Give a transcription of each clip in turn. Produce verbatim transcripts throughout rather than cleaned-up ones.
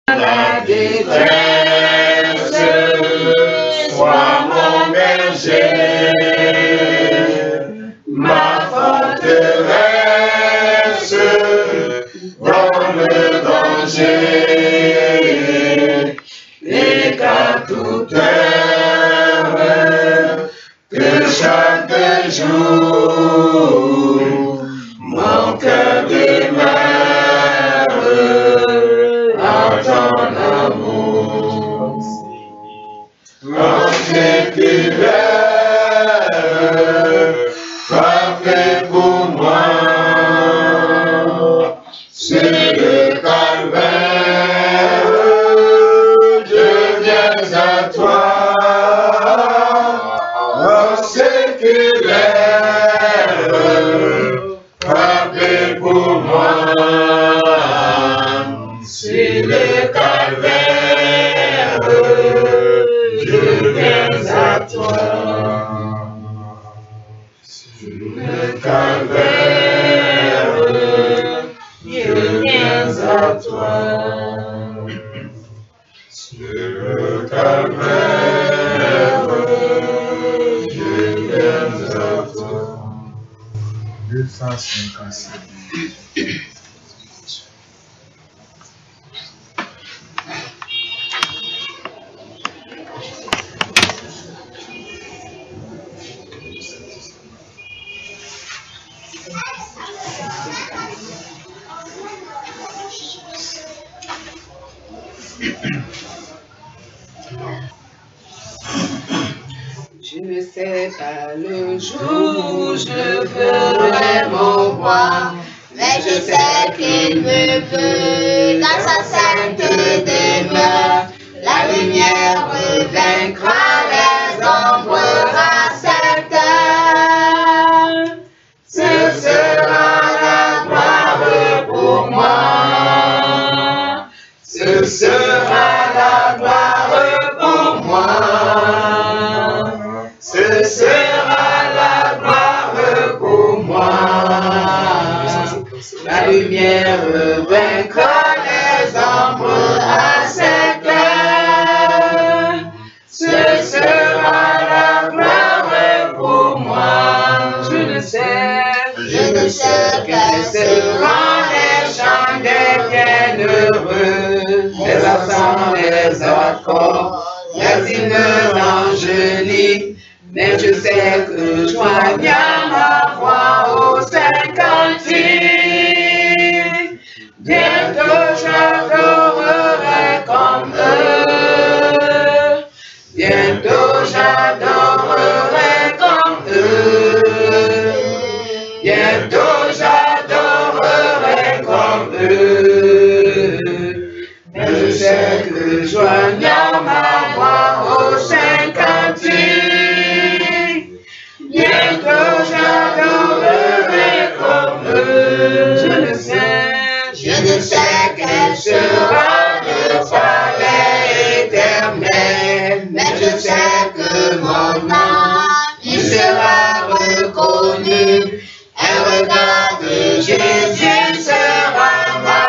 la détresse, sois mon berger, ma forteresse dans le danger, et qu'à toute heure, que chaque jour, mon cœur demeure à ton amour. En séculaire, parfait pour moi, c'est le calvaire, je viens à toi. En séculaire, parfait pour moi, c'est le calvaire, je viens à toi. Le calvaire, je viens à toi. Sur le calvaire, je viens à toi. deux cent cinquante-sept. Je ne sais pas le jour où je ferai mon roi, mais je sais qu'il me veut dans sa sainte demeure. La lumière vaincra les ombres certaines. Ce sera la gloire pour moi. Ce sera la gloire pour moi. Ce sera la gloire pour moi. La lumière vaincra les ombres à cette heure. Ce sera la gloire pour moi. Je ne sais, Je ne sais quels seront les chants des bienheureux, les accents, les accords, les hymnes angéliques. Mais je sais que joignant ma voix au Saint Cantique, bientôt j'adorerai comme eux. Bientôt j'adorerai comme eux. Bientôt j'adorerai comme eux. Mais je sais que joignant ma voix au Saint Cantique, bientôt j'adorerai comme eux. Je ne sais, Je ne sais quel sera le palais éternel, mais je sais que mon âme y sera reconnue. Un regard de Jésus sera ma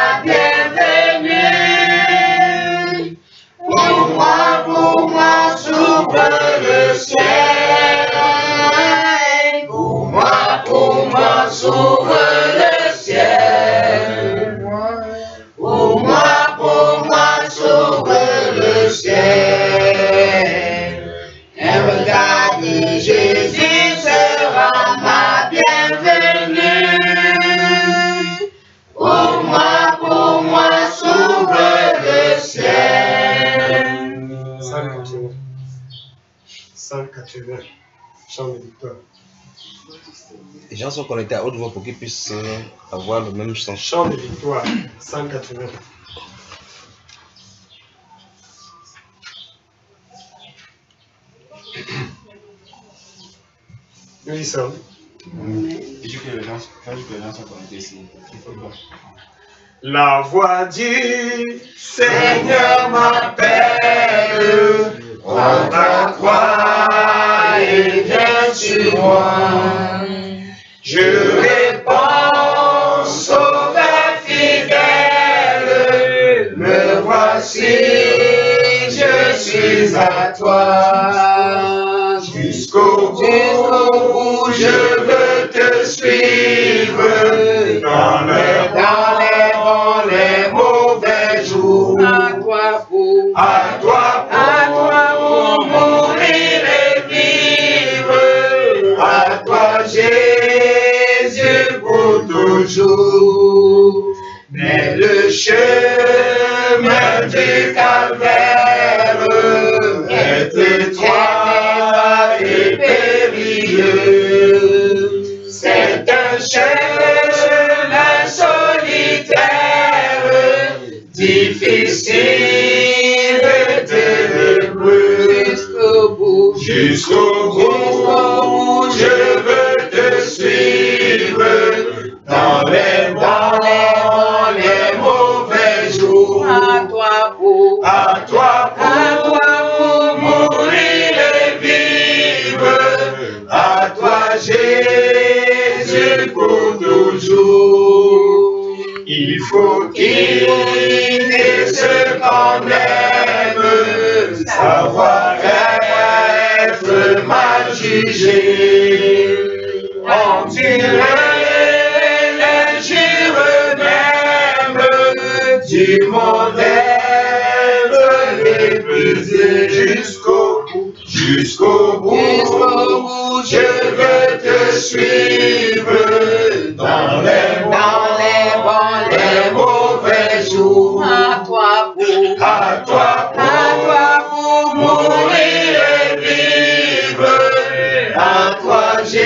bienvenue. Pour moi, pour moi, s'ouvre le ciel. Pour moi, pour moi, s'ouvre le ciel. Pour moi, pour moi, s'ouvre le ciel. Un regard de Jésus sera ma bienvenue. Pour moi, pour moi, s'ouvre le ciel. cent quatre-vingts. cent quatre-vingts. Chant de victoire. Les gens sont connectés à haute voix pour qu'ils puissent euh, avoir le même chant. Chant de victoire. cent quatre-vingts. Oui, ça. Et je que les gens, quand je que les gens sont connectés ici, il faut pas. La voix du Seigneur m'appelle. Prends ta croix et viens sur moi. Je réponds, sauveur fidèle, me voici. voici, je suis à toi. Jusqu'au bout, Jusqu'au bout, je veux te suivre dans les, dans les bons, les mauvais jours. À toi pour, à toi à toi pour mourir et vivre, à toi Jésus pour toujours. Mais le chemin du calvaire est étroit et périlleux. C'est un chemin solitaire, difficile et ténébreux. jusqu'au bout, Jusqu'au bout, je veux te suivre dans les dans les bons, les mauvais jours. à toi pour, À toi à toi pour mourir et vivre, à toi Jésus pour toujours. Il faut quitter ce qu'on aime, savoir être mal jugé, endurer l'injure même du monde épuisé jusqu'au bout, jusqu'au bout, jusqu'au bout, je veux te suivre dans les dans les bons, les mauvais jours. à toi pour, À toi à toi pour mourir et vivre, à toi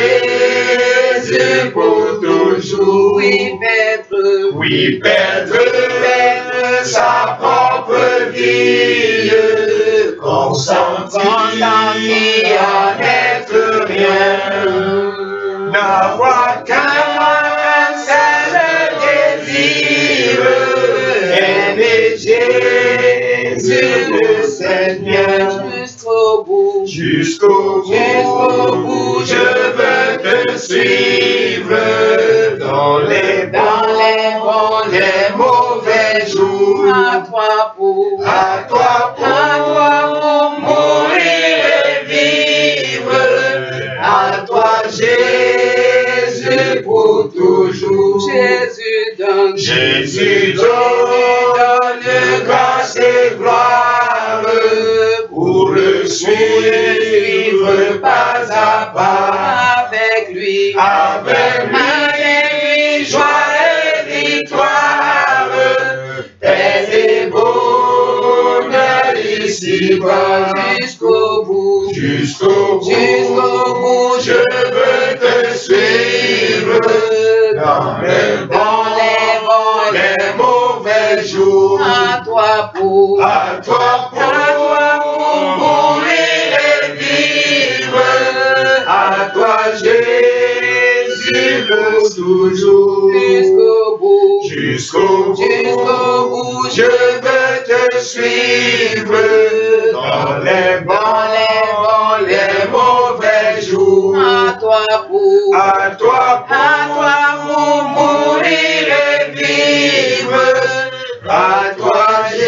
Jésus pour toujours. oui, Pètre, Oui, perdre, perdre sa propre vie, consentir à n'être rien, n'avoir qu'un seul désir, aimer Jésus le Seigneur. jusqu'au bout, Jusqu'au bout, Jusqu'au bout, je veux te suivre dans les dans les bons, les mauvais jours. à toi pour, À toi à toi pour mourir et vivre, à toi Jésus pour toujours. Jésus donne, Jésus donne grâce et gloire pour le suivre pas à pas. avec lui, Avec lui, joie et victoire, paix et bonheur ici-bas. jusqu'au bout, Jusqu'au bout, Jusqu'au bout, je veux te suivre dans les dans les bons, les mauvais jours. à toi pour, À toi pour mourir et vivre, à toi Jésus pour toujours. jusqu'au bout, Jusqu'au bout, Jusqu'au bout, je veux te suivre dans les dans bons, les bons, les mauvais jours. à toi pour, À toi à toi pour mourir et vivre, à toi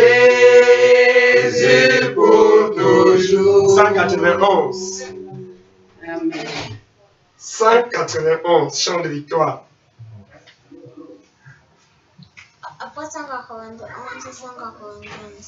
Jésus pour toujours. cent quatre-vingt-onze. Amen. cent quatre-vingt-onze, chant de victoire. Après cent quatre-vingt-onze et cent quatre-vingt-quinze.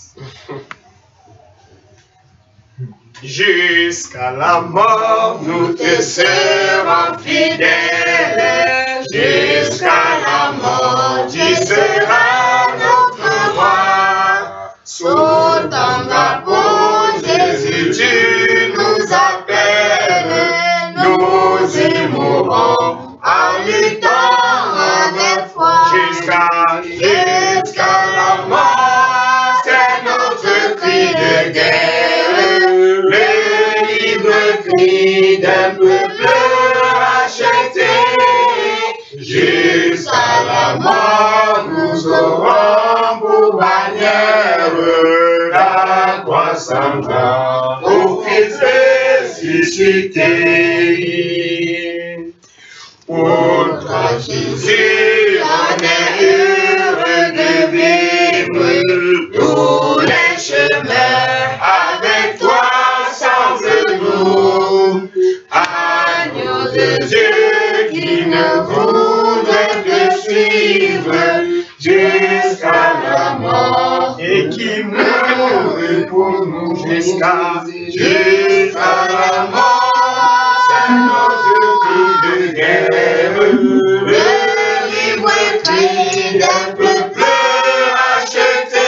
Jusqu'à la mort, Nous te serons fidèles, jusqu'à la mort, tu seras notre roi. Sous ton drapeau, Jésus, tu nous appelles, nous y mourrons en luttant avec foi. Jusqu'à, jusqu'à la mort, c'est notre cri de guerre, le libre cri d'un peuple racheté. Jusqu'à la mort, nous aurons pour bannière la croix sanglante au Christ ressuscité. Pour toi, Jésus, on est heureux de vivre tous les chemins, avec toi semble-nous. Agneau de Dieu qui ne voudrait te suivre jusqu'à la mort et qui mourut pour nous jusqu'à jusqu'à la mort. C'est notre cri de guerre, le libre cri d'un peuple acheté.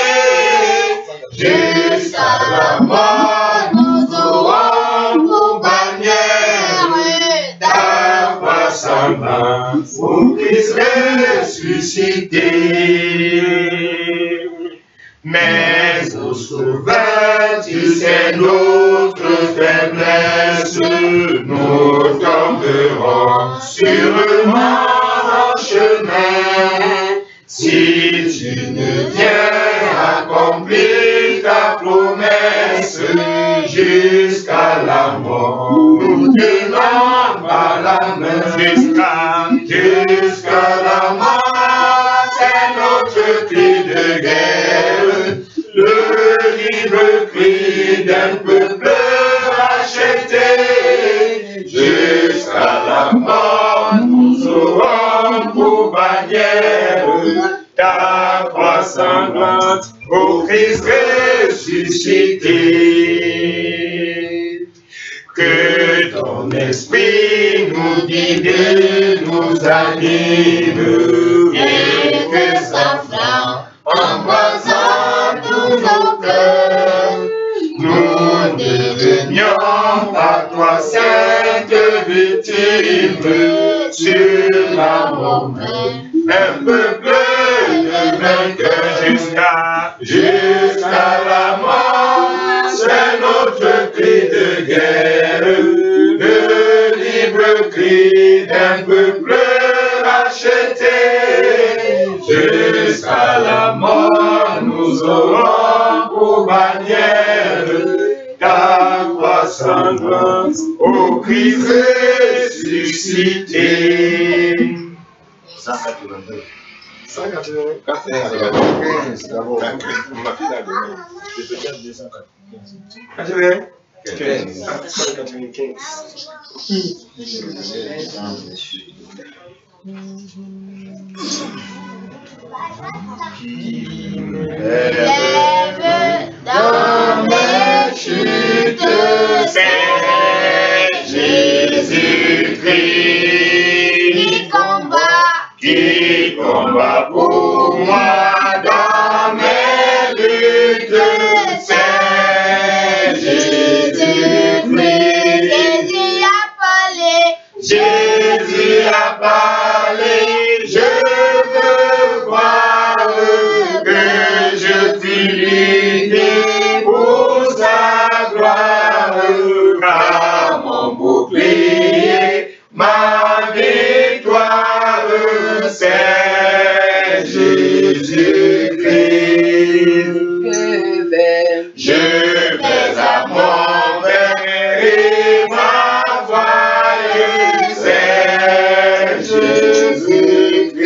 Jusqu'à la mort, nous aurons pour bannière ta croix sanglante pour Christ ressuscité. Mais au Sauveur, tu sais notre faiblesse, nous tomberons sûrement en chemin. Si tu ne viens accomplir ta promesse jusqu'à la mort, nous tenons par la main jusqu'à jusqu'à la mort. C'est notre cri de guerre, le libre cri d'un peuple acheté. Jusqu'à la mort, nous aurons pour bannière ta croix sanglante, ô Christ ressuscité. Que ton esprit nous guide, nous anime, et que sa flamme embrasant tous nos cœurs, nous devenions par toi sainte victime sur la mort, un peuple de vainqueurs jusqu'à jusqu'à la mort. C'est notre cri de guerre, le libre cri d'un peuple racheté. Jusqu'à la mort, nous aurons pour bannière ta croix sanglante, ô Christ ressuscité. cent quatre-vingt-deux. cent quatre-vingt-quinze d'abord. Ma fille l'a donné. Je peux dire deux cent quatre-vingt-quinze. cent quatre-vingt-quinze. Qui me lève dans mes chutes, c'est Jésus-Christ qui combat, qui combat pour moi dans mes luttes. C'est Jésus-Christ. Jésus a parlé, Jésus a parlé, je veux croire que je suis l'idée pour sa gloire, car mon bouclier, ma victoire, c'est Jésus-Christ. Je vais à mon Père et ma voix, c'est Jésus-Christ.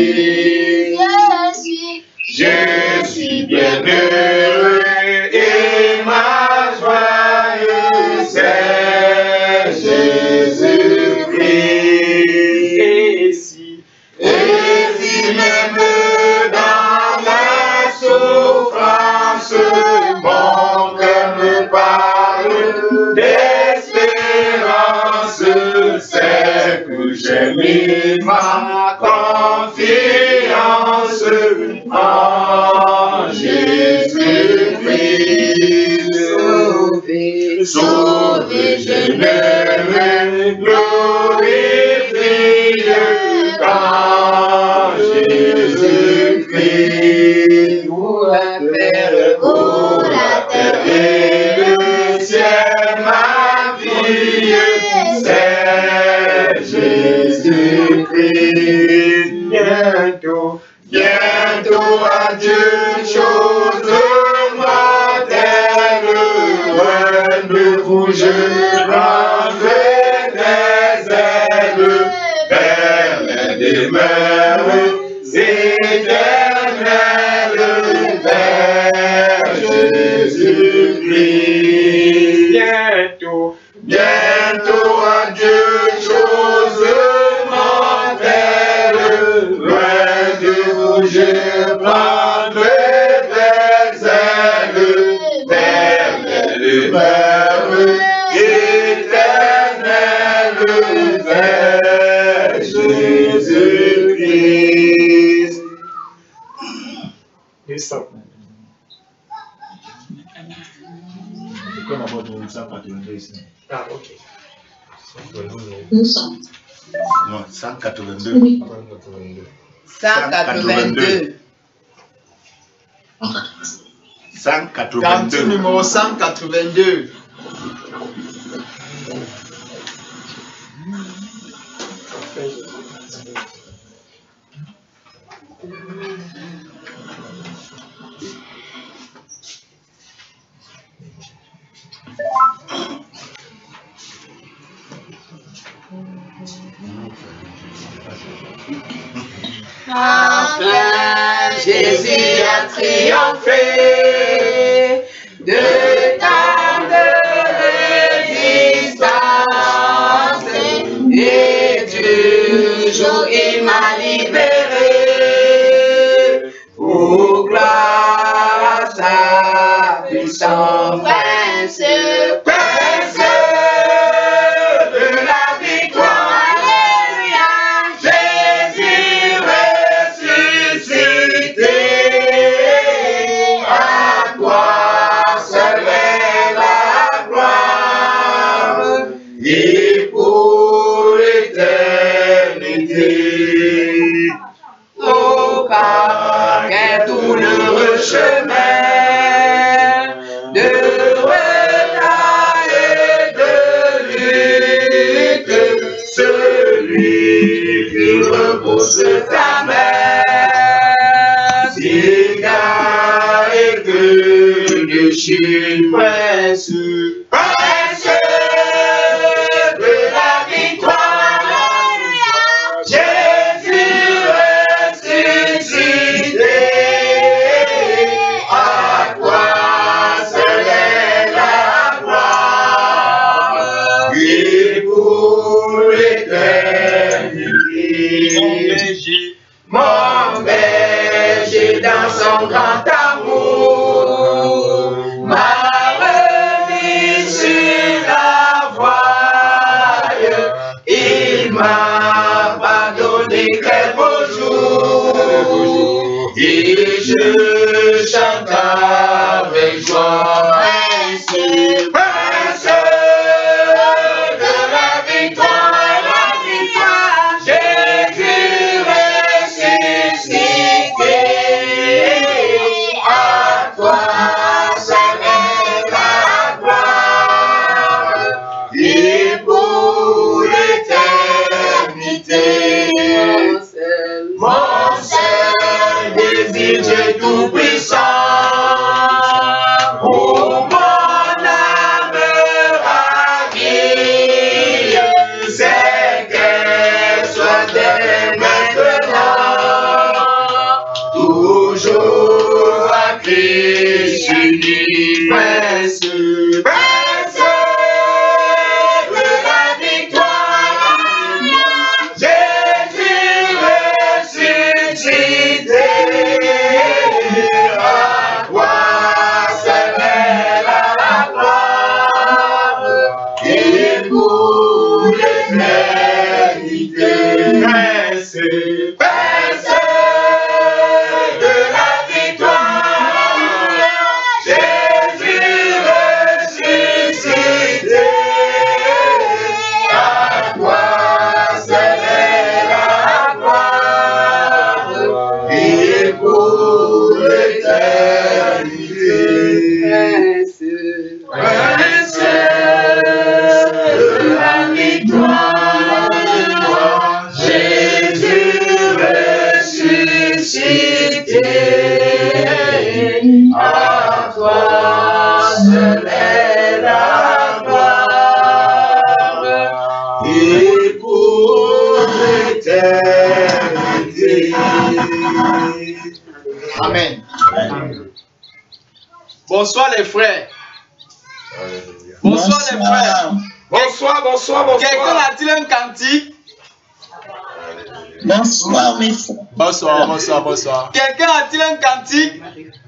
je suis, Je suis bien heureux et ma joie, c'est Jésus-Christ. Et si, et si même dans la souffrance, mon cœur me parle d'espérance, c'est que j'ai mis ma confiance en Jésus-Christ. Sauvé, sauvé, généreux, glorifié quand Jésus-Christ pour la terre, pour la terre et le ciel, ma vie, c'est Jésus-Christ. Bientôt, bientôt à Dieu, chose mortelle, loin de vous je rendrai des ailes vers les demeures éternelles, vers Jésus-Christ. Bientôt, bientôt à Dieu, chose mortelle, loin de vous, je prendrai des ailes, vers le Père éternel, vers Jésus-Christ. Et ça. Pourquoi d'abord de cent quatre-vingt-deux ici? Ah, ok. Non, cent quatre-vingt-deux. cent quatre-vingt-deux. cent quatre-vingt-deux. Cantique numéro cent quatre-vingt-deux. Enfin, Jésus a triomphé de tant de résistance et toujours il m'a libéré pour gloire à sa puissance. Prince, Prince de la victoire, alléluia, Jésus ressuscité, à toi seul est la gloire, et pour l'éternité. Oh, car quel douloureux chemin de retard et de lutte, celui qui repousse ta main, s'égare et que de chez prince, prince de la victoire, alléluia, Jésus ressuscité, à toi seul est la gloire, et pour l'éternité. Mon berger dans son grand amour m'a remis sur la voie. Il m'a pardonné quel beau jour, et je chante avec joie. Prince, Prince de la victoire, la victoire, Jésus ressuscité, à toi seul est la gloire, et pour l'éternité. Mon seul désir, Dieu tout-puissant, pour mon âme ravie, c'est qu'elle soit dès maintenant toujours à Christ uni, Prince, Prince de la victoire, Jésus ressuscité, à toi seul est la gloire, et pour l'éternité. Prince, Prince de la victoire, Jésus ressuscité, à toi seul est la gloire, et pour l'éternité. Prince de la victoire, Jésus ressuscité, à toi seul est la gloire, et pour l'éternité. Amen. Bonsoir les frères. Bonsoir les frères. Bonsoir, bonsoir, bonsoir. Quelqu'un a-t-il un cantique? Bonsoir mes frères. Bonsoir, bonsoir, bonsoir. Quelqu'un a-t-il un cantique?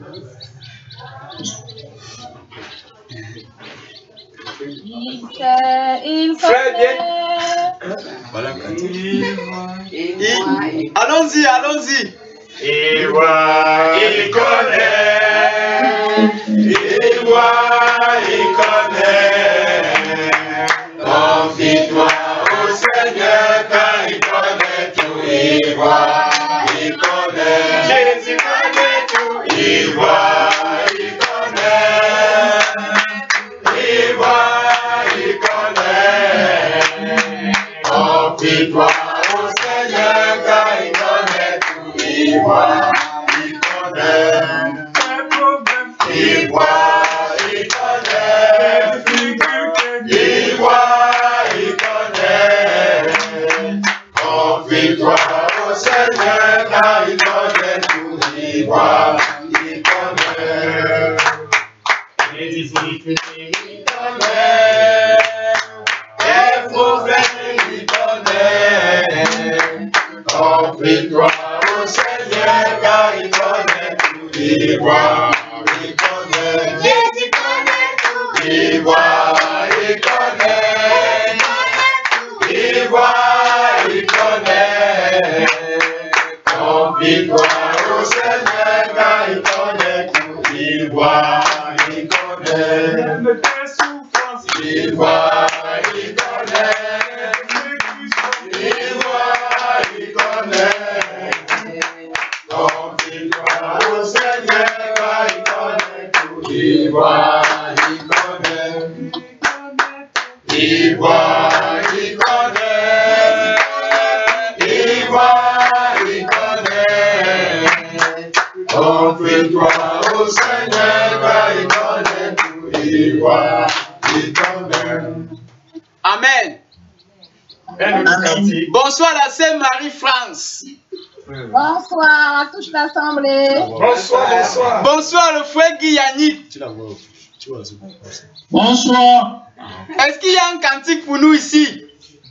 Il faut Frère, viens. Voilà un cantique. Allons-y, allons-y. Il voit, il connaît. Il voit, il connaît. Confie-toi au Seigneur car il connaît tout. Il voit, il connaît. Jésus connaît tout. Il voit, il connaît. Il voit, il connaît. Confie-toi au Seigneur car il connaît tout. Il voit, il connaît. Il voit, il connaît. Il voit, il connaît. Confie-toi au Seigneur car il connaît tout. Il voit, il connaît. Les difficultés, il connaît. Les problèmes, il connaît. Confie-toi au Seigneur car il connaît tout. Il voit, il connaît. Jésus connaît tout. Il voit, il connaît. Il voit, il connaît. Confie-toi au Seigneur car il connaît tout. Il voit, il connaît. Il voit, il connaît. Il voit, il connaît. Confie-toi au Seigneur car il connaît tout. Il voit, il connaît. Il voit, il connaît. Il voit, il connaît. Confie-toi au Seigneur car il connaît tout. Il voit, il connaît. Amen. Amen. Bonsoir la Sainte Marie-France. Bonsoir à toute l'assemblée. Bonsoir, bonsoir. Bonsoir le frère Guy Yannick. Tu la vois, tu vois ce Bonsoir. Est-ce qu'il y a un cantique pour nous ici?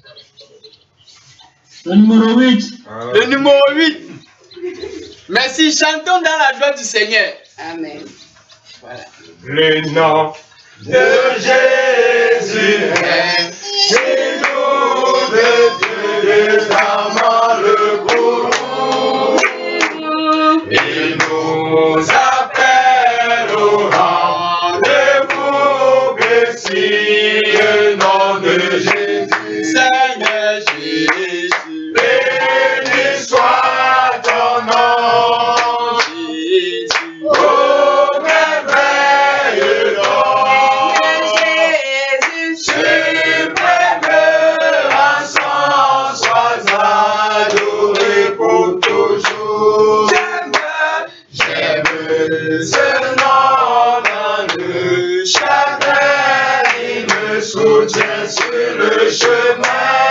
Le numéro huit. Le numéro huit. Merci, chantons dans la joie du Seigneur. Amen. Voilà. Le nom de Jésus est signe de Dieu, les amants le courroux. Il nous appelle au rendez-vous, béni le nom de Jésus. Seigneur Jésus, béni soit ton nom. Jésus, oh merveilleux nom. Jésus, suprême rançon, sois adoré pour toujours. J'aime, j'aime ce nom dans le chagrin, il me soutient sur le chemin.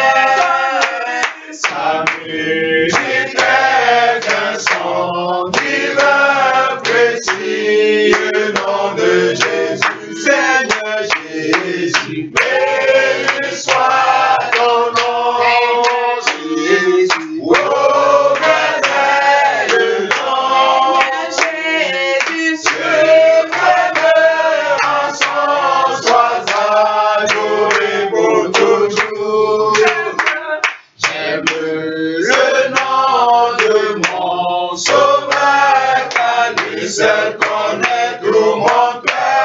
Sa musique est un son divin, précis, le nom de Jésus. Seigneur Jésus, béni soit ton nom. Jésus, oh merveilleux nom. Jésus, suprême rançon, sois adoré pour toujours. J'aime le nom de mon sauveur, car lui seul connaît tout mon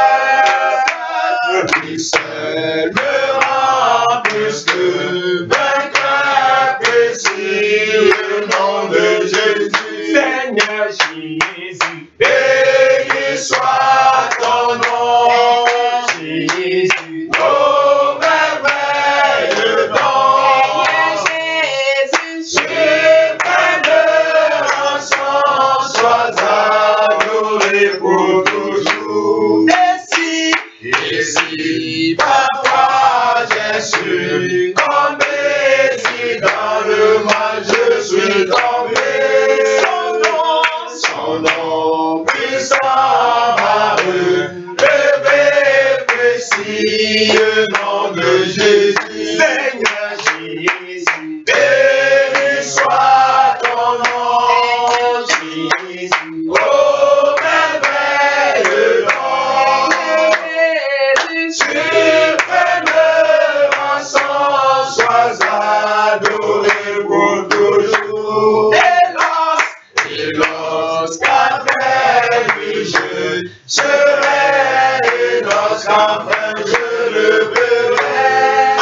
cœur. Lui seul me rend plus que vainqueur, précis le nom de Jésus. Seigneur Jésus, béni soit ton nom. Jésus, oh merveilleux nom. Jésus, suprême rançon, sois adoré pour toujours. Et si, et si parfois j'ai succombé, si dans le mal je suis tombé, son nom, son nom puissant m'a relevé, précis au nom de Jésus, Seigneur Jésus, béni soit ton nom, Jésus, oh merveilleux nom, suprême rançon, sois adoré pour toujours, et lorsqu'après lui je serai, et lorsqu'après je le verrai,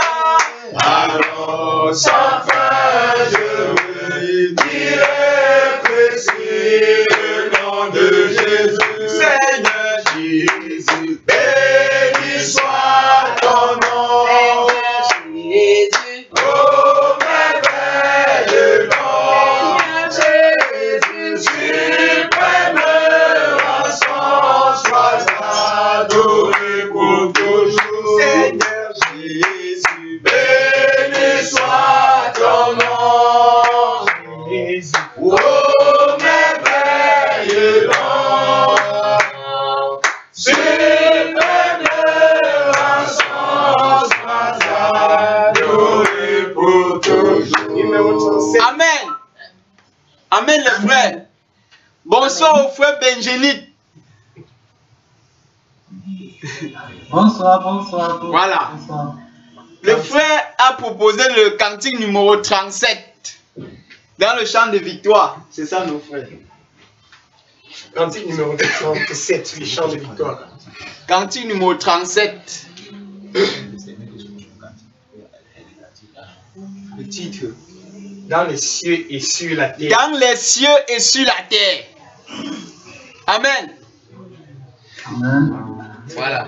alors sans fin je lui dirai précis le nom de Jésus, Seigneur Jésus, béni soit ton nom, Jésus, oh merveilleux nom, Jésus, suprême rançon, sois adoré pour toujours, Seigneur Jésus, béni soit ton nom, Jésus, oh merveilleux nom, suprême rançon, sois adoré pour toujours. Amen. Amen les frères. Bonsoir au frère Benjénite. Bonsoir, bonsoir. Bonsoir. Voilà. Bonsoir. Le frère a proposé le cantique numéro trente-sept dans le chant de victoire. C'est ça nos frères. Cantique numéro trente-sept, le chant de victoire. Cantique numéro trente-sept. Le titre. Dans les cieux et sur la terre. Dans les cieux et sur la terre. Amen. Amen. Voilà.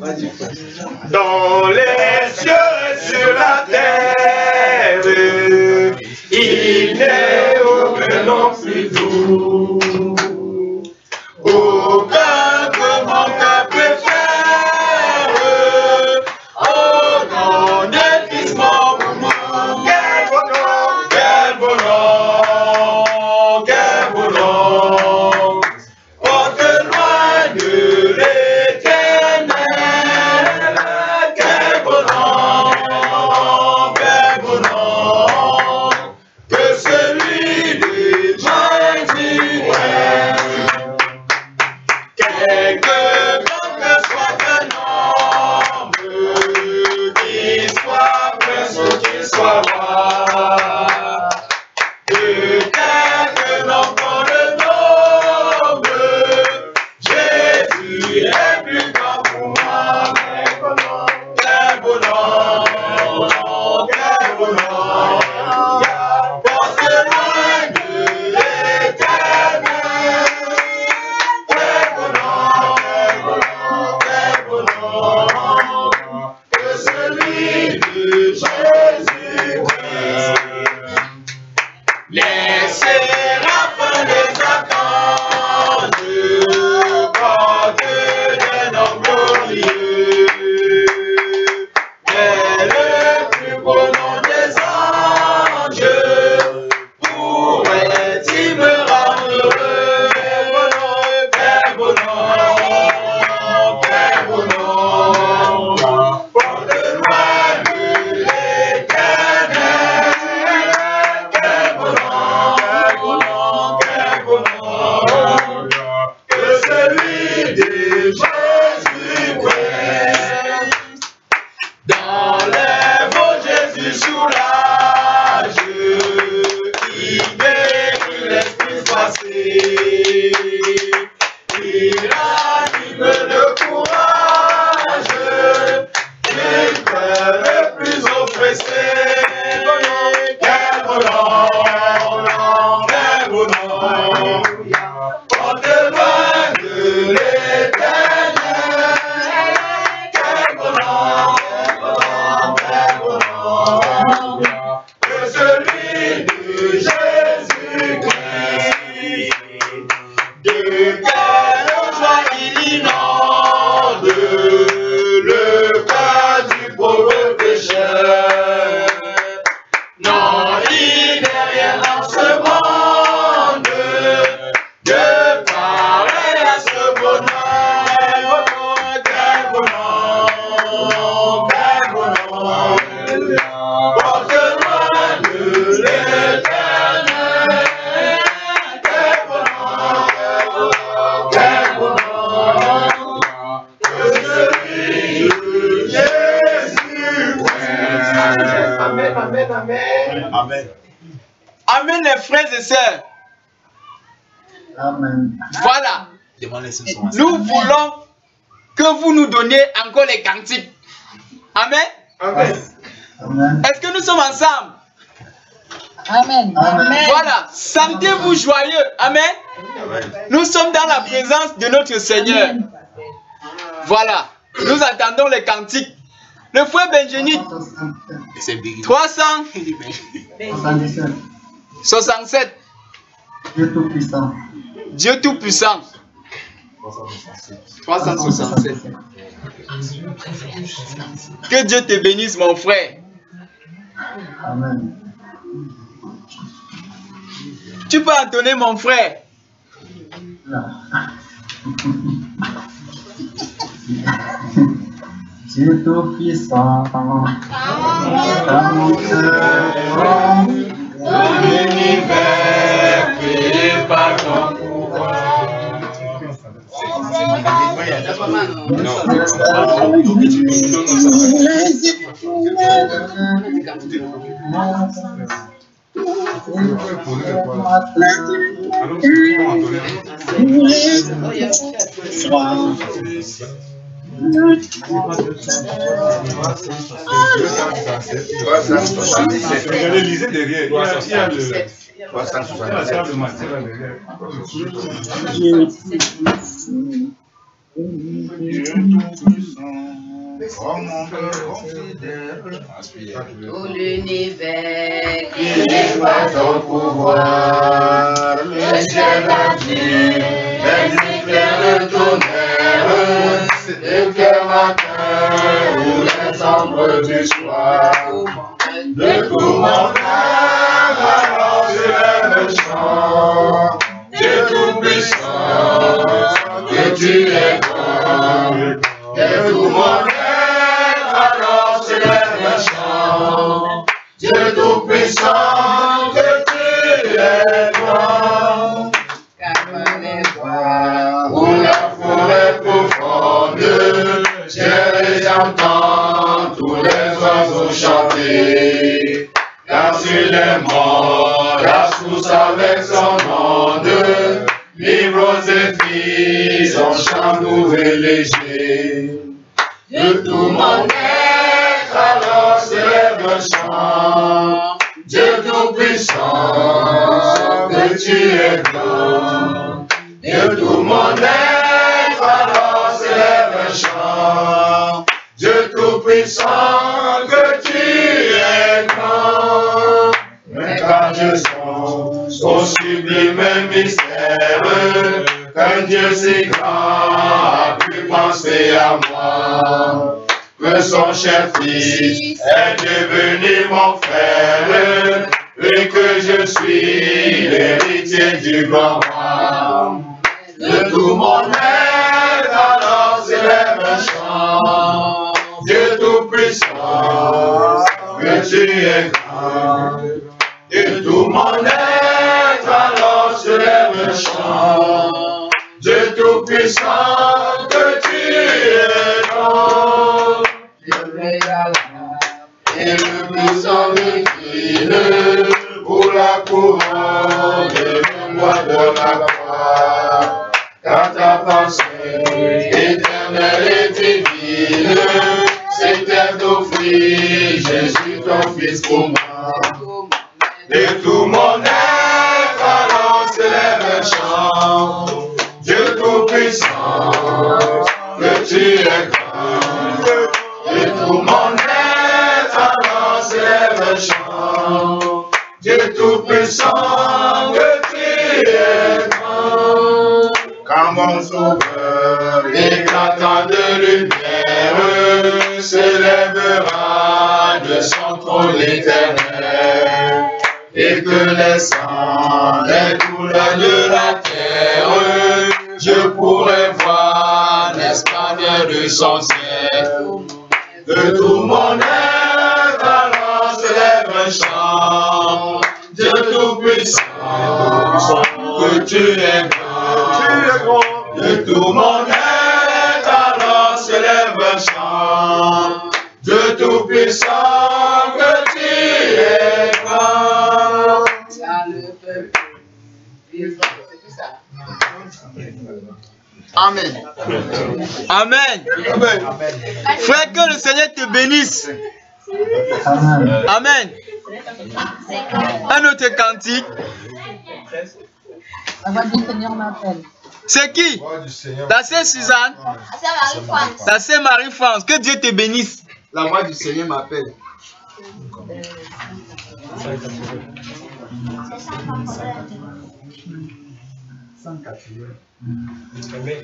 Dans les cieux et sur la terre, il n'est aucun nom plus doux, aucun que mon cœur préfère, oh non, ne fils mon moumou, quel beau nom, quel beau nom, quel beau nom, porte loin de l'éternel, quel beau nom, quel beau nom, que celui des mains Amen. Amen. Amen, les frères et sœurs. Amen. Voilà. Demandez ce soir. Nous voulons que vous nous donniez encore les cantiques. Amen. Amen. Amen. Est-ce que nous sommes ensemble? Amen. Amen. Voilà. Sentez-vous joyeux. Amen. Nous sommes dans la présence de notre Seigneur. Voilà. Nous attendons les cantiques. Le frère Benjenit, trois cent soixante-dix-sept. soixante-sept. Dieu Tout-Puissant. Dieu Tout-Puissant. trois cent soixante-sept. Que Dieu te bénisse, mon frère. Amen. Tu peux entonner, mon frère. Dieu Tout-Puissant, dans mon cœur, L'univers créé par ton pouvoir. Regardez, lisez derrière. Il y a, il y a le. trois cent soixante-sept. Il y a le matin là derrière. Tout l'univers Créé par ton pouvoir, le ciel a vu, les éclairs de tonnerre, le cœur matin ou les ombres du soir. De tout mon âme, alors je lève le chant. Dieu tout-puissant, que tu es grand. De tout mon être, alors je lève le chant. Dieu tout-puissant, que tu es grand. car les voix Où la forêt profonde, je les entends, tous les oiseaux chanter. Car sur les morts, la source avec son onde, livre aux épis, son chant doux et léger. De tout mon être, alors se lève le chant. Dieu tout-puissant, que tu es grand. De tout mon être, alors se lève le chant. Dieu tout-puissant, que tu es grand. Mais quand je songe au sublime mystère, qu'un Dieu si grand a pu penser à moi, que son cher fils est devenu mon frère, et que je suis l'héritier du grand roi. De tout mon être, alors s'élève un chant. Dieu tout-puissant, que tu es grand. De tout mon être, alors s'élève un chant. Dieu tout-puissant, que tu es grand. Et le puissant décline pour la couronne et le roi de la croix. Car ta pensée éternelle et divine, c'était d'offrir Jésus ton fils pour moi. De tout mon être, alors s'élève un chant. Dieu tout-puissant, que tu es grand. De tout mon être, alors s'élève un chant. Dieu tout-puissant, que tu es grand. Quand mon sauveur, éclatant de lumière, s'élèvera de son trône éternel, et que les sangs, les douleurs de la terre, je pourrai voir l'esclandre de son ciel. De tout mon être, alors se lève un chant. Dieu tout-puissant, que tu es grand. De tout mon être, alors se lève un chant. Dieu tout-puissant, que tu es Amen. Amen. Amen. Frère, que le Seigneur te bénisse. Amen. Amen. Un autre cantique. La voix du Seigneur m'appelle. C'est qui? Ta sœur Suzanne. Ta sœur Marie-France. Que Dieu te bénisse. La voix du Seigneur m'appelle. Amen.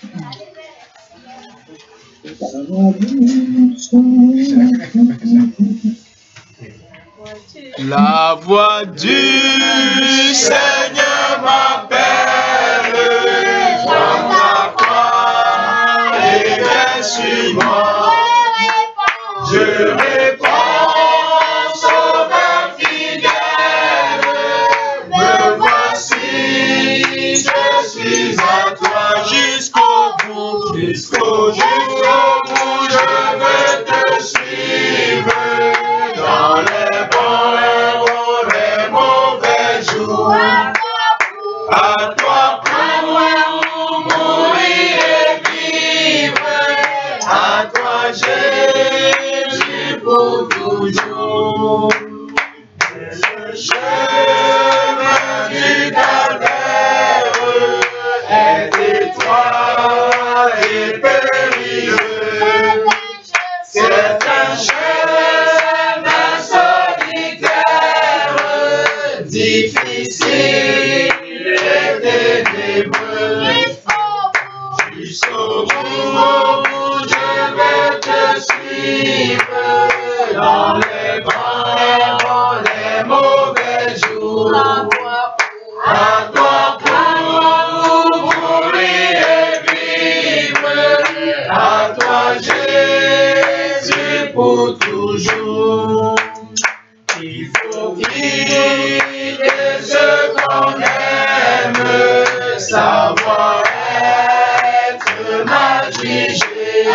La voix du Seigneur m'appelle. Prends ta croix et viens sur moi. Je réponds, sauveur fidèle. Me voici, je suis à toi jusqu'au bout. Jusqu'au jusqu'au bout, je veux te suivre. Dans les bons, les bons, les mauvais jours. À toi pour mourir et vivre. À toi Jésus pour toujours. Le chemin du calvaire est étroit et périlleux. C'est un chemin solitaire, difficile et ténébreux. Jusqu'au bout, je vais te suivre dans les bons, les mauvais jours. À toi pour mourir et vivre. À toi Jésus pour toujours. Il faut vivre ce qu'on aime, savoir être mal jugé,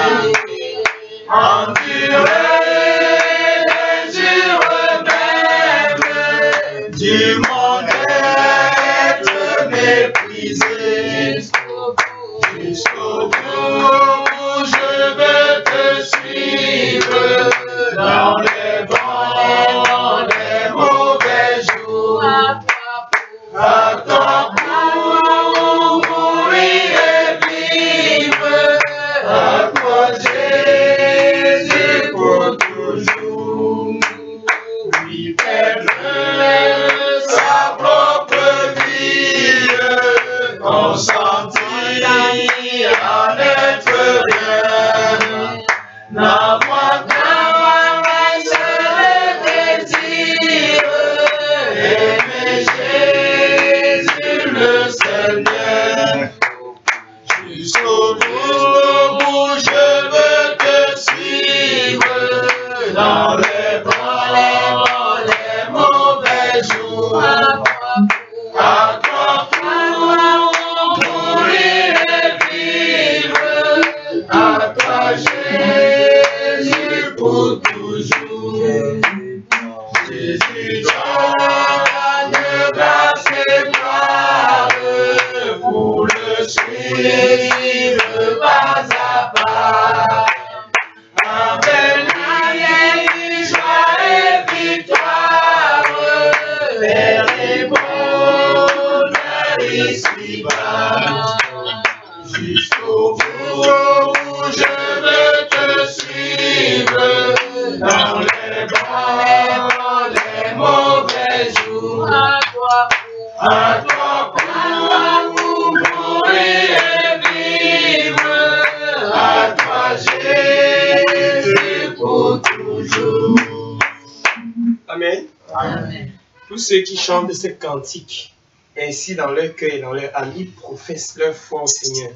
endurer les jours même, du monde être méprisé. Jusqu'au bout, je veux te suivre dans les bons, les mauvais jours. À toi pour mourir et vivre. À toi Jésus pour toujours. Lui perdre sa propre vie, consentir à n'être rien, n'avoir qu'un seul désir, aimer Jésus le Seigneur. Jusqu'au bout, je veux te suivre dans les bons, les mauvais jours. À toi pour mourir et vivre. À toi Jésus pour toujours. Jésus donne grâce et gloire pour le suivre pas à pas. Avec la joie et victoire, vers les bonheurs ici-bas. Jusqu'au bout, je veux te suivre dans les bons, les mauvais jours. À toi pour mourir et vivre. À toi Jésus pour toujours. Amen. Amen. Tous ceux qui chantent de ce cantique, ainsi dans leur cœur et dans leur âme, ils professent leur foi au Seigneur.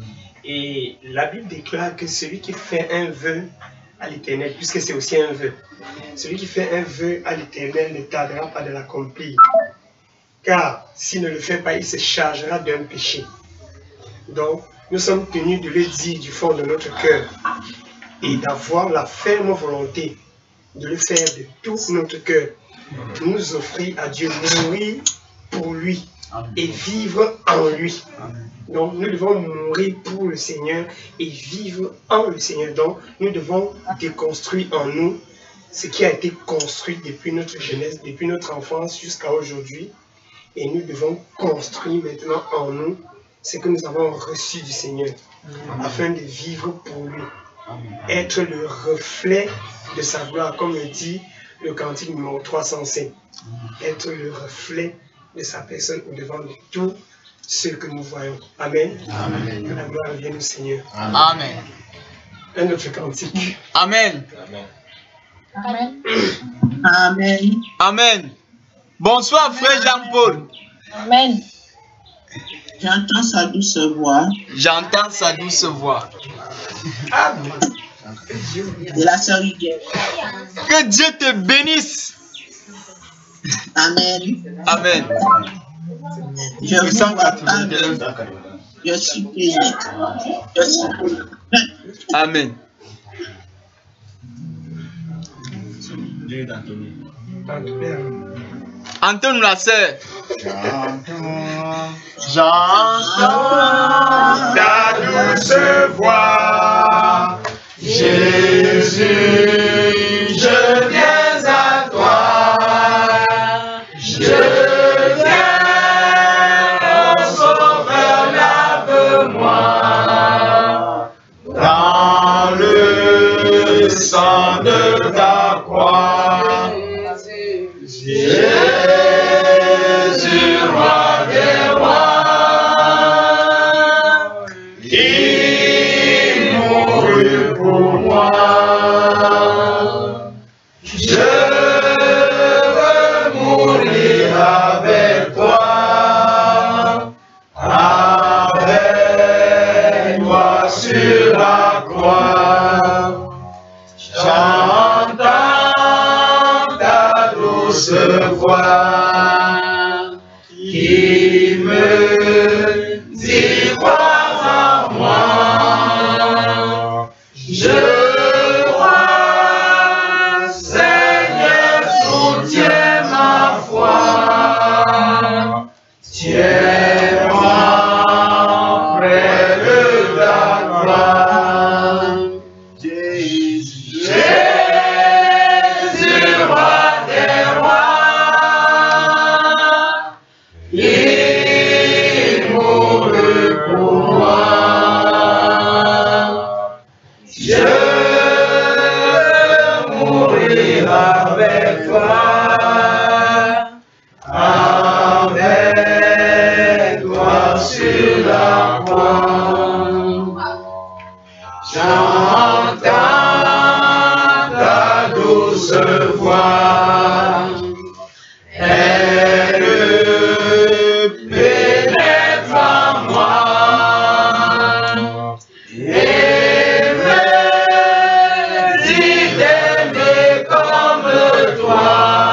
Et la Bible déclare que celui qui fait un vœu à l'Éternel, puisque c'est aussi un vœu, celui qui fait un vœu à l'Éternel ne tardera pas de l'accomplir. Car s'il ne le fait pas, il se chargera d'un péché. Donc, nous sommes tenus de le dire du fond de notre cœur et d'avoir la ferme volonté de le faire de tout notre cœur, nous offrir à Dieu, mourir pour lui et vivre en lui. Donc nous devons mourir pour le Seigneur et vivre en le Seigneur. Donc nous devons déconstruire en nous ce qui a été construit depuis notre jeunesse, depuis notre enfance jusqu'à aujourd'hui. Et nous devons construire maintenant en nous ce que nous avons reçu du Seigneur, afin de vivre pour lui, être le reflet de sa gloire, comme le dit le cantique numéro trois cent cinq, être le reflet de sa personne au devant de tout ce que nous voyons. Amen. Amen. Que la gloire vienne au Seigneur. Amen. Un autre cantique. Amen. Amen. Amen. Amen. Bonsoir, frère Jean-Paul. Amen. J'entends sa douce voix. J'entends sa douce voix. Amen. De la sœur Higuel. Que Dieu te bénisse. Amen. Amen. Je vous vois pas, mais je suis pénible. Je suis pénible. Amen. Dieu d'Anthony. Antoine, la sœur. J'entends ta douce voix, Jésus, je viens à toi, je viens, oh Sauveur, lave-moi, dans le sang de ta croix. Jésus, roi des rois, il mourut pour moi. Je veux mourir avec toi, avec toi sur la croix. J'entends ta douce voix qui me dit crois en moi. Je crois, Seigneur, soutiens ma foi. Tiens-moi près de ta gloire. Jésus, roi des rois, il mourut pour moi. Je veux mourir avec toi, avec toi sur la croix. J'entends ta douce voix, elle pénètre en moi et me dit d'aimer comme toi,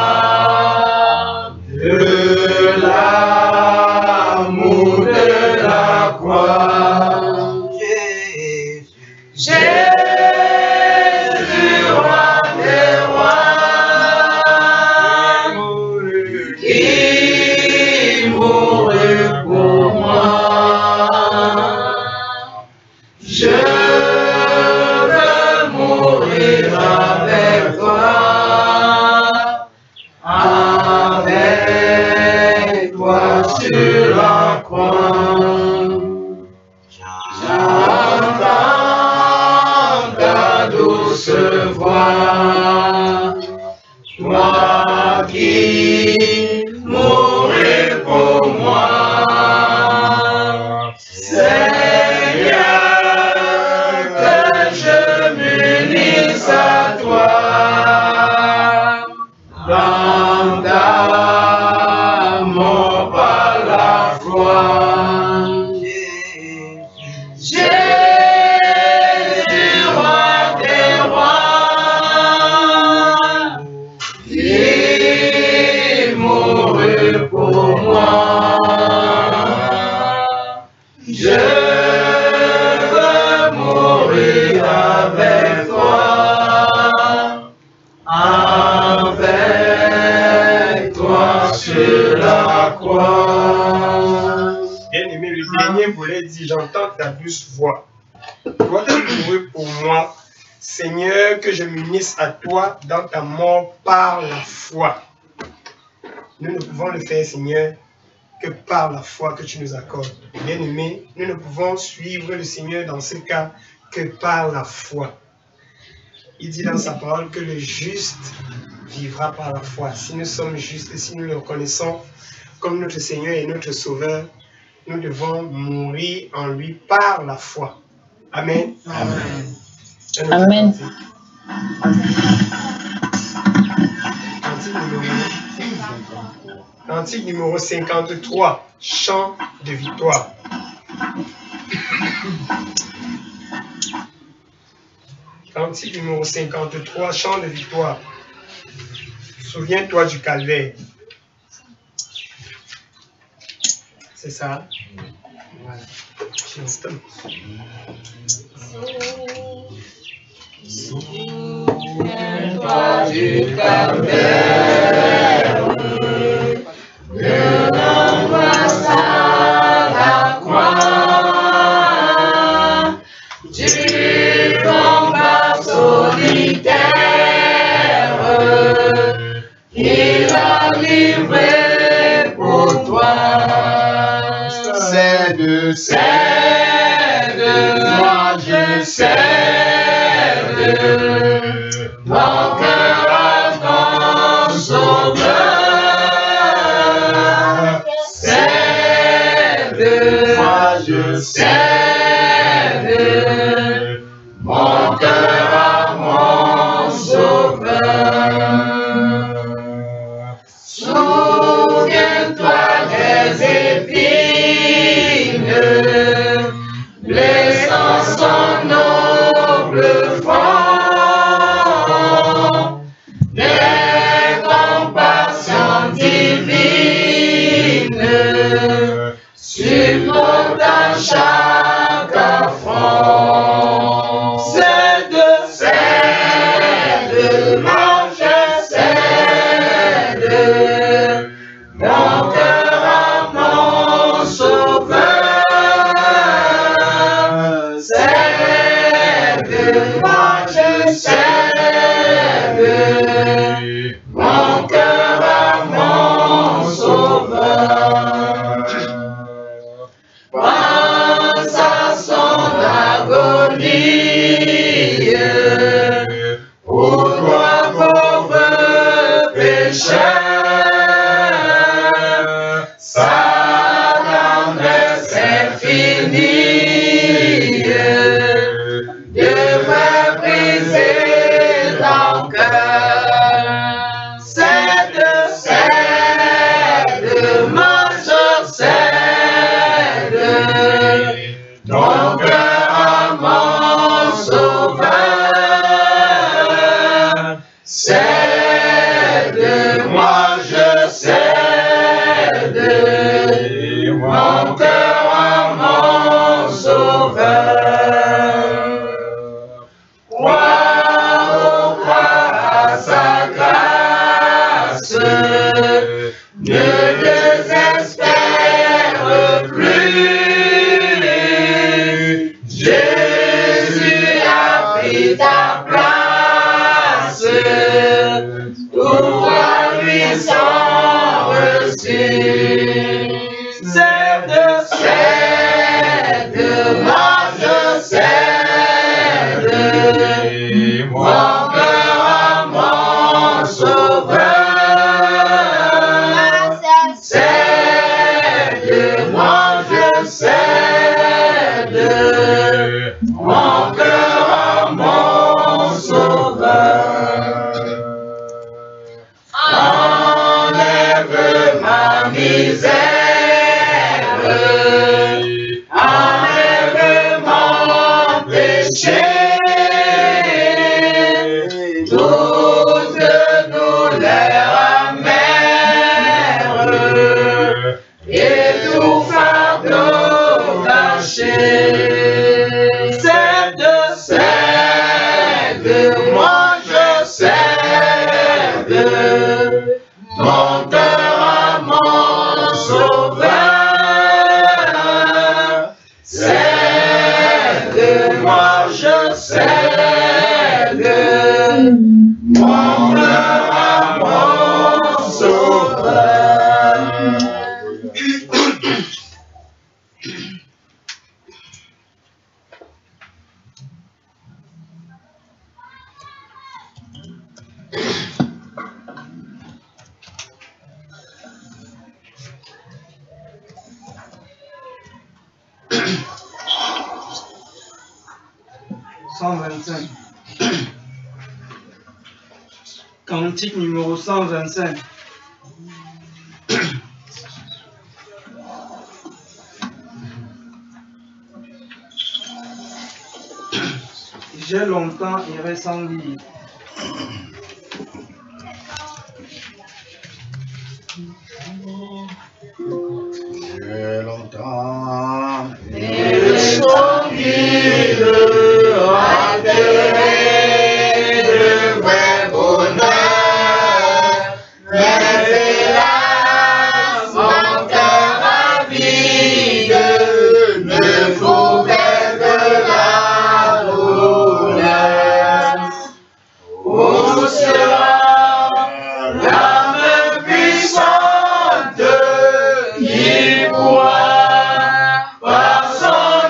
de l'amour de la croix. Jésus, roi des rois, il mourut pour moi. Je veux mourir avec toi, avec toi sur la croix. J'entends ta douce voix, toi qui mourrais pour moi. Seigneur, que je m'unisse à toi dans ta mort par la foi. Jésus, roi des rois, il mourut dit, j'entends ta douce voix. Toi qui es heureux pour moi, Seigneur, que je m'unisse à toi dans ta mort par la foi. Nous ne pouvons le faire, Seigneur, que par la foi que tu nous accordes. Bien-aimés, nous ne pouvons suivre le Seigneur dans ce cas que par la foi. Il dit dans sa parole que le juste vivra par la foi. Si nous sommes justes et si nous le reconnaissons comme notre Seigneur et notre Sauveur, nous devons mourir en lui par la foi. Amen. Amen. Amen. Cantique numéro, cantique numéro cinquante-trois, chant de victoire. Cantique numéro cinquante-trois, chant de victoire. Souviens-toi du calvaire. C'est ça? Voilà. J'entends. Souviens-toi du calvaire, de l'angoisse à la croix, du combat solitaire qu'il a livré pour toi. C'est de, C'est de moi je cède mon cœur à ton sauveur. C'est de moi je cède mon cœur à mon sauveur. Souviens-toi des épines blessant son noble front, des compassions divines supportant chaque affront. C'est de cède, moi je cède mon cœur à mon sauveur. Cède, moi je cède mon cœur à mon sauveur. Pense à son agonie, pour toi pauvre pécheur, sa tendresse infinie devrait briser ton cœur. Cède, cède, moi je cède ton cœur à mon sauveur. Cède, moi je cède mon cœur à mon sauveur. Crois, crois à sa grâce, ne désespère plus. Jésus a pris ta place, toi lui sont reçus. Cède, cède, moi je cède mon cœur à mon sauveur. Cède, moi je cède mon cœur à mon sauveur. Enlève ma misère, enlève mon péché, toute douleur amère et tout fardeau caché. Cède, cède, moi je cède mon cœur à mon sauveur. Cède, cent vingt-cinq. Cantique numéro cent vingt-cinq. J'ai longtemps erré sans lire. J'ai longtemps erré sans guide, altéré de vrai bonheur, mais hélas, mon cœur avide ne trouvait que la douleur. Où sera la main puissante qui pourra, par son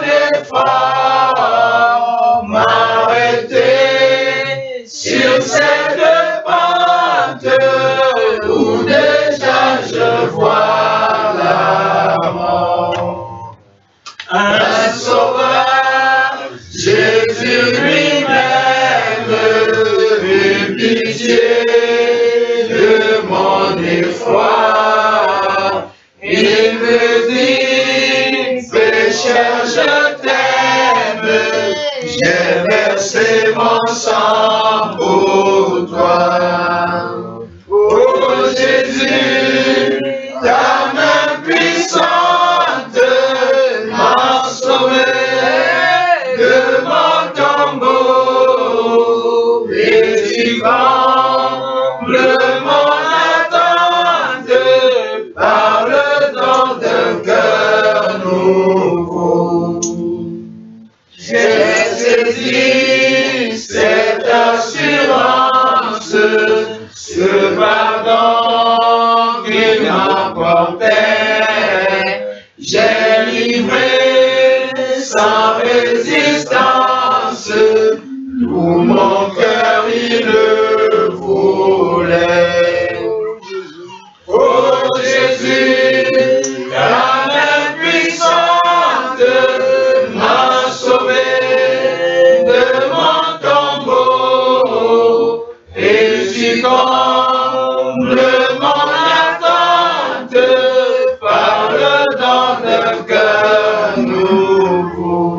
effort, m'arrêter sur cette pente où déjà je vois la mort. Un sauveur, Jésus lui-même, eut pitié de mon effroi. Il me dit, pécheur, je t'aime, j'ai versé mon sang pour toi. Oh Jésus, ta main puissante m'a sauvé de mon tombeau, et tu combles mon attente par le don d'un cœur nouveau. J'ai saisi cette assurance, ce pardon qu'il m'apportait. J'ai livré sans résistance, tout mon cœur il le voulait. Oh Jésus, ta main puissante m'a sauvé de mon tombeau, et tu combles mon attente par le don d'un cœur nouveau.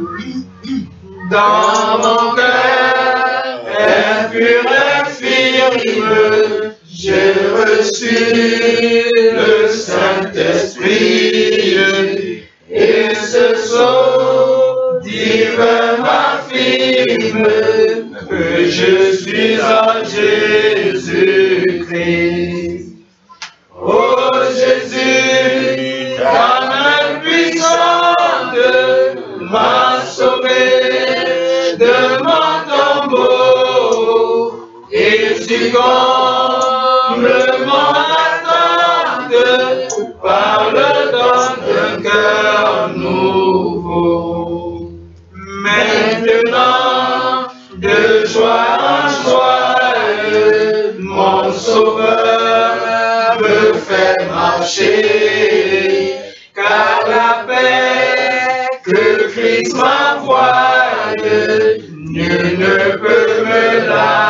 Dans mon cœur impur et firme, j'ai reçu le Saint-Esprit, et ce sceau divin m'affirme que je suis en Jésus-Christ. Oh Jésus, ta main puissante m'a sauvé de mon tombeau, et tu combles mon attente par le don d'un cœur nouveau. Maintenant, de joie en joie, mon Sauveur me fait marcher, car la paix que Christ m'envoie, nul ne peut me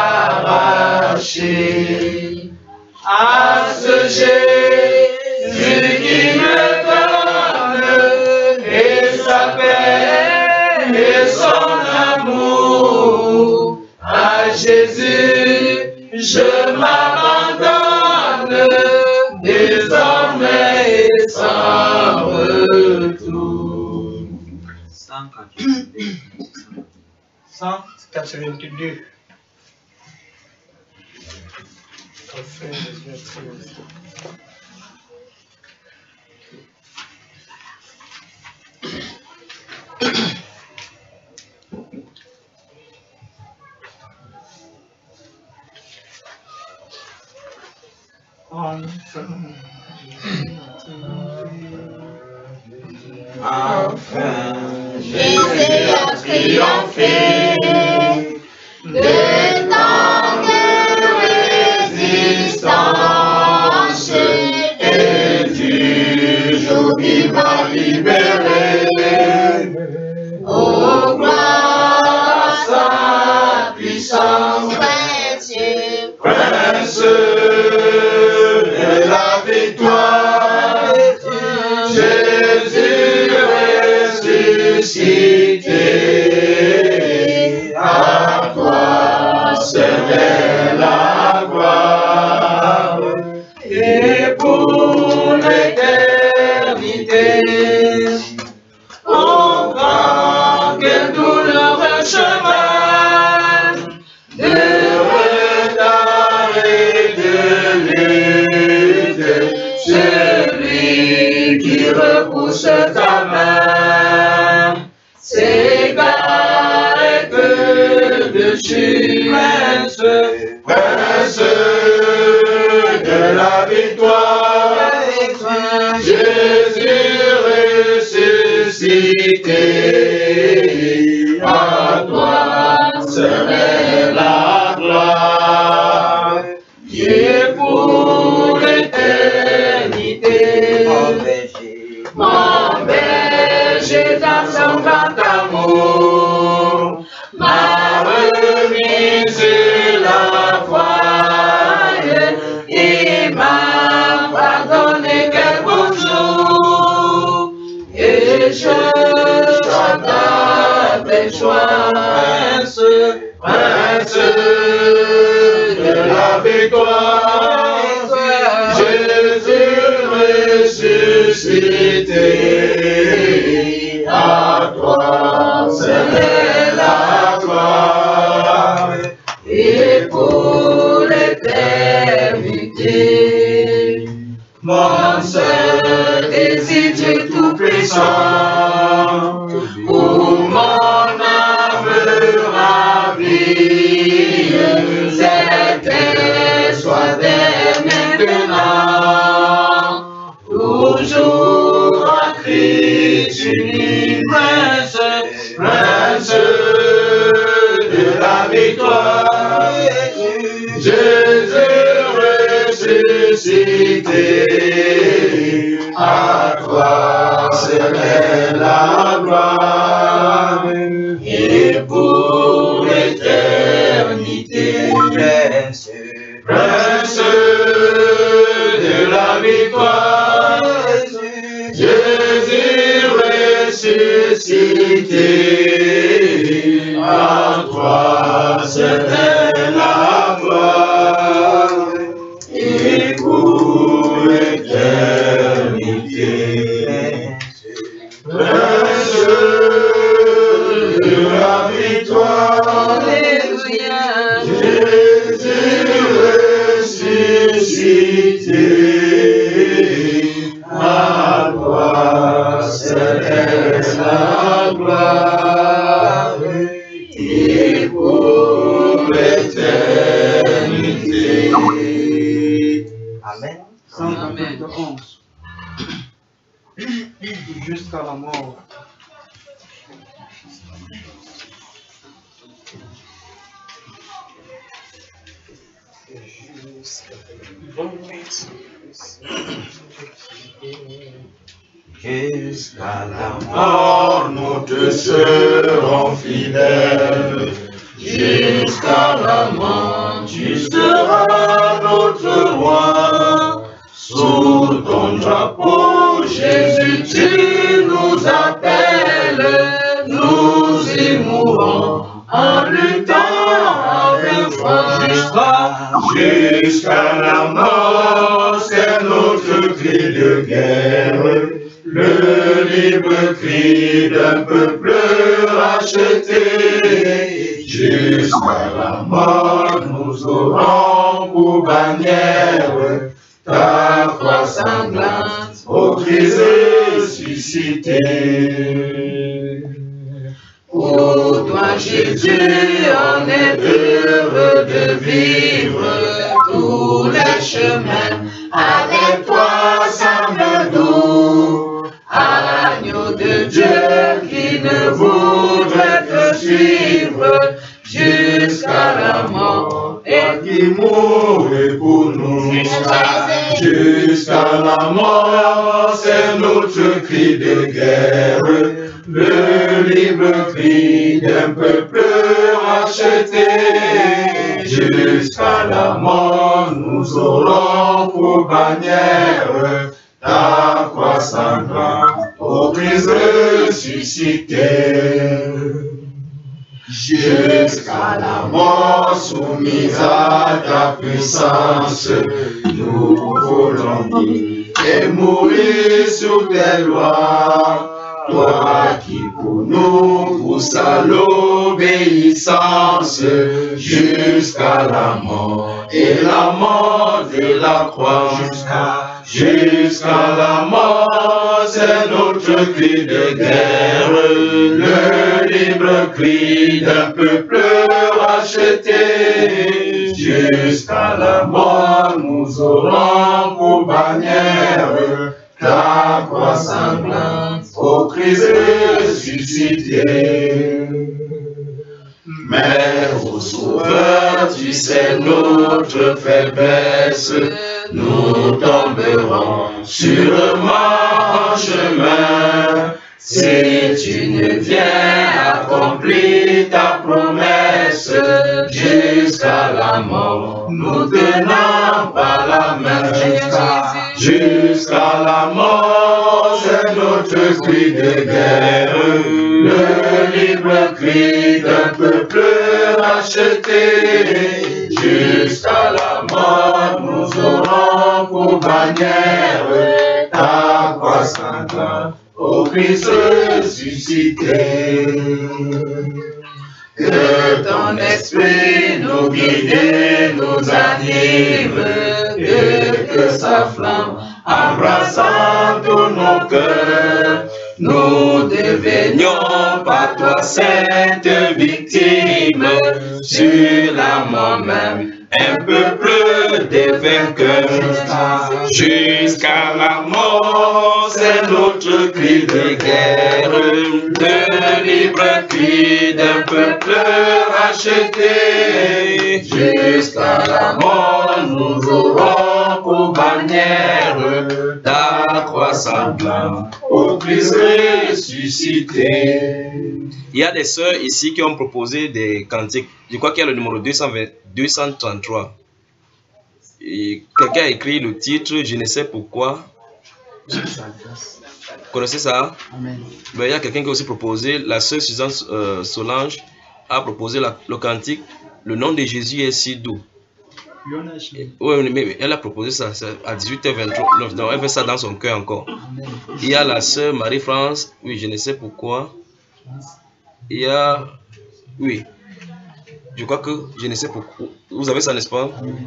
l'arracher. À ce Jésus qui me donne et sa paix et son amour, à Jésus je m'abandonne désormais et sans retour. cent quatre-vingt-deux. Enfin, Jésus a triomphé. Enfin, Jésus a triomphé de tant de résistance et du jour qui m'a libéré. Oh, gloire à sa puissance, précieux, prince de la victoire, Jésus ressuscité, à toi serait la gloire, et pour l'éternité, on prend quel douloureux chemin de retard et de lutte, celui qui repousse ta main s'égare que dessus, prince, prince de la victoire, Jésus ressuscité, à toi serait la gloire, et pour l'éternité, mon berger dans son grand amour, m'a remise la foi, et m'a pardonné quel beau jour, et je chante avec joie, prince, prince de la victoire, Jésus ressuscité, à toi serait la gloire, et pour l'éternité, mon seul désir, Dieu tout-puissant, pour mon âme ravie, c'est qu'elle soit dès maintenant, toujours à Christ uni, prince, prince de la victoire, Jésus ressuscité, à toi serait la gloire, et pour l'éternité, prince, prince de la victoire, Jésus ressuscité, à toi serait la gloire, et pour l'éternité, prince de la victoire, Jésus ressuscité, à toi serait la gloire, et pour l'éternité. Amen. cent quatre-vingt-onze. Jusqu'à la mort. Jusqu'à la mort, nous te serons fidèles. Jusqu'à la mort, tu seras notre roi. Sous ton drapeau, Jésus, tu nous appelles. Nous y mourrons en luttant avec foi. Jusqu'à la mort, c'est notre cri de guerre. Le libre cri d'un peuple racheté. Jusqu'à la mort, nous aurons pour bannière ta croix sanglante, ô Christ ressuscité. Pour toi, Jésus, on est heureux de vivre tous les chemins. Avec toi, semble doux, agneau de Dieu qui ne voudrait te suivre jusqu'à la mort et qui mourrait pour nous. Jusqu'à la mort, c'est notre cri de guerre, le libre cri d'un peuple rachetés. Jusqu'à la mort, nous aurons pour bannière ta croix sanglante, ô Christ ressuscité. Jusqu'à la mort, soumise à ta puissance, nous voulons vivre et mourir sur tes lois. Toi qui pour nous pousse à l'obéissance jusqu'à la mort et la mort de la croix. Jusqu'à la mort, c'est notre cri de guerre, le libre cri d'un peuple racheté. Jusqu'à la mort, nous aurons pour bannière ta croix sanglante, ô Christ ressuscité. Mais ô Sauveur, tu sais notre faiblesse, nous tomberons sûrement en chemin. Si tu ne viens accomplir ta promesse jusqu'à la mort, nous tenons par la main jusqu'à jusqu'à la mort, c'est notre cri de guerre, le libre cri d'un peuple racheté. Jusqu'à la mort, nous aurons pour bannière ta croix sanglante, ô Christ ressuscité. Que ton esprit nous guide, nous anime, et que sa flamme embrassant tous nos cœurs, nous devenions par toi sainte victime, sur la mort même, un peuple de vainqueurs. Jusqu'à la mort, c'est notre cri de guerre, de libre cri d'un peuple racheté. Jusqu'à la mort, nous aurons pour bannière ta croix sanglante, ô Christ ressuscité. Il y a des sœurs ici qui ont proposé des cantiques. Je crois qu'il y a le numéro deux cent vingt, deux cent trente-trois. Et quelqu'un a écrit le titre, je ne sais pourquoi. Vous connaissez ça? Amen. Ben, il y a quelqu'un qui a aussi proposé, la sœur Suzanne euh, Solange a proposé la, le cantique, le nom de Jésus est si doux. Oui, mais elle a proposé ça, ça à dix-huit heures vingt-trois. Non, elle fait ça dans son cœur encore. Amen. Il y a la sœur Marie-France, oui, je ne sais pourquoi. Il y a, oui, je crois que, je ne sais pourquoi. Vous avez ça, n'est-ce pas?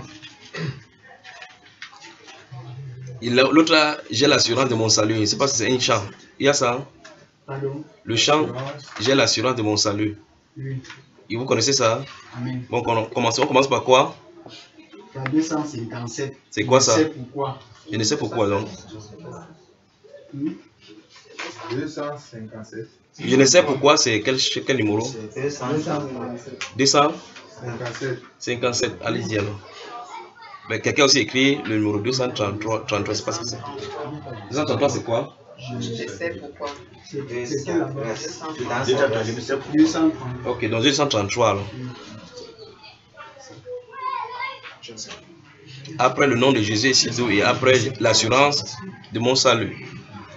L'autre là, j'ai l'assurance de mon salut. Je ne sais pas si c'est un chant. Il y a ça. Hein? Pardon? Le chant, j'ai l'assurance de mon salut. Oui. Et vous connaissez ça? Amen. Bon, on commence, on commence par quoi? La deux cent cinquante-sept. C'est quoi ça? Je ne sais pourquoi. Je ne sais pourquoi donc. deux cent cinquante-sept. Je ne sais pourquoi, c'est quel, quel numéro? deux cent cinquante-sept. Allez-y alors. Mais quelqu'un a aussi écrit le numéro deux cent trente-trois. trente-trois, c'est pas ce que c'est. deux cent trente-trois, c'est quoi? Je sais pourquoi. C'est quelle la deux cent trente. Ok, donc deux cent trente-trois alors. Après le nom de Jésus est si doux et après l'assurance de mon salut.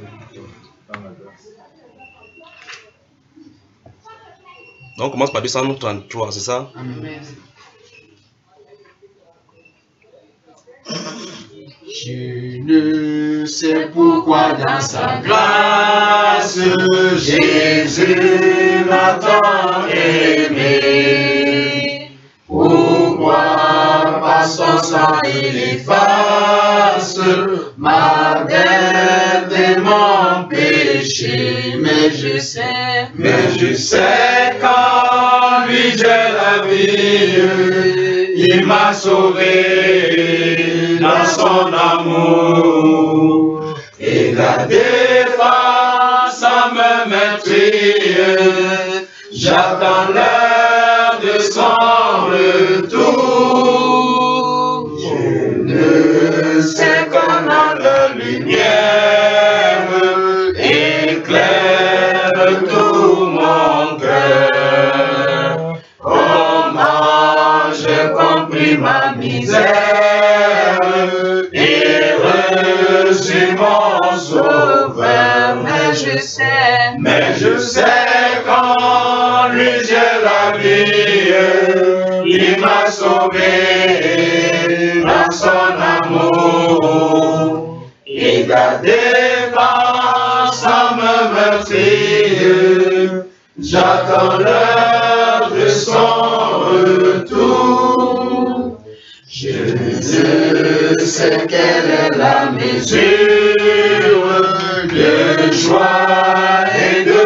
Donc on commence par deux cent trente-trois, c'est ça? Amen. Je ne sais pourquoi dans sa grâce Jésus m'a tant aimé. Pourquoi par son sang il efface ma dette et mon péché. Mais je sais, mais je sais qu'en lui j'ai la vie. Il m'a sauvé dans son amour et la défense à me maîtriser. J'attends l'heure de son retour. Je ne sais comment la lumière éclaire tout mon cœur. Oh, j'ai compris ma misère et reçu mon sauveur. Mais je sais, Mais je sais qu'en lui j'ai la vie, il m'a sauvé dans son amour. Il a défense sans me meurtrir. J'attends l'heure de son retour. Je sais quelle est la mesure de joie et de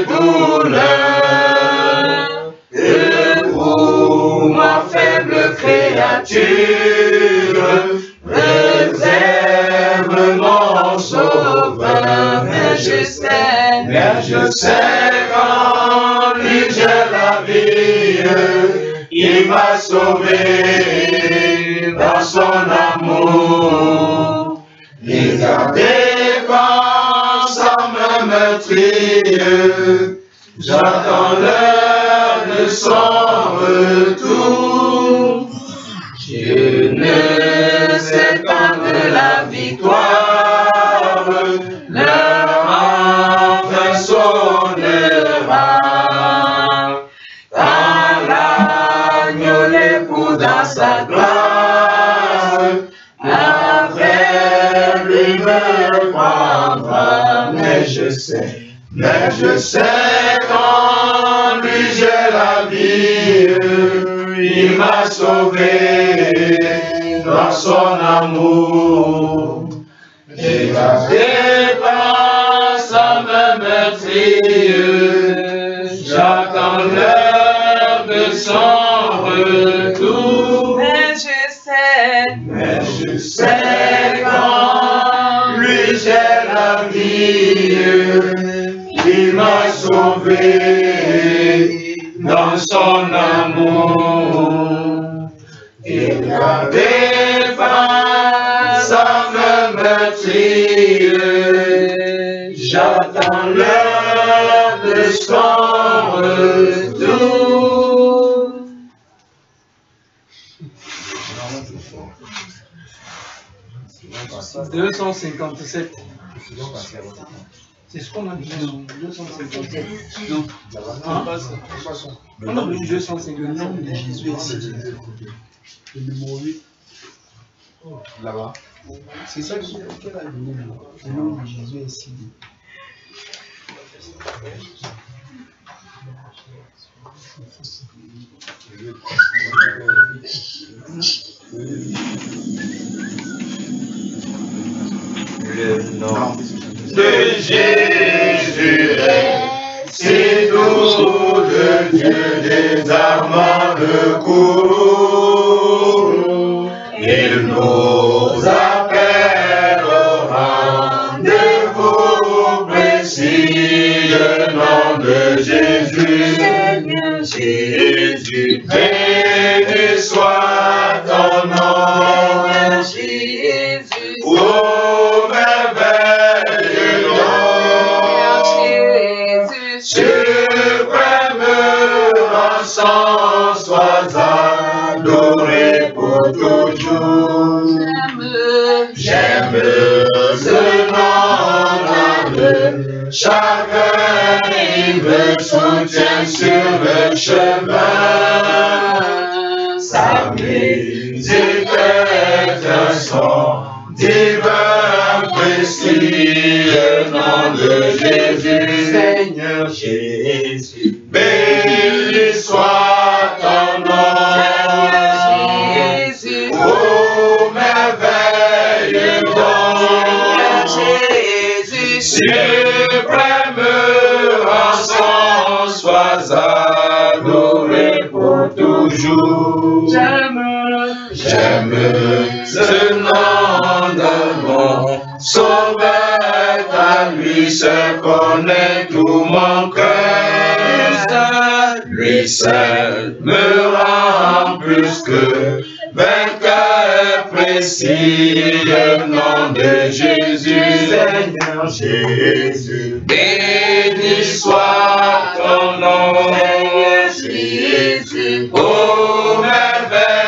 douleur que pour ma faible créature réserve mon sauveur. mais je sais, Mais je sais qu'en lui j'ai la vie, il m'a sauvé dans son amour. Il a défense sans me meurtrir. J'attends l'heure de son retour. Je ne sais pas de la victoire, l'heure enfin sonnera. Quand l'agneau l'époux dans sa gloire, après lui me prendra. Mais je sais, mais je sais qu'en lui j'ai la vie, il m'a sauvé dans son amour. Et la défense à me meurtrir, j'attends l'heure de son retour. mais je sais, Mais je sais qu'en lui j'ai la vie, il m'a sauvé dans son amour. Il a défense à me meurtrir. J'attends l'heure de son retour. deux cent cinquante-sept. C'est ce qu'on a dit. deux cent cinquante-sept. Non. Hein? On a vu deux cent cinquante-sept de Jésus ici. Le numéro huit. Là-bas. C'est ça qui est le nom de Jésus est ici. Le nom de Jésus est si doux, de Dieu désarmant le courroux. Il nous appelle au rendez-vous précis, le nom de Jésus. Jésus, béni soit ton nom. Jésus, Ô merveilleux nom, Jésus, suprême encens, sois adoré pour toujours. J'aime ce nom, chacun il me soutient sur le chemin. Sa musique est un son divin, précis, le nom de Jésus. Seigneur Jésus, béni soit ton nom. Jésus, Ô merveilleux nom, Jésus, suprême encens, sois adoré pour toujours. j'aime, J'aime ce nom de mon sauveur, à lui seul connaît tout mon cœur. Lui seul me rend plus que vainqueur précis, le nom de Jésus. Seigneur Jésus, béni soit ton nom. Jésus, ô merveille.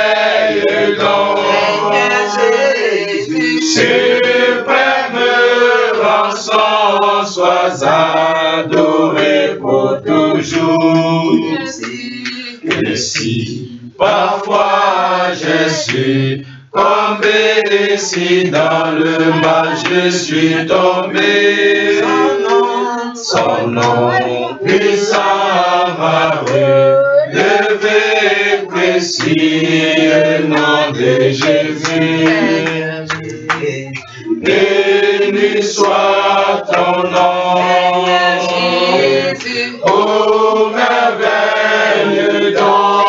suprême rançon, sois adoré pour toujours. Et si parfois je suis tombé ici dans le mal, je suis tombé. Son nom puissant m'a relevé, précieux nom de Jésus. Béni soit ton nom, ô merveilleux don,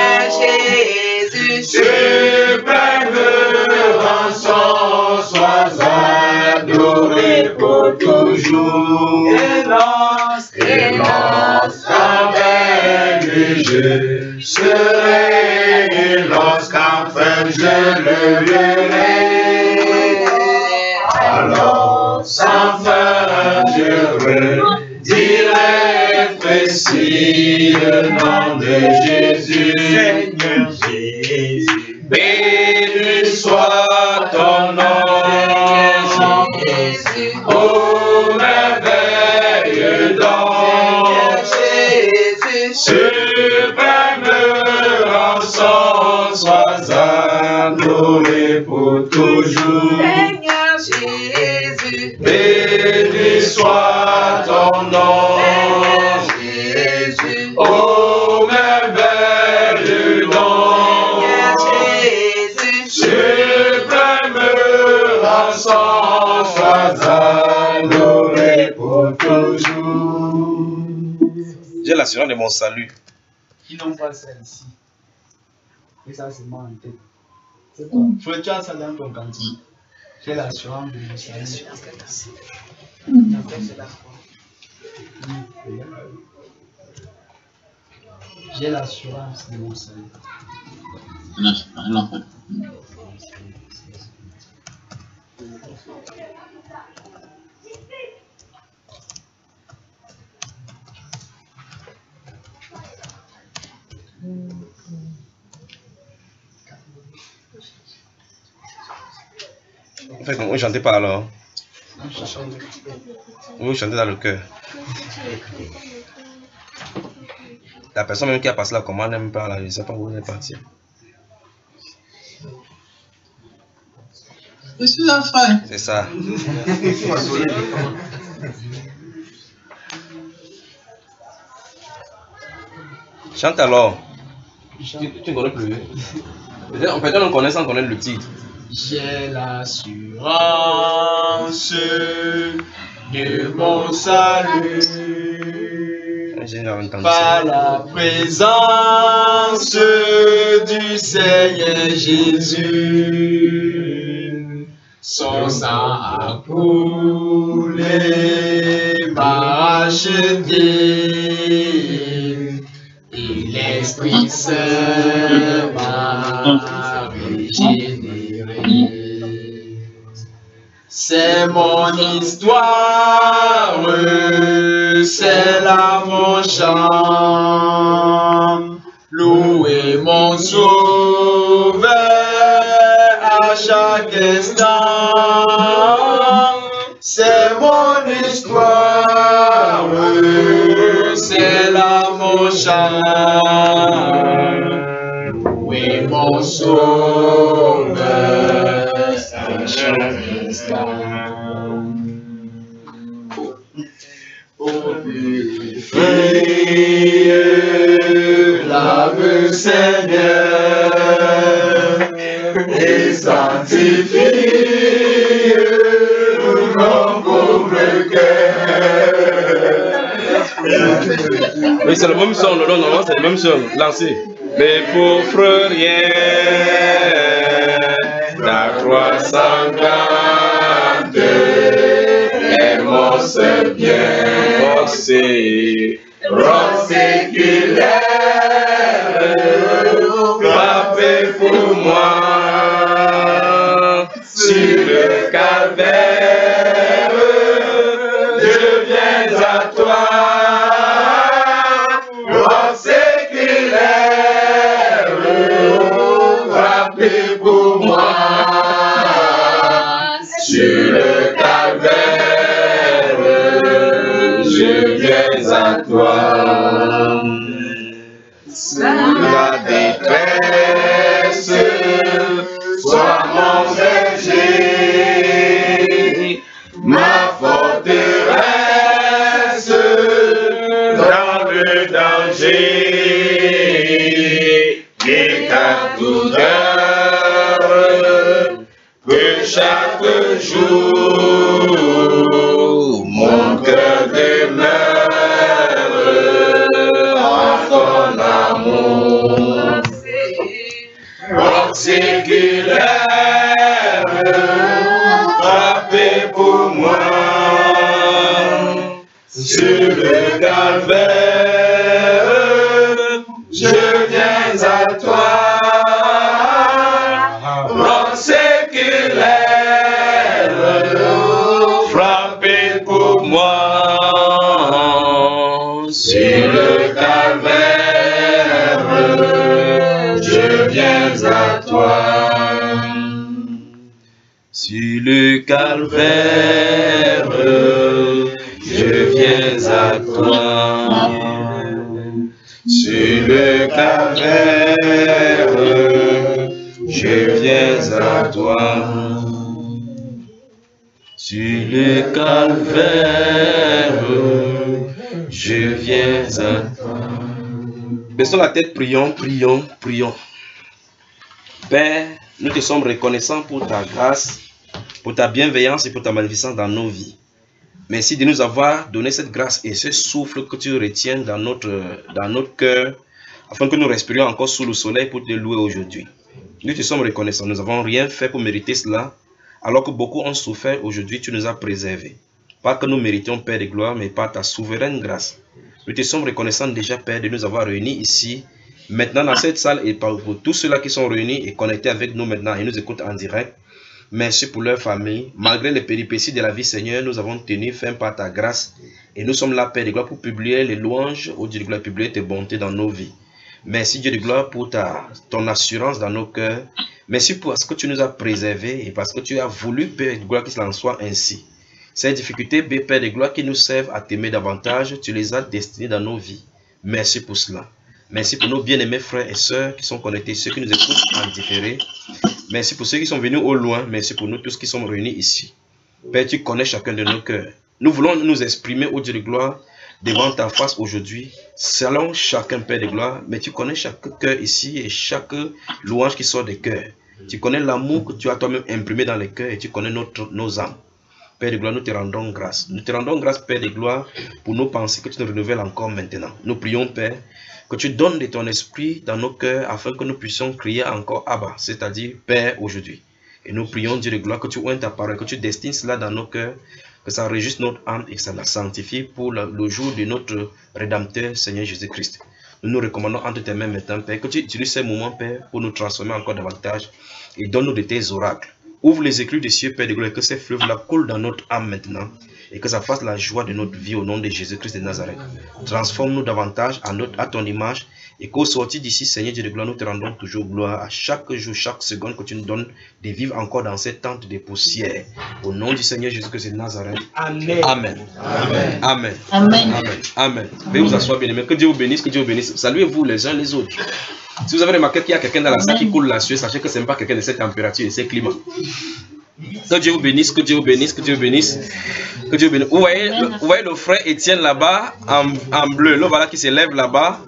suprême rançon, sois adoré pour toujours. Hélas, hélas, avec lui je serai, et lorsqu'enfin je le verrai, alors sans fin je redirai précieux nom de Jésus. Seigneur Jésus, béni soit ton nom, ô merveilleux don, suprême rançon, sois adoré pour toujours. Seigneur Jésus, béni soit ton nom, Jésus, ô merveilleux don, suprême rançon, sois adoré pour toujours. J'ai l'assurance de mon salut. Qui n'ont pas ça ici. Et ça, c'est moi en tête. C'est toi. Frère, tu as ça dans ton cantique. J'ai l'assurance de mon salut. J'ai l'assurance de mon salut. En fait, vous ne chantez pas alors. Vous chantez dans le cœur. La personne même qui a passé la commande n'aime pas là, je ne sais pas où elle est partie. Je suis là, frère. C'est ça. Chante alors. Tu ne connais plus. Peut-être peut on connaît sans connaître le titre. J'ai l'assurance de mon salut par la présence du Seigneur Jésus. Son sang a coulé, m'a racheté, et l'Esprit Saint m'a régénéré. C'est mon histoire, c'est là mon chant. Louez mon sauveur à chaque instant. C'est mon histoire, c'est là mon chant. Louez mon sauveur à chaque instant. Oh, purifie, lave Seigneur, et sanctifie mon pauvre cœur. Oui, c'est le même son, non, non, non, c'est le même son, lancé. Les pauvres rien, la croix sanglante, est mon seul bien, forcé, roc séculaire, frappé pour moi, sur le calvaire, je viens à toi, roc séculaire, frappé pour moi, tout cœur, que chaque jour, mon cœur demeure en ton amour. Roc séculaire, frappé pour moi, sur le calvaire, je viens à toi. Roc séculaire, frappé pour moi, sur le calvaire, je viens à toi. Sur le calvaire, je viens à toi. Sur le calvaire, je viens à toi. Sur le calvaire, je viens à toi. Baissons la tête, prions, prions, prions. Père, nous te sommes reconnaissants pour ta grâce, pour ta bienveillance et pour ta magnificence dans nos vies. Merci de nous avoir donné cette grâce et ce souffle que tu retiens dans notre, dans notre cœur, afin que nous respirions encore sous le soleil pour te louer aujourd'hui. Nous te sommes reconnaissants, nous n'avons rien fait pour mériter cela, alors que beaucoup ont souffert, aujourd'hui tu nous as préservés. Pas que nous méritions, Père de gloire, mais par ta souveraine grâce. Nous te sommes reconnaissants déjà, Père, de nous avoir réunis ici, maintenant dans cette salle, et pour tous ceux-là qui sont réunis et connectés avec nous maintenant et nous écoutent en direct. Merci pour leur famille. Malgré les péripéties de la vie, Seigneur, nous avons tenu fin par ta grâce. Et nous sommes là, Père de gloire, pour publier les louanges, ô Dieu de gloire, publier tes bontés dans nos vies. Merci, Dieu de gloire, pour ta, ton assurance dans nos cœurs. Merci pour ce que tu nous as préservés et parce que tu as voulu, Père de gloire, qu'il en soit ainsi. Ces difficultés, Père de gloire, qui nous servent à t'aimer davantage, tu les as destinées dans nos vies. Merci pour cela. Merci pour nos bien-aimés frères et sœurs qui sont connectés, ceux qui nous écoutent en différé. Merci pour ceux qui sont venus au loin. Merci pour nous tous qui sommes réunis ici. Père, tu connais chacun de nos cœurs. Nous voulons nous exprimer, ô Dieu de gloire, devant ta face aujourd'hui. Selon chacun, Père de gloire, mais tu connais chaque cœur ici et chaque louange qui sort des cœurs. Tu connais l'amour que tu as toi-même imprimé dans les cœurs et tu connais notre, nos âmes. Père de gloire, nous te rendons grâce. Nous te rendons grâce, Père de gloire, pour nos pensées que tu nous renouvelles encore maintenant. Nous prions, Père, que tu donnes de ton esprit dans nos cœurs afin que nous puissions crier encore Abba, c'est-à-dire Père aujourd'hui. Et nous prions, Dieu de gloire, que tu oins ta parole, que tu destines cela dans nos cœurs, que ça réjouisse notre âme et que ça la sanctifie pour le, le jour de notre Rédempteur, Seigneur Jésus-Christ. Nous nous recommandons entre tes mains maintenant, Père, que tu utilises ces moments, Père, pour nous transformer encore davantage et donne-nous de tes oracles. Ouvre les éclus des cieux, Père de gloire, que ces fleuves-là coulent dans notre âme maintenant et que ça fasse la joie de notre vie au nom de Jésus-Christ de Nazareth. Transforme-nous davantage à, notre, à ton image et qu'au sortir d'ici, Seigneur Dieu de gloire, nous te rendons toujours gloire à chaque jour, chaque seconde que tu nous donnes de vivre encore dans cette tente de poussière. Au nom du Seigneur Jésus-Christ de Nazareth. Amen. Amen. Amen. Amen. Amen. Amen. Amen. Veuillez vous asseoir, bien-aimés. Que Dieu vous bénisse, que Dieu vous bénisse. Saluez-vous les uns les autres. Si vous avez remarqué qu'il y a quelqu'un dans la salle qui coule la sueur, sachez que ce n'est pas quelqu'un de cette température et de ce climat. Que Dieu vous bénisse, que Dieu vous bénisse, que Dieu vous bénisse. Que Dieu vous bénisse. Vous voyez, le, vous voyez le frère Étienne là-bas, en, en bleu, là voilà qui se lève là-bas.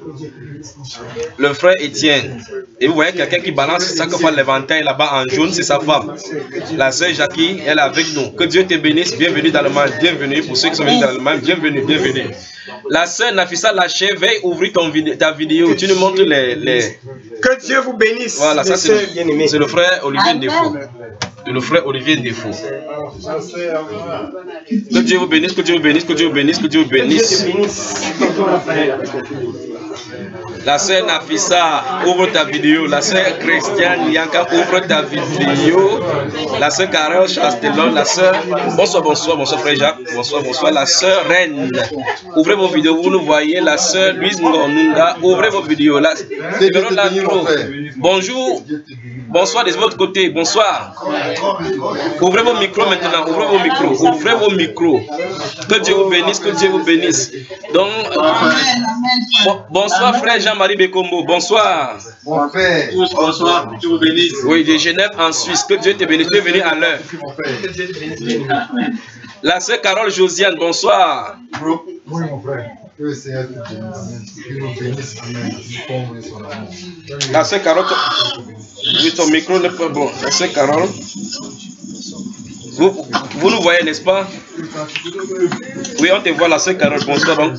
Le frère Étienne. Et vous voyez quelqu'un qui balance chaque fois l'éventail là-bas en jaune, c'est sa femme. La sœur Jackie, elle est avec nous. Que Dieu te bénisse, bienvenue dans le monde, bienvenue pour ceux qui sont venus dans le monde, bienvenue, bienvenue. La sœur Nafissa Laché, veille ouvrir ton vid ta vidéo, tu nous montres les, les... Que Dieu vous bénisse. Voilà, ça c'est le, le frère Olivier Ndefo. Le frère Olivier Ndefo. Que Dieu vous bénisse, que Dieu vous bénisse, que Dieu vous bénisse, que Dieu vous bénisse. La sœur Nafissa, ouvre ta vidéo. La sœur Christiane Yanka, ouvre ta vidéo. La sœur Carole Chastelon, la sœur... Bonsoir, bonsoir, bonsoir frère Jacques. Bonsoir, bonsoir. La sœur Reine. Ouvrez vos vidéos, vous nous voyez. La sœur Louise Ngonunda, ouvrez vos vidéos. La... Bonjour. Bonsoir de votre côté. Bonsoir. Ouvrez vos micros maintenant. Ouvrez vos micros. Ouvrez vos micros. Que Dieu vous bénisse. Que Dieu vous bénisse. Donc, bon, bonsoir frère Jean-Marie Bekombo. Bonsoir. Bonsoir. Que Dieu vous bénisse. Oui, de Genève en Suisse. Que Dieu te bénisse. Tu es venu à l'heure. La sœur Carole Josiane. Bonsoir. Oui, mon frère. Que le Seigneur te bénisse. Qu'il nous bénisse. Amen. Comme son amour. La sœur Carole, oui, ton micro n'est pas bon. La sœur Carole, vous, vous nous voyez, n'est-ce pas? Oui, on te voit, la sœur Carole. Bonsoir donc.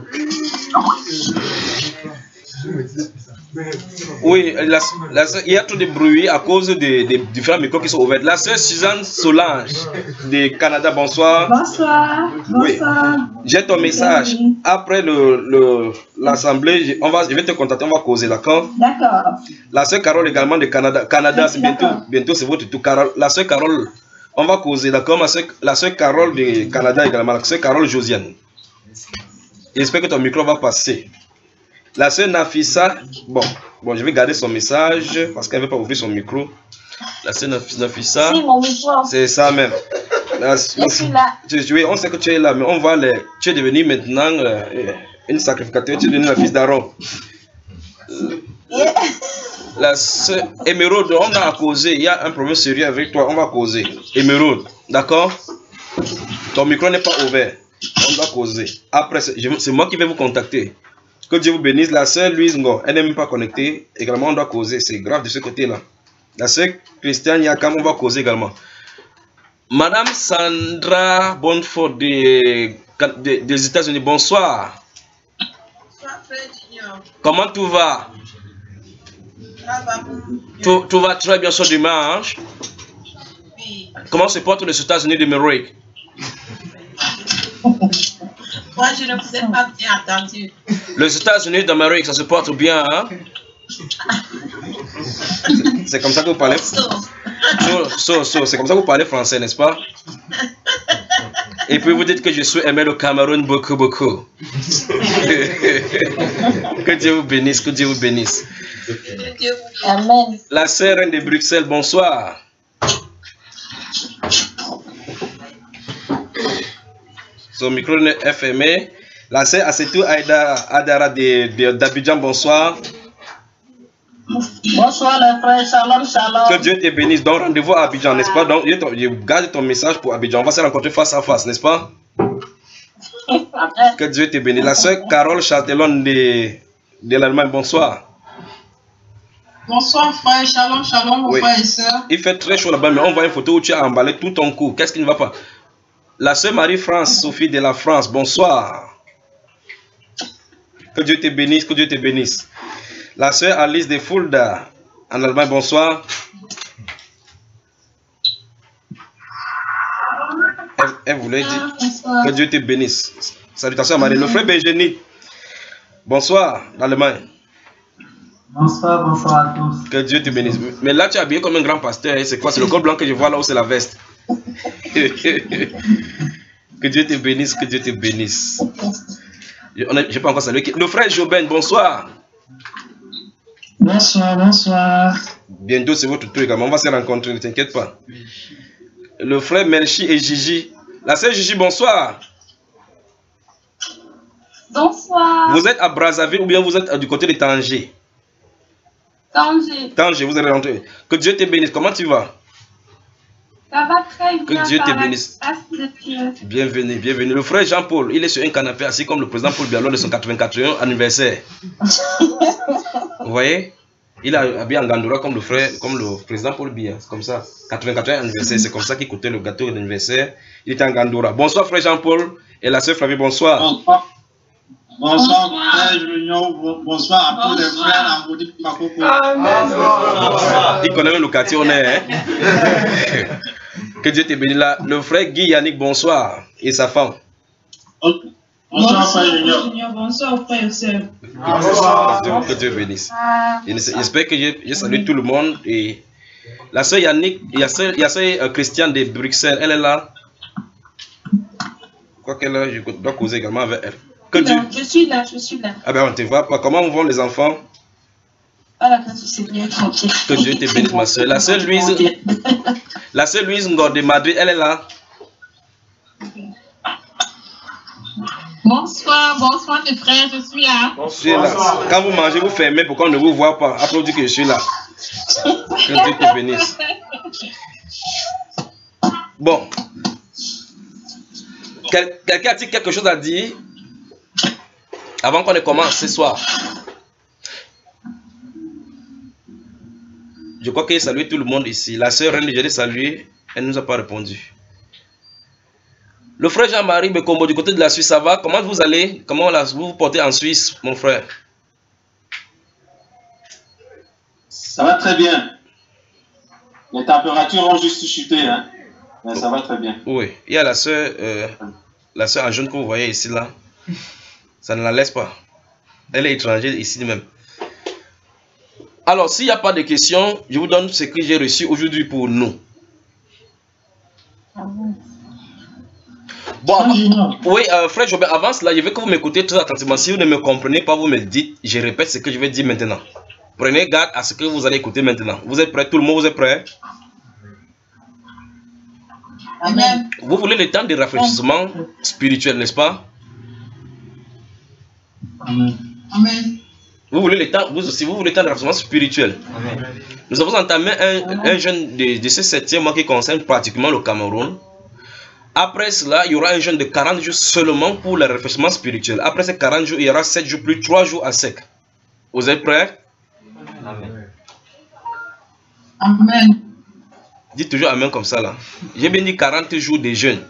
Oui, la, la, il y a trop de bruit à cause des de différents micros qui sont ouverts. La sœur Suzanne Solange du Canada, bonsoir. Bonsoir. Oui. Bonsoir. J'ai ton message. Après le l'assemblée, on va, je vais te contacter, on va causer, d'accord? D'accord. La sœur Carole également du Canada. Canada, c'est bientôt, bientôt c'est votre tour. Carole, la sœur Carole, on va causer, d'accord? La sœur Carole du Canada également, la sœur Carole Josiane. J'espère que ton micro va passer. La sœur Nafissa, bon, bon, je vais garder son message parce qu'elle ne veut pas ouvrir son micro. La sœur Nafissa, c'est ça même. La, je suis là. Tu, tu, on sait que tu es là, mais on va les. Tu es devenu maintenant euh, une sacrificatrice, tu es devenu la fille d'Aaron. Yeah. La sœur Émeraude, on va causer. Il y a un problème sérieux avec toi, on va causer. Émeraude, d'accord? Ton micro n'est pas ouvert. On va causer. Après, c'est moi qui vais vous contacter. Que Dieu vous bénisse. La sœur Louise Ngo, elle n'est même pas connectée. Également, on doit causer. C'est grave de ce côté-là. La sœur Christiane Yakam, on va causer également. Madame Sandra Bonnefort des, des, des États-Unis, bonsoir. Bonsoir, frère Junior. Comment tout va? Ça va. Tout, tout va très bien ce dimanche. Oui. Comment se portent les États-Unis d'Amérique? Moi, je ne vous ai pas bien entendu. Les États-Unis d'Amérique, ça se porte bien, hein? C'est comme ça que vous parlez. So, so, so. C'est comme ça que vous parlez français, n'est-ce pas? Et puis vous dites que je suis aimé le Cameroun beaucoup, beaucoup. Que Dieu vous bénisse, que Dieu vous bénisse. Amen. La sœur reine de Bruxelles, bonsoir. Son micro est fermé. La sœur Assetou Aïda Adara d'Abidjan, bonsoir. Bonsoir les frères, shalom, shalom. Que Dieu te bénisse. Donc rendez-vous à Abidjan, n'est-ce pas? Donc je garde ton message pour Abidjan. On va se rencontrer face à face, n'est-ce pas? Que Dieu te bénisse. La sœur Carole Châtellon de, de l'Allemagne, bonsoir. Bonsoir frère, shalom, shalom mon Oui. frère et soeur. Il fait très chaud là-bas, mais on voit une photo où tu as emballé tout ton cou. Qu'est-ce qui ne va pas? La sœur Marie-France, Sophie de la France, bonsoir. Que Dieu te bénisse, que Dieu te bénisse. La sœur Alice de Fulda, en Allemagne, bonsoir. Elle, elle voulait dire que Dieu te bénisse. Salutations à Marie. Le frère Benjeni, bonsoir, l'Allemagne. Bonsoir, bonsoir à tous. Que Dieu te bénisse. Mais là, tu es habillé comme un grand pasteur. C'est quoi? C'est le col blanc que je vois là ou c'est la veste? Que Dieu te bénisse, que Dieu te bénisse. Je n'ai pas encore salué. Le frère Joben, bonsoir. Bonsoir, bonsoir. Bientôt, c'est votre tour également. On va se rencontrer, ne t'inquiète pas. Le frère Melchi et Gigi. La sœur Gigi, bonsoir. Bonsoir. Vous êtes à Brazzaville ou bien vous êtes du côté de Tanger? Tanger. Tanger, vous allez rentrer. Que Dieu te bénisse. Comment tu vas? Ça va très bien. Que Dieu te par la bénisse. grâce de Dieu. Bienvenue, bienvenue. Le frère Jean-Paul, il est sur un canapé assis comme le président Paul Biya de son quatre-vingt-quatrième anniversaire. Vous voyez? Il a habillé en gandoura comme le frère, comme le président Paul Biya. C'est comme ça. quatre-vingt-quatrième anniversaire, c'est comme ça qu'il coûtait le gâteau d'anniversaire. Il était en gandoura. Bonsoir frère Jean-Paul et la sœur Flavie, bonsoir. Bonsoir. Bonsoir, frère Junior. Bonsoir à tous les frères en Maudit Makoko. Il connaît même le quartier, on est. Hein? Que Dieu te bénisse là. Le frère Guy Yannick, bonsoir. Et sa femme. Bonsoir, frère Junior. Bonsoir frère et soeur. Que Dieu bénisse. J'espère que je salue tout le monde. Et la sœur Yannick, il y a sœur, il y a sœur Christiane de Bruxelles, elle est là. Quoi qu'elle est, je dois causer également avec elle. Que Dieu... Je suis là, je suis là. Ah ben on te voit pas. Comment vont les enfants? À la grâce du Seigneur, tranquille. Que Dieu te bénisse, ma soeur. La sœur Louise, la sœur Louise Ngor de Madrid, elle est là. Bonsoir, bonsoir mes frères, je suis là. Je suis là. Quand vous mangez, vous fermez pour qu'on ne vous voit pas. Après, vous dites que je suis là. Que Dieu te bénisse. Bon. Quel, quelqu'un a-t-il quelque chose à dire? Avant qu'on ne commence ce soir, je crois qu'il a salué tout le monde ici. La sœur Reine, je l'ai saluée, elle ne nous a pas répondu. Le frère Jean-Marie Bekombo du côté de la Suisse, ça va? Comment vous allez? Comment vous vous portez en Suisse, mon frère? Ça va très bien. Les températures ont juste chuté, hein. Mais ça va très bien. Oui, il y a la sœur, euh, la sœur en jaune que vous voyez ici, là. Ça ne la laisse pas. Elle est étrangère ici même. Alors, s'il n'y a pas de questions, je vous donne ce que j'ai reçu aujourd'hui pour nous. Bon, avant, oui, euh, frère Jobert, avant cela, je veux que vous m'écoutez très attentivement. Si vous ne me comprenez pas, vous me le dites. Je répète ce que je vais dire maintenant. Prenez garde à ce que vous allez écouter maintenant. Vous êtes prêts? Tout le monde, vous êtes prêts? Amen. Vous voulez le temps de rafraîchissement spirituel, n'est-ce pas? Amen. Vous voulez le temps, vous aussi, vous voulez le temps de rafraîchissement spirituel. Amen. Nous avons entamé un, un jeûne de, de ce septième mois qui concerne pratiquement le Cameroun. Après cela, il y aura un jeûne de quarante jours seulement pour le rafraîchissement spirituel. Après ces quarante jours, il y aura sept jours plus trois jours à sec. Vous êtes prêts? Amen. Amen. Dites toujours Amen comme ça là. J'ai bien dit quarante jours de jeûne.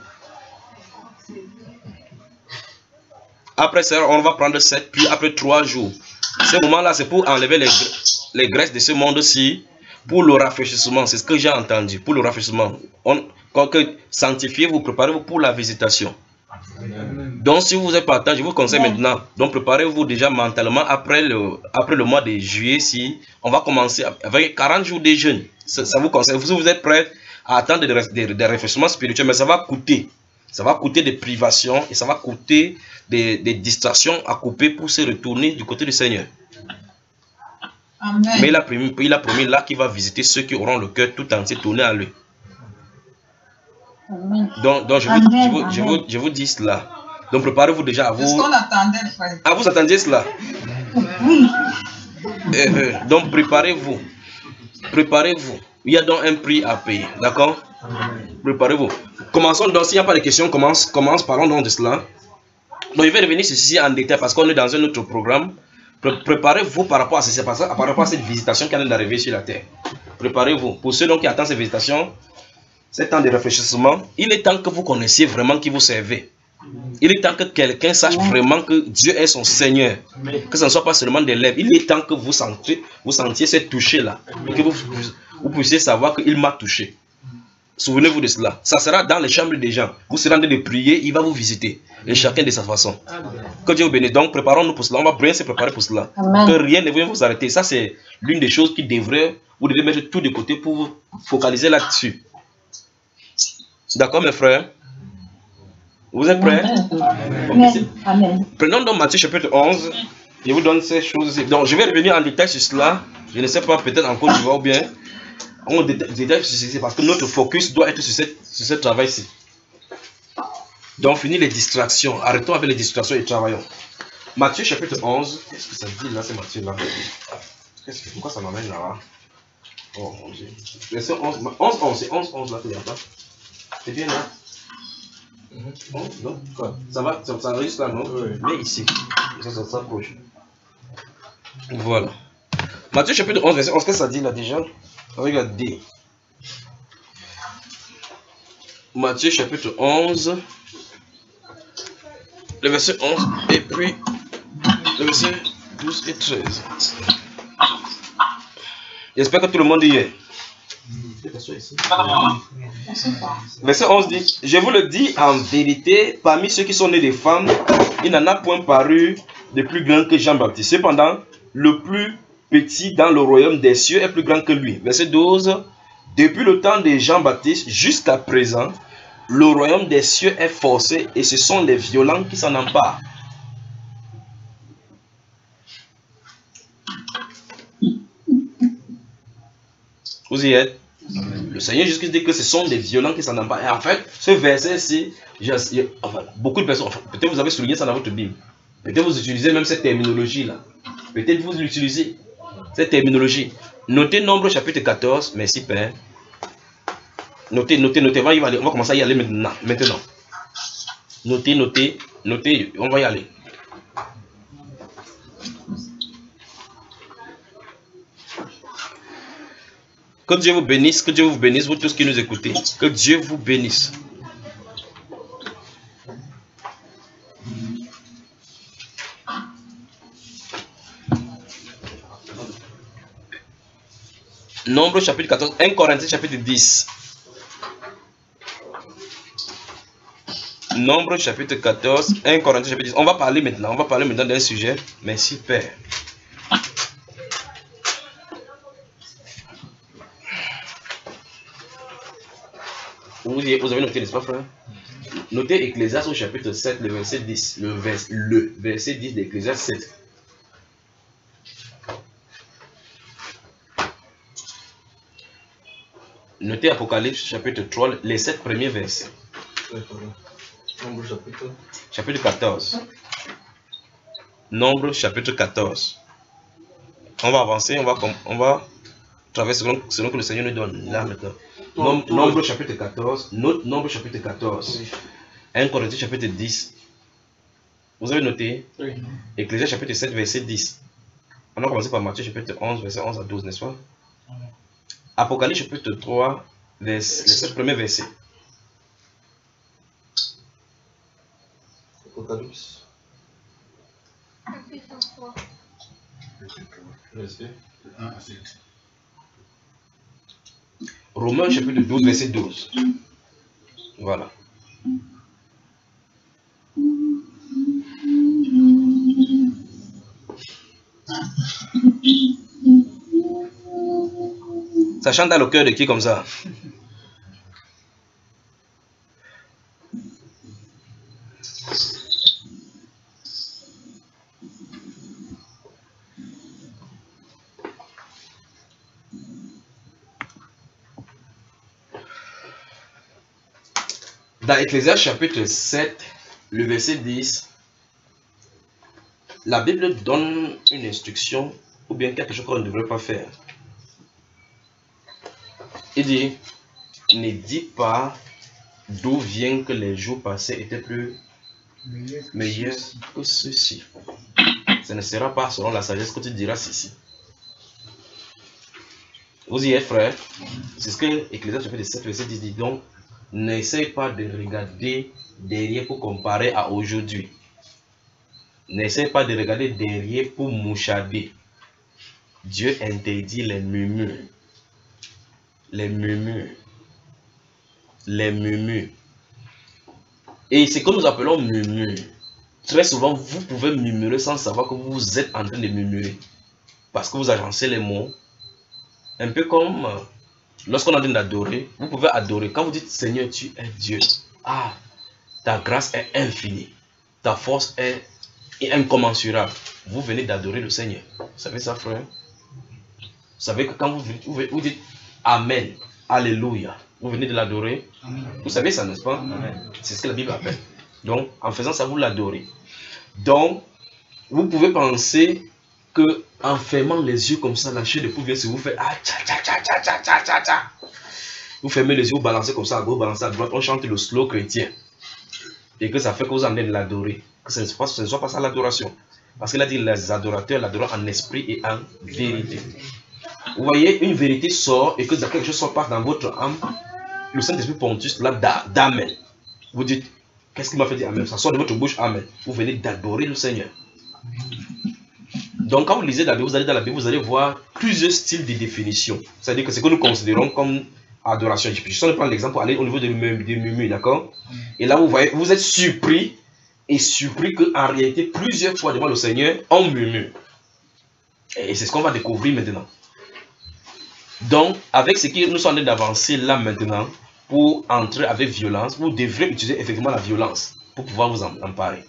Après ça, on va prendre sept, puis après trois jours. Ce moment-là, c'est pour enlever les, les graisses de ce monde-ci, pour le rafraîchissement. C'est ce que j'ai entendu, pour le rafraîchissement. On, quand que sanctifiez-vous, préparez-vous pour la visitation. Amen. Donc, si vous êtes partant, je vous conseille Amen. Maintenant. Donc, préparez-vous déjà mentalement après le, après le mois de juillet. Si on va commencer avec quarante jours de jeûne. Ça, ça vous conseille. Si vous êtes prêts à attendre des, des, des rafraîchissements spirituels, mais ça va coûter. Ça va coûter des privations et ça va coûter des, des distractions à couper pour se retourner du côté du Seigneur. Amen. Mais il a promis, il a promis là qu'il va visiter ceux qui auront le cœur tout entier tourné à lui. Amen. Donc, donc je, vous, Amen. Je, vous, je, vous, je vous dis cela. Donc préparez-vous déjà à vous. C'est ce qu'on attendait, frère. Ah, vous attendiez cela? Oui. Euh, euh, donc préparez-vous. Préparez-vous. Il y a donc un prix à payer. D'accord? Préparez-vous. Commençons donc. S'il n'y a pas de questions, commence, commence, parlons donc de cela. Donc je vais revenir sur ceci en détail parce qu'on est dans un autre programme. Pré Préparez-vous par rapport à ce qui s'est passé, par rapport à cette visitation qui vient d'arriver sur la terre. Préparez-vous. Pour ceux donc qui attendent cette visitation, ce temps de réfléchissement, il est temps que vous connaissiez vraiment qui vous servez. Il est temps que quelqu'un sache vraiment que Dieu est son Seigneur. Que ce ne soit pas seulement des lèvres. Il est temps que vous sentiez, vous sentiez ce toucher-là. Et que vous, vous puissiez savoir qu'il m'a touché. Souvenez-vous de cela. Ça sera dans les chambres des gens. Vous serez en train de prier, il va vous visiter. Et chacun de sa façon. Que Dieu vous bénisse. Donc, préparons-nous pour cela. On va bien se préparer pour cela. Amen. Que rien ne vienne vous arrêter. Ça, c'est l'une des choses qui devrait, vous devez mettre tout de côté pour vous focaliser là-dessus. D'accord, mes frères? Vous êtes prêts? Amen. Amen. Prenons donc Matthieu chapitre onze. Je vous donne ces choses. Donc, je vais revenir en détail sur cela. Je ne sais pas, peut-être encore je vois bien. On détaille sur ceci parce que notre focus doit être sur, cette, sur ce travail-ci. Donc, finir les distractions. Arrêtons avec les distractions et travaillons. Matthieu chapitre onze. Qu'est-ce que ça dit là, c'est Matthieu là? Qu'est-ce que, pourquoi ça m'amène là? Oh mon Dieu. Verset onze, onze, onze, c'est onze, onze là, tu n'as pas. C'est bien là? onze, non? Quoi? Ça va, ça, ça enregistre là, non? Oui. Mais ici. Ça, ça s'approche. Voilà. Matthieu chapitre onze, verset onze, qu'est-ce que ça dit là déjà? Regardez. Matthieu chapitre onze. Le verset onze et puis le verset douze et treize. J'espère que tout le monde y est. Verset onze dit: je vous le dis en vérité, parmi ceux qui sont nés des femmes, il n'en a point paru de plus grand que Jean-Baptiste. Cependant, le plus petit dans le royaume des cieux est plus grand que lui. Verset douze. Depuis le temps de Jean-Baptiste jusqu'à présent, le royaume des cieux est forcé et ce sont les violents qui s'en emparent. Vous y êtes? Le Seigneur Jésus dit que ce sont des violents qui s'en emparent. Et en fait, ce verset-ci, enfin, beaucoup de personnes, enfin, peut-être vous avez souligné ça dans votre Bible. Peut-être vous utilisez même cette terminologie-là. Peut-être vous l'utilisez. Cette terminologie. Notez Nombre chapitre quatorze. Merci Père. Notez, notez, notez. On va, y aller. On va commencer à y aller maintenant. maintenant. Notez, notez, notez. On va y aller. Que Dieu vous bénisse, que Dieu vous bénisse, vous tous qui nous écoutez. Que Dieu vous bénisse. Nombre chapitre quatorze, un Corinthiens chapitre dix. Nombre chapitre quatorze, un Corinthiens chapitre dix. On va parler maintenant, on va parler maintenant d'un sujet. Merci Père. Vous, vous avez noté, n'est-ce pas, frère? Notez Ecclésiaste au chapitre sept, le verset dix. Le, vers, le verset dix d'Ecclésiaste sept. Notez Apocalypse chapitre trois, les sept premiers versets. Nombre chapitre. Chapitre quatorze. Nombre chapitre quatorze. On va avancer, on va, on va traverser selon, selon que le Seigneur nous donne. Là maintenant. Nom, nombre chapitre quatorze. Note nombre chapitre quatorze. un Corinthiens chapitre dix. Vous avez noté? Oui. Ecclésiaste chapitre sept, verset dix. On a commencé par Matthieu chapitre onze, verset onze à douze, n'est-ce pas? Oui. Apocalypse chapitre trois, les sept premiers versets. Apocalypse. Verset un à sept. Romains chapitre douze, verset douze. Voilà. Ça chante dans le cœur de qui comme ça? Dans Ecclésiaste chapitre sept, le verset dix, la Bible donne une instruction ou bien quelque chose qu'on ne devrait pas faire. Il dit, ne dis pas d'où vient que les jours passés étaient plus meilleurs que ceux-ci. Ce ne sera pas selon la sagesse que tu diras ceci. Vous y êtes, frère? C'est ce que Ecclésiaste chapitre sept, verset dix dit. Donc, n'essaye pas de regarder derrière pour comparer à aujourd'hui. N'essaye pas de regarder derrière pour mouchader. Dieu interdit les murmures. Les murmures. Les murmures. Et ce que nous appelons murmure, très souvent vous pouvez murmurer sans savoir que vous êtes en train de murmurer. Parce que vous agencez les mots. Un peu comme lorsqu'on est en train d'adorer, vous pouvez adorer. Quand vous dites Seigneur, tu es Dieu. Ah, ta grâce est infinie. Ta force est incommensurable. Vous venez d'adorer le Seigneur. Vous savez ça, frère? Vous savez que quand vous, vous, vous dites Amen, Alléluia, vous venez de l'adorer. Vous savez ça, n'est-ce pas? C'est ce que la Bible appelle. Donc, en faisant ça, vous l'adorez. Donc, vous pouvez penser que en fermant les yeux comme ça, la chair de poule vient sur vous, fait ah, tcha, tcha, tcha, tcha, tcha, tcha, tcha, tcha. Vous fermez les yeux, vous balancez comme ça à gauche, vous balancez à droite, on chante le slow chrétien. Et que ça fait que vous en amenez de l'adorer. Que ce ne soit pas, ce ne soit pas ça l'adoration. Parce qu'il a dit les adorateurs l'adorent en esprit et en vérité. Vous voyez, une vérité sort et que quelque chose sort pas dans votre âme. Le Saint-Esprit Pontus, là, d'amen. Vous dites, qu'est-ce qu'il m'a fait dire amen? Ça sort de votre bouche, amen. Vous venez d'adorer le Seigneur. Donc, quand vous lisez la Bible, vous allez dans la Bible, vous allez voir plusieurs styles de définition. C'est-à-dire que ce que nous considérons comme adoration. Je suis en train de prendre l'exemple pour aller au niveau des murmures, d'accord? Et là, vous voyez, vous êtes surpris et surpris qu'en réalité, plusieurs fois devant le Seigneur, on murmure. Et c'est ce qu'on va découvrir maintenant. Donc, avec ce que nous sommes en train d'avancer là maintenant, pour entrer avec violence, vous devrez utiliser effectivement la violence pour pouvoir vous emparer.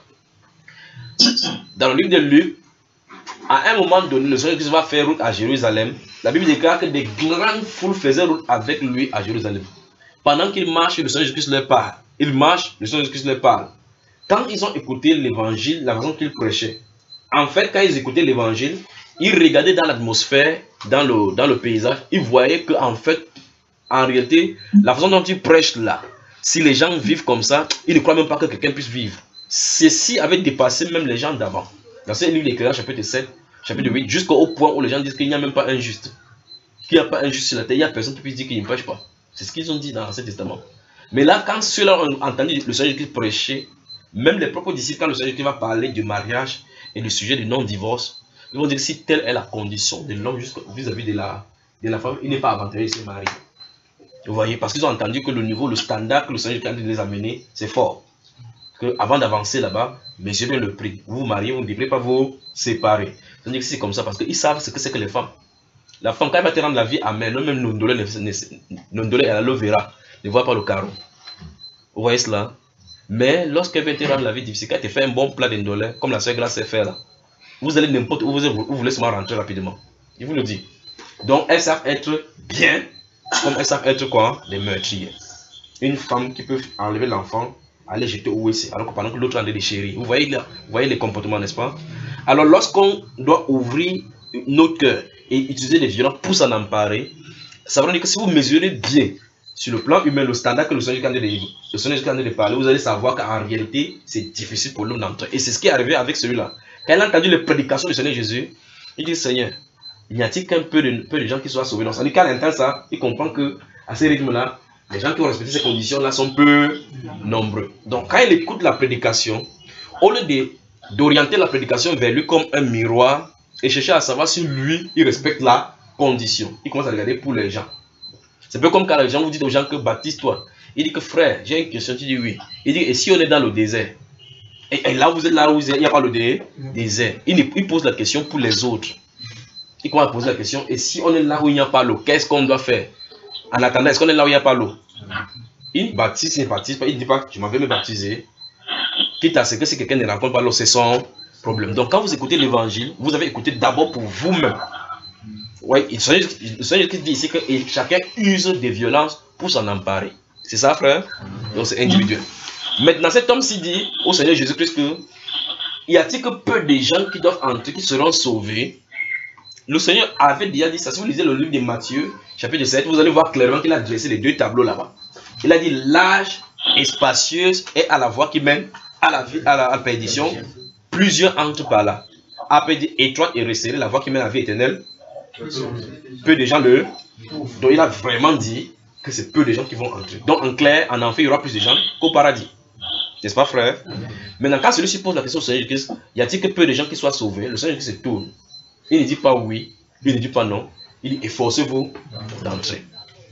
Dans le livre de Luc, à un moment donné, le Seigneur Christ va faire route à Jérusalem. La Bible déclare que des grandes foules faisaient route avec lui à Jérusalem. Pendant qu'il marche, le Seigneur Christ leur parle. Il marche, le Seigneur Christ leur parle. Quand ils ont écouté l'évangile, la façon qu'il prêchait, en fait, quand ils écoutaient l'évangile, ils regardaient dans l'atmosphère, dans le, dans le paysage, ils voyaient que en fait, en réalité, la façon dont il prêche là, si les gens vivent comme ça, ils ne croient même pas que quelqu'un puisse vivre. Ceci avait dépassé même les gens d'avant. Dans ce livre d'Ecclésiaste chapitre sept, chapitre huit, jusqu'au point où les gens disent qu'il n'y a même pas un juste. qu'il n'y a pas un juste sur la terre, il n'y a personne qui puisse dire qu'il ne pêche pas. C'est ce qu'ils ont dit dans l'Ancien Testament. Mais là, quand ceux-là ont entendu le Seigneur Jésus prêcher, même les propres disciples, quand le Seigneur Jésus va parler du mariage et du sujet du non-divorce, ils vont dire que si telle est la condition de l'homme vis-à-vis de la, de la femme, il n'est pas avantageux de se marier. Vous voyez, parce qu'ils ont entendu que le niveau, le standard que le Seigneur Jésus les a amenés, c'est fort. Que avant d'avancer là-bas, mesurez le prix. Vous vous mariez, vous ne devrez pas vous séparer. C'est-à-dire que c'est comme ça, parce qu'ils savent ce que c'est que les femmes. La femme, quand elle va te rendre la vie amène, même Nondolé, elle a l'eau verra, ne voit pas le carreau. Vous voyez cela? Mais lorsqu'elle vient te rendre la vie difficile, quand elle te fait un bon plat d'indolé, comme la soeur Glace sait faire là, vous allez n'importe où, vous, vous voulez seulement rentrer rapidement. Je vous le dis. Donc elles savent être bien, comme elles savent être quoi? Des meurtriers. Une femme qui peut enlever l'enfant, aller jeter où c'est, alors que pendant que l'autre en est des chéris. Vous voyez, là, vous voyez les comportements, n'est-ce pas? Alors lorsqu'on doit ouvrir notre cœur et utiliser des violences pour s'en emparer, ça veut dire que si vous mesurez bien sur le plan humain le standard que le Seigneur est en train de parler, vous allez savoir qu'en réalité c'est difficile pour l'homme d'entrer. Et c'est ce qui est arrivé avec celui-là. Quand il a entendu les prédications du Seigneur Jésus, il dit: Seigneur, n'y a-t-il qu'un peu de, peu de gens qui soient sauvés? Donc, ça dit, quand il entend ça, il comprend que à ce rythme-là, les gens qui ont respecté ces conditions-là sont peu nombreux. Donc, quand il écoute la prédication, au lieu d'orienter la prédication vers lui comme un miroir et chercher à savoir si lui, il respecte la condition, il commence à regarder pour les gens. C'est un peu comme quand les gens vous disent aux gens que baptise-toi. Il dit que frère, j'ai une question, tu dis oui. Il dit: et si on est dans le désert? Et, et là, vous êtes là où il n'y a pas le dé, désert. Il, il pose la question pour les autres. Il commence à poser la question: et si on est là où il n'y a pas l'eau, qu'est-ce qu'on doit faire? En attendant, est-ce qu'on est là où il n'y a pas l'eau? Il baptise, il ne baptise pas, il ne dit pas: tu m'avais me baptiser. Quitte à ce que si quelqu'un ne rencontre pas l'eau, c'est son problème. Donc quand vous écoutez l'évangile, vous avez écouté d'abord pour vous-même. Oui, il Seigneur qui dit ici que chacun use des violences pour s'en emparer. C'est ça, frère? Donc c'est individuel. Maintenant, cet homme-ci dit au Seigneur Jésus-Christ que y a-t-il que peu de gens qui doivent entrer, qui seront sauvés? Le Seigneur avait déjà dit ça. Si vous lisez le livre de Matthieu, chapitre sept, vous allez voir clairement qu'il a dressé les deux tableaux là-bas. Il a dit: large et spacieuse est à la voie qui mène à la, vie, à la, à la perdition. Plusieurs entrent par là. Après, dit étroite et resserrée, la voie qui mène à la vie éternelle. Peu de gens le. Donc il a vraiment dit que c'est peu de gens qui vont entrer. Donc en clair, en enfer, il y aura plus de gens qu'au paradis. N'est-ce pas, frère? Maintenant, quand celui-ci pose la question au Seigneur Christ, y a-t-il que peu de gens qui soient sauvés? Le Seigneur Christ se tourne. Il ne dit pas oui, il ne dit pas non. Il dit: efforcez-vous d'entrer.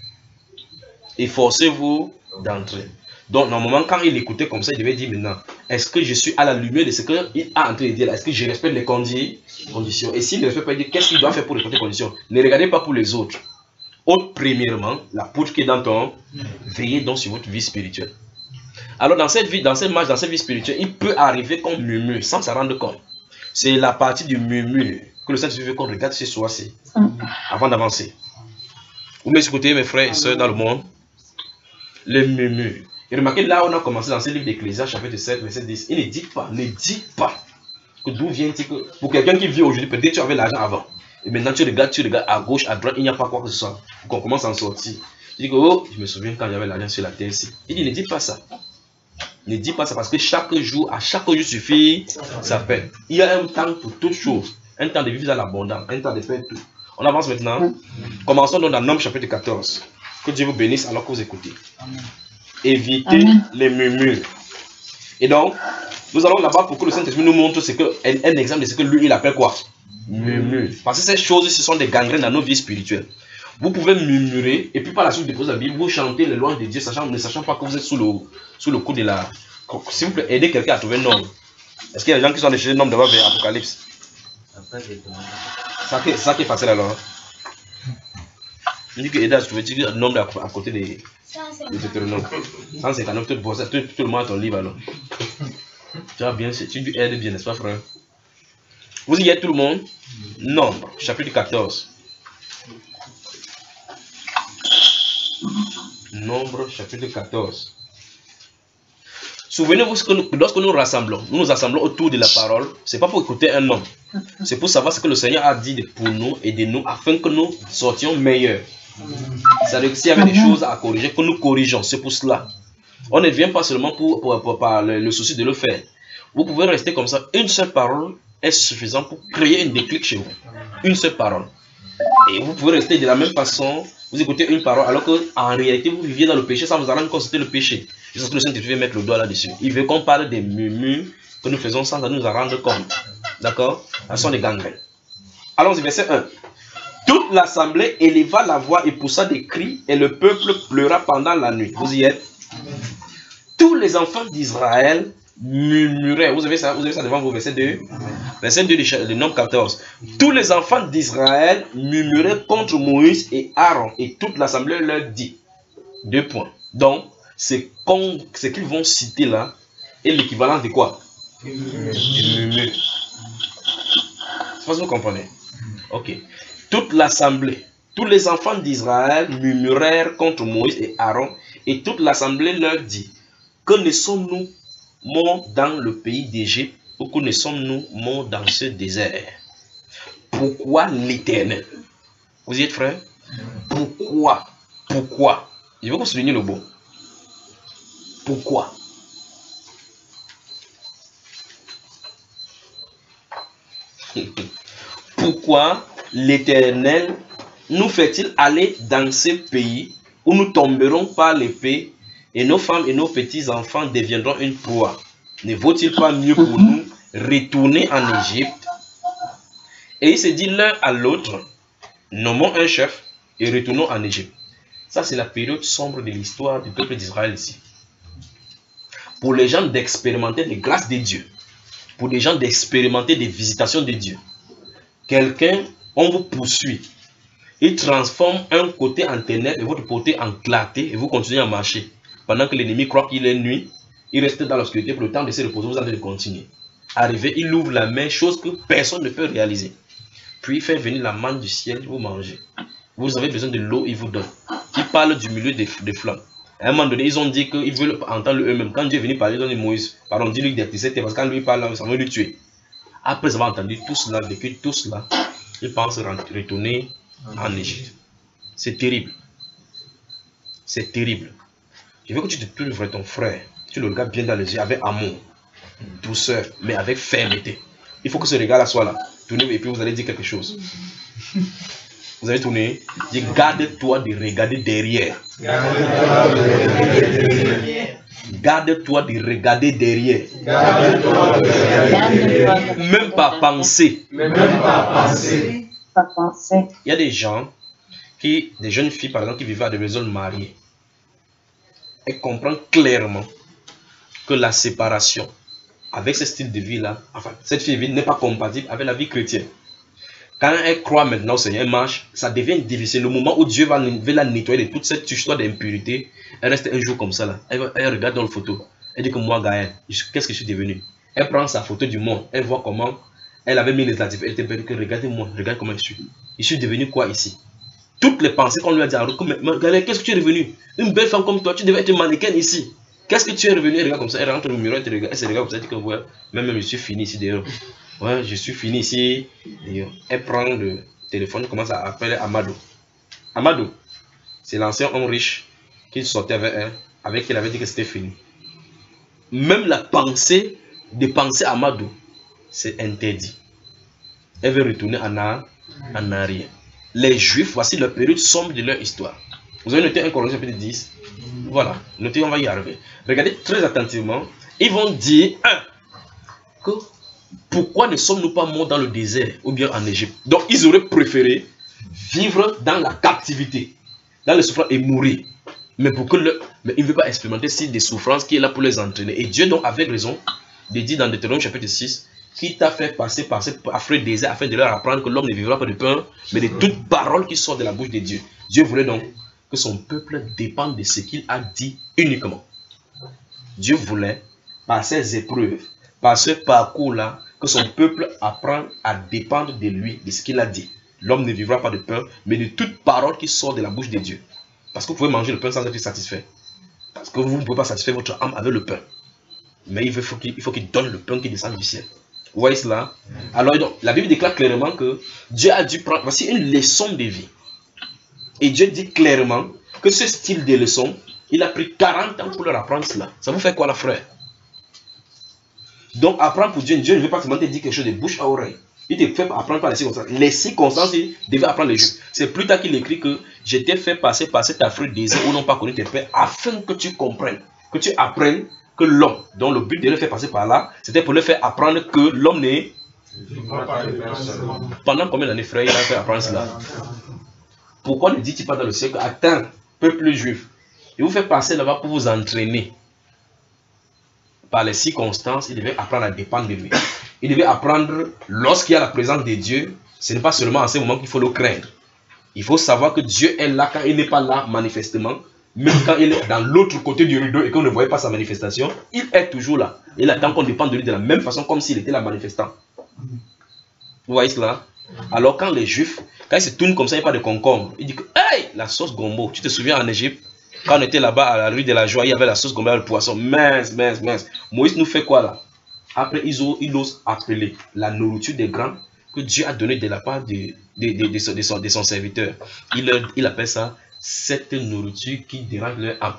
Efforcez-vous d'entrer. Donc, normalement, quand il écoutait comme ça, il devait dire: maintenant, est-ce que je suis à la lumière de ce qu'il a en train de dire là? Est-ce que je respecte les conditions? Et s'il ne respecte pas, il dit: qu'est-ce qu'il doit faire pour respecter les conditions? Ne regardez pas pour les autres. Autre, premièrement, la poutre qui est dans ton, veillez donc sur votre vie spirituelle. Alors, dans cette vie, dans cette marche, dans cette vie spirituelle, il peut arriver qu'on murmure sans s'en rendre compte. C'est la partie du murmure que le Saint-Esprit veut qu'on regarde ce soir-ci, avant d'avancer. Vous m'écoutez, mes frères et sœurs dans le monde? Les murmures. Et remarquez, là, on a commencé dans ce livre d'Ecclésiaste, chapitre sept, verset dix. Il ne dit pas, ne dit pas que d'où vient-il que. Pour quelqu'un qui vit aujourd'hui, peut-être tu avais l'argent avant. Et maintenant, tu regardes, tu regardes à gauche, à droite, il n'y a pas quoi que ce soit. Pour qu'on commence à en sortir. Il dit que, oh, je me souviens quand il y avait l'argent sur la terre ici. Il dit: ne dit pas ça. Ne dis pas ça, parce que chaque jour, à chaque jour suffit sa peine. Il y a un temps pour toutes choses. Un temps de vivre dans l'abondance, un temps de faire tout. On avance maintenant. Commençons donc dans Nombre chapitre quatorze. Que Dieu vous bénisse alors que vous écoutez. Évitez Amen. Les murmures. Et donc, nous allons là-bas pour que le Saint-Esprit nous montre ce que, un, un exemple de ce que lui, il appelle quoi? Murmure. Parce que ces choses, ce sont des gangrènes dans nos vies spirituelles. Vous pouvez murmurer et puis par la suite de poser la Bible, vous chantez les louanges de Dieu, sachant, ne sachant pas que vous êtes sous le, sous le coup de la. S'il vous plaît, aidez quelqu'un à trouver un nombre. Est-ce qu'il y a des gens qui sont allés chercher le nombre d'abord vers Apocalypse? Ça qui, ça qui est facile alors. Je dis que aider à trouver le nombre à côté des Deutéronomes. cent cinquante-neuf, tout, tout, tout le monde a ton livre alors. Tu vas bien, tu aides bien, n'est-ce pas, frère? Vous y êtes tout le monde? Nombre, chapitre quatorze. Nombre, chapitre quatorze. Souvenez-vous que lorsque nous rassemblons, nous nous assemblons autour de la parole, ce n'est pas pour écouter un homme. C'est pour savoir ce que le Seigneur a dit pour nous et de nous afin que nous sortions meilleurs. C'est-à-dire que s'il y avait des choses à corriger, que nous corrigeons. C'est pour cela. On ne vient pas seulement pour, pour, pour, par le, le souci de le faire. Vous pouvez rester comme ça. Une seule parole est suffisante pour créer une déclic chez vous. Une seule parole. Et vous pouvez rester de la même façon, vous écoutez une parole, alors qu'en réalité, vous viviez dans le péché sans vous en rendre compte que c'était le péché. C'est ce que le Saint-Esprit veut mettre le doigt là-dessus. Il veut qu'on parle des murmures que nous faisons sans nous en rendre compte. D'accord? Ce sont des gangrènes. Allons-y, verset un. Toute l'assemblée éleva la voix et poussa des cris, et le peuple pleura pendant la nuit. Vous y êtes? Tous les enfants d'Israël murmuraient. Vous avez ça, vous avez ça devant vous, verset deux. Verset deux de Nombre quatorze. Tous les enfants d'Israël murmuraient contre Moïse et Aaron, et toute l'assemblée leur dit. Deux points. Donc, ce qu'ils vont citer là est l'équivalent de quoi? Murmure. Je pense que vous comprenez. Ok. Toute l'assemblée, tous les enfants d'Israël murmurèrent contre Moïse et Aaron, et toute l'assemblée leur dit, que ne sommes-nous morts dans le pays d'Égypte, ou que ne sommes-nous morts dans ce désert? Pourquoi l'Éternel? Vous y êtes, frère? Pourquoi? Pourquoi? Je veux que vous souligniez le bon. Pourquoi? Pourquoi l'Éternel nous fait-il aller dans ce pays où nous tomberons par l'épée et nos femmes et nos petits-enfants deviendront une proie? Ne vaut-il pas mieux pour nous retourner en Égypte? Et il se dit l'un à l'autre, nommons un chef et retournons en Égypte. Ça, c'est la période sombre de l'histoire du peuple d'Israël ici. Pour les gens d'expérimenter les grâces de Dieu, pour les gens d'expérimenter des visitations de Dieu. Quelqu'un, on vous poursuit, il transforme un côté en ténèbres et votre côté en clarté et vous continuez à marcher. Pendant que l'ennemi croit qu'il est nuit, il reste dans l'obscurité pour le temps de se reposer, vous êtes en train de continuer. Arrivé, il ouvre la main, chose que personne ne peut réaliser. Puis il fait venir la manne du ciel, vous mangez. Vous avez besoin de l'eau, il vous donne. Il parle du milieu des, des flammes. À un moment donné, ils ont dit qu'ils veulent entendre eux-mêmes. Quand Dieu est venu parler, ils ont dit Moïse, pardon, dis-lui d'éclaircir, parce que quand lui parle, ça va lui tuer. Après avoir entendu tout cela, vécu tout cela, il pense retourner en Égypte. C'est terrible. C'est terrible. Je veux que tu te tournes vers ton frère, tu le regardes bien dans les yeux avec amour, douceur, mais avec fermeté. Il faut que ce regard-là soit là. Tournez et puis vous allez dire quelque chose. Vous allez tourner, dis garde-toi de regarder derrière. Garde-toi de regarder derrière. Même pas penser. Même pas penser. Il y a des gens, qui, des jeunes filles par exemple, qui vivent à des maisons mariées. Elles comprennent clairement que la séparation avec ce style de vie-là, enfin, cette fille de vie n'est pas compatible avec la vie chrétienne. Quand elle croit maintenant au Seigneur, elle marche, ça devient difficile. Le moment où Dieu va, va la nettoyer de toute cette histoire d'impurité, elle reste un jour comme ça. Là. Elle, elle regarde dans la photo. Elle dit que moi, Gaël, qu'est-ce que je suis devenu? Elle prend sa photo du monde. Elle voit comment elle avait mis les adjectifs. Elle était perdue que regardez-moi, regarde comment je suis. Je suis devenu quoi ici? Toutes les pensées qu'on lui a dit, Gaël, qu'est-ce que tu es devenu? Une belle femme comme toi, tu devais être mannequin ici. Qu'est-ce que tu es revenu? Elle regarde comme ça, elle rentre au miroir, elle, regarde, elle se regarde comme ça, elle dit que ouais, même, même je suis fini ici d'ailleurs. Ouais, je suis fini ici. Elle prend le téléphone, elle commence à appeler Amadou. Amadou, c'est l'ancien homme riche qui sortait avec elle, avec qui elle avait dit que c'était fini. Même la pensée de penser à Amadou, c'est interdit. Elle veut retourner en, en arrière. Les Juifs, voici la période sombre de leur histoire. Vous avez noté un Corinthiens chapitre dix. Voilà, notez, on va y arriver. Regardez très attentivement. Ils vont dire, un, que pourquoi ne sommes-nous pas morts dans le désert ou bien en Égypte? Donc, ils auraient préféré vivre dans la captivité, dans le souffrance et mourir. Mais, pour que le, mais ils ne veulent pas expérimenter si des souffrances qui est là pour les entraîner. Et Dieu, donc, avait raison de dire dans Deutéronome chapitre six, qui t'a fait passer par ce affreux désert afin de leur apprendre que l'homme ne vivra pas de pain, mais de toute parole qui sort de la bouche de Dieu. Dieu voulait donc que son peuple dépende de ce qu'il a dit uniquement. Dieu voulait, par ces épreuves, par ce parcours-là, que son peuple apprend à dépendre de lui, de ce qu'il a dit. L'homme ne vivra pas de pain, mais de toute parole qui sort de la bouche de Dieu. Parce que vous pouvez manger le pain sans être satisfait. Parce que vous ne pouvez pas satisfaire votre âme avec le pain. Mais il faut qu'il qu donne le pain qui descend du ciel. Vous voyez cela? Alors, donc, la Bible déclare clairement que Dieu a dû prendre... Voici une leçon de vie. Et Dieu dit clairement que ce style de leçon, il a pris quarante ans pour leur apprendre cela. Ça vous fait quoi, la frère? Donc, apprendre pour Dieu, Dieu ne veut pas seulement te dire quelque chose de bouche à oreille. Il te fait apprendre par les circonstances. Les circonstances, il devait apprendre les juifs. C'est plus tard qu'il écrit que je t'ai fait passer par cet affreux désir où n'ont pas connu tes pères, afin que tu comprennes, que tu apprennes que l'homme, dont le but de le faire passer par là, c'était pour le faire apprendre que l'homme n'est. Pendant combien d'années, frère, il a fait apprendre cela? Pourquoi ne dit-il pas dans le siècle, atteint, peuple juif, il vous fait passer là-bas pour vous entraîner? Par les circonstances, il devait apprendre à dépendre de lui. Il devait apprendre, lorsqu'il y a la présence de Dieu, ce n'est pas seulement en ce moment qu'il faut le craindre. Il faut savoir que Dieu est là quand il n'est pas là manifestement. Même quand il est dans l'autre côté du rideau et qu'on ne voyait pas sa manifestation, il est toujours là. Il attend qu'on dépende de lui de la même façon comme s'il était là manifestant. Vous voyez cela? Alors quand les Juifs, quand ils se tournent comme ça, il n'y a pas de concombre. Ils disent que, hey, la sauce gombo. Tu te souviens en Égypte, quand on était là-bas à la rue de la Joie, il y avait la sauce gombo, le poisson. Mince, mince, mince. Moïse nous fait quoi là? Après, ils osent, ils osent appeler la nourriture des grands que Dieu a donné de la part de, de, de, de, son, de, son, de son serviteur. Il, leur, il appelle ça cette nourriture qui dérange leur âme.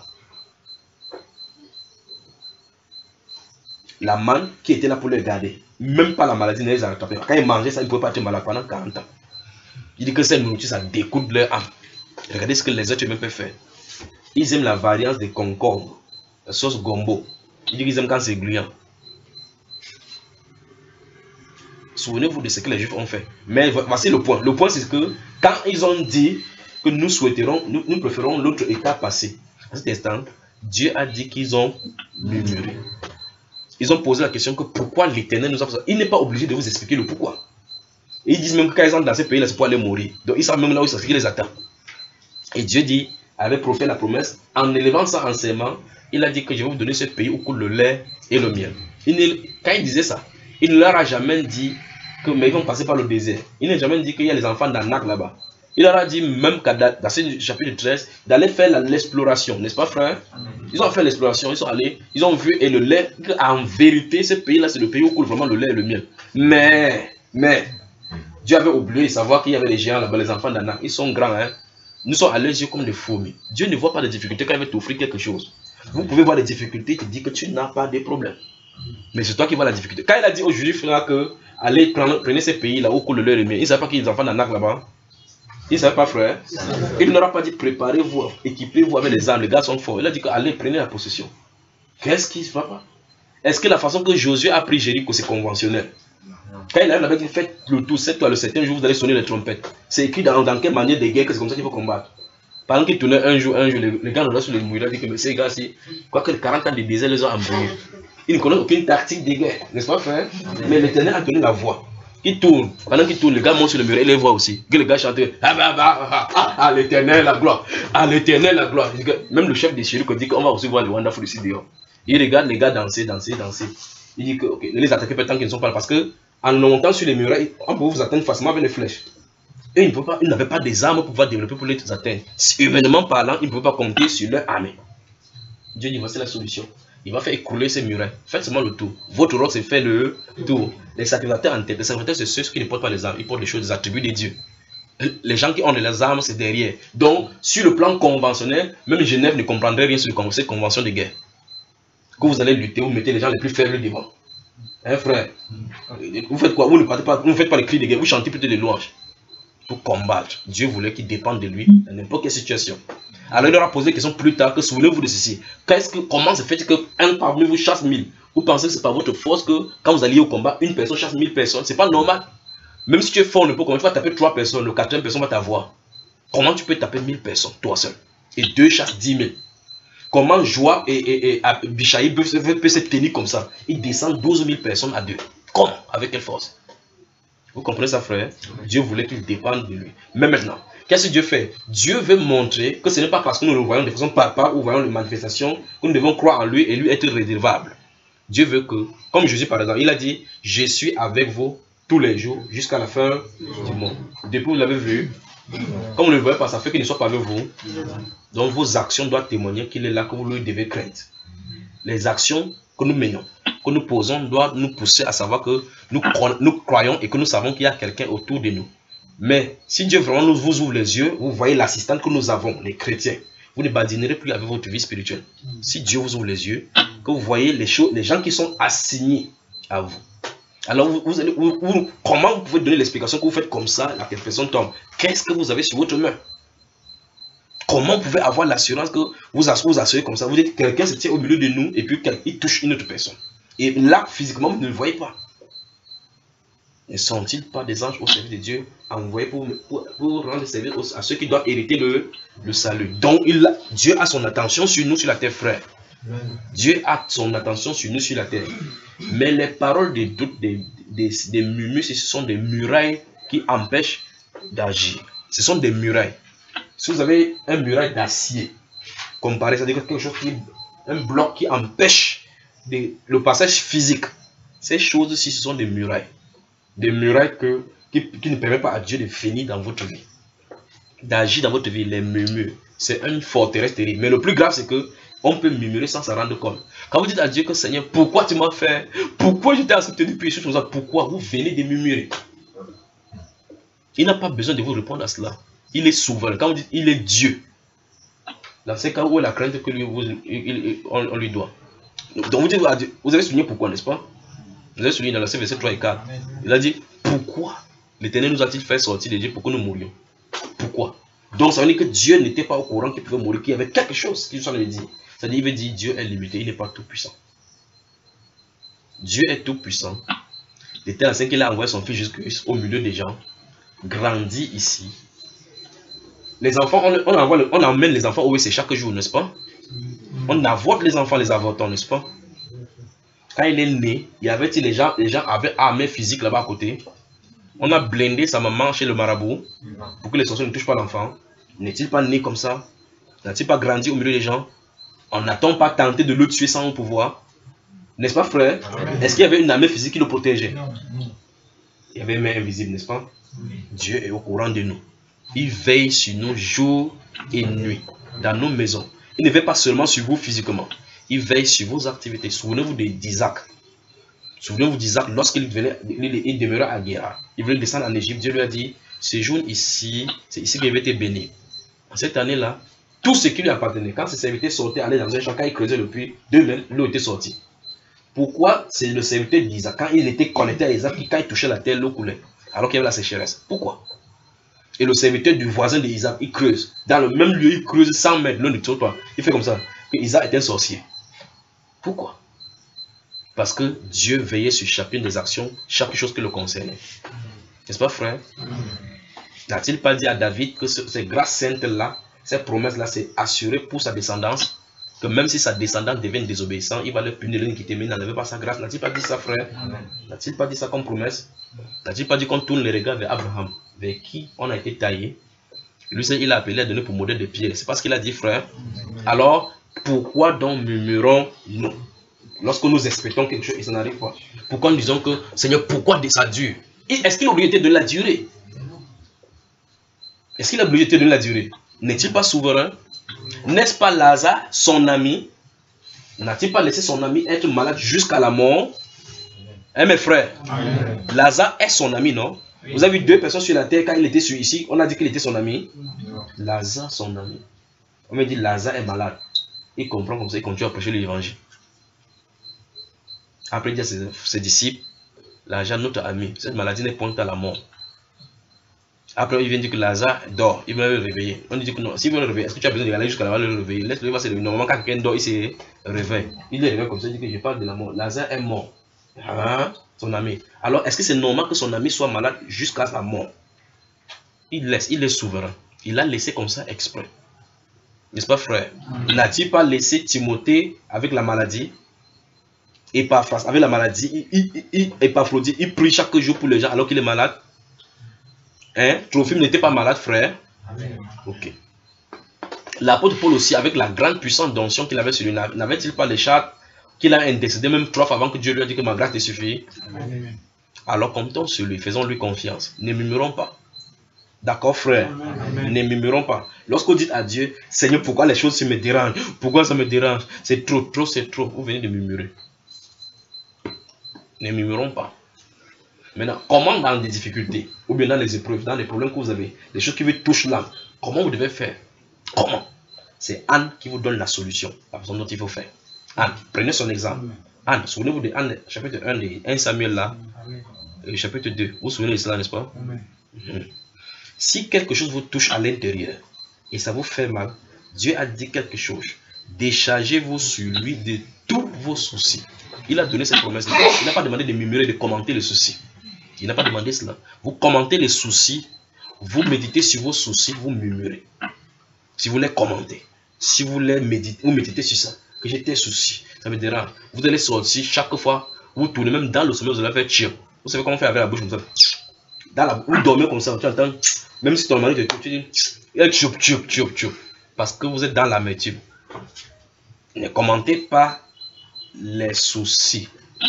La manne qui était là pour les garder. Même pas la maladie ne les a rattrapés. Quand ils mangeaient ça, ils ne pouvaient pas être malades pendant quarante ans. Il dit que cette nourriture, ça découle leur âme. Regardez ce que les êtres humains peuvent faire. Ils aiment la variance des concombres, la sauce gombo. Il dit qu'ils aiment quand c'est gluant. Souvenez-vous de ce que les Juifs ont fait. Mais voici le point. Le point, c'est que quand ils ont dit que nous souhaiterons, nous, nous préférons l'autre état passé, à cet instant, Dieu a dit qu'ils ont murmuré. Ils ont posé la question que pourquoi l'Éternel nous a fait ça. Il n'est pas obligé de vous expliquer le pourquoi. Et ils disent même que quand ils sont dans ce pays-là, c'est pour aller mourir. Donc ils savent même là où il les attend. Et Dieu dit, avec prophète la promesse, en élevant ça en serment, il a dit que je vais vous donner ce pays où coule le lait et le miel. Il ne, quand il disait ça, il ne leur a jamais dit que mais ils vont passer par le désert. Il n'a jamais dit qu'il y a les enfants d'Anak là-bas. Il leur a dit même qu'à dans ce chapitre treize, d'aller faire l'exploration, n'est-ce pas frère? Ils ont fait l'exploration, ils sont allés, ils ont vu et le lait, en vérité, ce pays-là, c'est le pays où coule vraiment le lait et le miel. Mais, mais, Dieu avait oublié de savoir qu'il y avait les géants là-bas, les enfants d'Anak. Ils sont grands, hein. Nous sommes à leurs yeux comme des fourmis. Dieu ne voit pas de difficultés quand il veut t'offrir quelque chose. Vous pouvez voir des difficultés, il te dit que tu n'as pas de problème. Mais c'est toi qui vois la difficulté. Quand il a dit aux Juifs là que allez prendre, prenez ces pays là où coule le lait et le miel, ils ne savaient pas qu'il y a des enfants d'Anak là-bas. Ils ne savaient pas, frère. Il n'aura pas dit préparez-vous, équipez-vous avec les armes, les gars sont forts. Il a dit que allez, prenez la possession. Qu'est-ce qui se va pas? Est-ce que la façon que Josué a pris Jéricho, c'est conventionnel? Quand il arrive là-bas, il fait le tout, cette le septième jour, vous allez sonner les trompettes. C'est écrit dans, dans quelle manière de guerre que c'est comme ça qu'il faut combattre. Pendant qu'il tournait un jour, un jour, les, les gars là sur les mouilles, il dit que ces gars-ci, quoique les quarante ans de désert les ont embrouillés. Ils ne connaissent aucune tactique de guerre, n'est-ce pas, frère? Mais l'Éternel a donné la voix. Il tourne. Pendant qu'il tourne, les gars montent sur le mur et les voient aussi. Que les gars chantent ah, bah, bah, ah, ah, ah, l'Éternel, la gloire. Ah, l'Éternel, la gloire. Même le chef des Jéricho dit qu'on va aussi voir les Wonderful ici dehors. Il regarde les gars danser, danser, danser. Il dit que, ok, ne les attaquez pas tant qu'ils ne sont pas là. Parce que, en montant sur les murailles, on peut vous atteindre facilement avec les flèches. Et ils n'avaient pas des armes pour pouvoir développer pour les atteindre. Humainement parlant, ils ne pouvaient pas compter sur leur armée. Dieu dit, voici la solution. Il va faire écrouler ces murailles. Faites seulement le tour. Votre rôle, c'est faire le tour. Les sacrificateurs en tête. Les sacrificateurs, c'est ceux qui ne portent pas les armes. Ils portent les choses, des attributs de Dieu. Les gens qui ont les armes, c'est derrière. Donc, sur le plan conventionnel, même Genève ne comprendrait rien sur cette convention de guerre. Que vous allez lutter, vous mettez les gens les plus faibles devant. Hein, frère? Vous faites quoi? Vous ne partez pas, vous ne faites pas les cris de guerre, vous chantez plutôt des louanges. Pour combattre. Dieu voulait qu'ils dépendent de lui dans n'importe quelle situation. Alors il leur a posé la question plus tard que souvenez-vous de ceci. Qu'est-ce que, comment se fait-il qu'un parmi vous chasse mille? Vous pensez que c'est par votre force que quand vous alliez au combat, une personne chasse mille personnes? C'est pas normal. Même si tu es fort, ne peut comment tu vas taper trois personnes, le quatrième personne va t'avoir. Comment tu peux taper mille personnes, toi seul? Et deux chassent dix mille. Comment Joab et, et, et Bichaï peut se tenir comme ça? Ils descendent douze mille personnes à deux. Comment? Avec quelle force? Vous comprenez ça, frère? Dieu voulait qu'ils dépendent de lui. Mais maintenant, qu'est-ce que Dieu fait? Dieu veut montrer que ce n'est pas parce que nous le voyons de façon par part ou voyons les manifestations que nous devons croire en lui et lui être redevable. Dieu veut que, comme Jésus par exemple, il a dit, je suis avec vous tous les jours jusqu'à la fin du monde. Depuis vous l'avez vu, comme vous ne le voyez pas, ça fait qu'il ne soit pas avec vous. Donc vos actions doivent témoigner qu'il est là, que vous lui devez craindre. Les actions que nous menons, que nous posons, doivent nous pousser à savoir que nous, nous croyons et que nous savons qu'il y a quelqu'un autour de nous. Mais si Dieu vraiment nous vous ouvre les yeux, vous voyez l'assistante que nous avons, les chrétiens. Vous ne badinerez plus avec votre vie spirituelle. Si Dieu vous ouvre les yeux, que vous voyez les choses, les gens qui sont assignés à vous. Alors, vous, vous allez, vous, vous, comment vous pouvez donner l'explication que vous faites comme ça, la personne tombe? Qu'est-ce que vous avez sur votre main? Comment vous pouvez avoir l'assurance que vous vous assurez comme ça? Vous dites que quelqu'un se tient au milieu de nous et puis il touche une autre personne. Et là, physiquement, vous ne le voyez pas. Ne sont-ils pas des anges au service de Dieu envoyés pour, pour, pour rendre service à ceux qui doivent hériter le, le salut? Donc, il a, Dieu a son attention sur nous, sur la terre, frère. Dieu a son attention sur nous, sur la terre. Mais les paroles de doute, des, des, des murmures, ce sont des murailles qui empêchent d'agir. Ce sont des murailles. Si vous avez un muraille d'acier, comparé, c'est-à-dire quelque chose qui, un bloc qui empêche de, le passage physique. Ces choses-ci, ce sont des murailles. Des murailles que, qui, qui ne permettent pas à Dieu de finir dans votre vie. D'agir dans votre vie, les murmures. C'est une forteresse terrible. Mais le plus grave, c'est que on peut murmurer sans s'en rendre compte. Quand vous dites à Dieu que Seigneur, pourquoi tu m'as fait? Pourquoi je t'ai accepté depuis ce chose? Pourquoi vous venez de murmurer? Il n'a pas besoin de vous répondre à cela. Il est souverain. Quand vous dites il est Dieu, dans ces cas où est la crainte que lui, vous, il, il, on, on lui doit. Donc vous dites à Dieu, vous avez souligné pourquoi, n'est-ce pas? Vous avez souligné dans le verset trois et quatre. Il a dit, pourquoi l'Éternel nous a-t-il fait sortir de Dieu pour que nous mourions? Pourquoi? Donc ça veut dire que Dieu n'était pas au courant qu'il pouvait mourir, qu'il y avait quelque chose qu'il nous avait dit. C'est-à-dire il veut dire Dieu est limité, il n'est pas tout puissant. Dieu est tout puissant. L'Éternel, c'est qu'il a envoyé son fils jusqu'au milieu des gens, grandit ici. Les enfants, on, on, envoie le, on emmène les enfants au W C chaque jour, n'est-ce pas? On avorte les enfants, les avortants, n'est-ce pas? Quand il est né, il y avait les gens, les gens avaient armée physique là-bas à côté. On a blindé sa maman chez le marabout pour que les sorciers ne touchent pas l'enfant. N'est-il pas né comme ça? N'a-t-il pas grandi au milieu des gens? On n'a-t-on pas tenté de le tuer sans le pouvoir? N'est-ce pas, frère? Est-ce qu'il y avait une armée physique qui le protégeait? Il y avait une main invisible, n'est-ce pas? Dieu est au courant de nous. Il veille sur nous jour et nuit, dans nos maisons. Il ne veille pas seulement sur vous physiquement. Il veille sur vos activités. Souvenez-vous d'Isaac. Souvenez-vous d'Isaac, lorsqu'il venait, il demeurait à Guéra. Il venait descendre en Égypte. Dieu lui a dit, séjourne ici, c'est ici qu'il avait été béni. En cette année-là, tout ce qui lui appartenait, quand ses serviteurs sortaient, allaient dans un champ, quand ils creusaient le puits, d'eux-mêmes, l'eau était sortie. Pourquoi c'est le serviteur d'Isaac, quand il était connecté à Isaac, quand il touchait la terre, l'eau coulait, alors qu'il y avait la sécheresse? Pourquoi? Et le serviteur du voisin d'Isaac, il creuse. Dans le même lieu, il creuse cent mètres l'un du trottoir. Il fait comme ça. Que Isaac est un sorcier. Pourquoi? Parce que Dieu veillait sur chacune des actions, chaque chose qui le concernait. N'est-ce pas, frère? N'a-t-il pas dit à David que ces grâces saintes-là, ces promesses-là, c'est assuré pour sa descendance? Que même si sa descendance devient désobéissant, il va le punir l'iniquité, mais il n'enlève pas sa grâce. N'a-t-il pas dit ça, frère? N'a-t-il pas dit ça comme promesse? N'a-t-il pas dit qu'on tourne les regards vers Abraham, vers qui on a été taillé? Lui, il a appelé à donner pour modèle de pierre. C'est parce qu'il a dit, frère. Alors, pourquoi donc murmurons-nous lorsque nous expectons quelque chose et ça n'arrive pas? Pourquoi nous disons que, Seigneur, pourquoi ça dure? Est-ce qu'il a oublié de donner la durée? Est-ce qu'il a oublié de donner la durée? N'est-il pas souverain? N'est-ce pas Lazare, son ami? N'a-t-il pas laissé son ami être malade jusqu'à la mort? Hein, mes frères? Amen. Lazare est son ami, non? Oui. Vous avez vu deux personnes sur la terre quand il était sur ici, on a dit qu'il était son ami? Non. Lazare, son ami. On me dit Lazare est malade. Il comprend comme ça, il continue à prêcher l'évangile. Après, il dit à ses, ses disciples, Lazare, notre ami, cette maladie n'est point à la mort. Après, il vient dire que Lazare dort, il va le réveiller. On dit que non, s'il veut le réveiller, est-ce que tu as besoin d'aller jusqu'à là-bas le réveiller? Laisse-le, il va se réveiller. Normalement, quand quelqu'un dort, il se réveille. Il est réveillé comme ça, il dit que je parle de la mort. Lazare est mort. Hein? Son ami. Alors, est-ce que c'est normal que son ami soit malade jusqu'à sa mort? Il laisse, il est souverain. Il l'a laissé comme ça exprès. N'est-ce pas, frère? N'a-t-il pas laissé Timothée avec la maladie? Épaphras, avec la maladie, il, il, il, Épaphrodite, il prie chaque jour pour les gens alors qu'il est malade. Hein? Trophime n'était pas malade, frère. Amen. Ok. L'apôtre Paul aussi, avec la grande puissance d'onction qu'il avait sur lui, n'avait-il pas les chartes qu'il a intercédé même trois fois avant que Dieu lui a dit que ma grâce te suffit? Amen. Alors comptons sur lui, faisons-lui confiance. Ne murmurons pas. D'accord, frère? Amen. Ne murmurons pas. Lorsqu'on dit à Dieu, Seigneur, pourquoi les choses se me dérangent? Pourquoi ça me dérange? C'est trop, trop, c'est trop. Vous venez de murmurer. Ne murmurons pas. Maintenant, comment dans les difficultés, ou bien dans les épreuves, dans les problèmes que vous avez, les choses qui vous touchent l'âme, comment vous devez faire? Comment? C'est Anne qui vous donne la solution, la façon dont il faut faire. Anne, prenez son exemple. Anne, souvenez-vous de Anne, chapitre un de un Samuel là, euh, chapitre deux. Vous vous souvenez de cela, n'est-ce pas? Amen. Mm-hmm. Si quelque chose vous touche à l'intérieur et ça vous fait mal, Dieu a dit quelque chose. Déchargez-vous sur lui de tous vos soucis. Il a donné cette promesse-là. Il n'a pas demandé de murmurer, de commenter les soucis. Il n'a pas demandé cela. Vous commentez les soucis, vous méditez sur vos soucis, vous murmurez. Si vous les commentez, si vous les méditez, vous méditez sur ça, que j'ai tes soucis, ça me dérange. Vous allez sortir chaque fois, vous tournez même dans le sommeil, vous allez faire tchir. Vous savez comment on fait avec la bouche comme ça? Dans la, vous dormez comme ça, tu entends, même si ton mari te touche, tu dis, il tchoup, tchoup, tchoup, tchoup. Parce que vous êtes dans l'amertume. Ne commentez pas les soucis.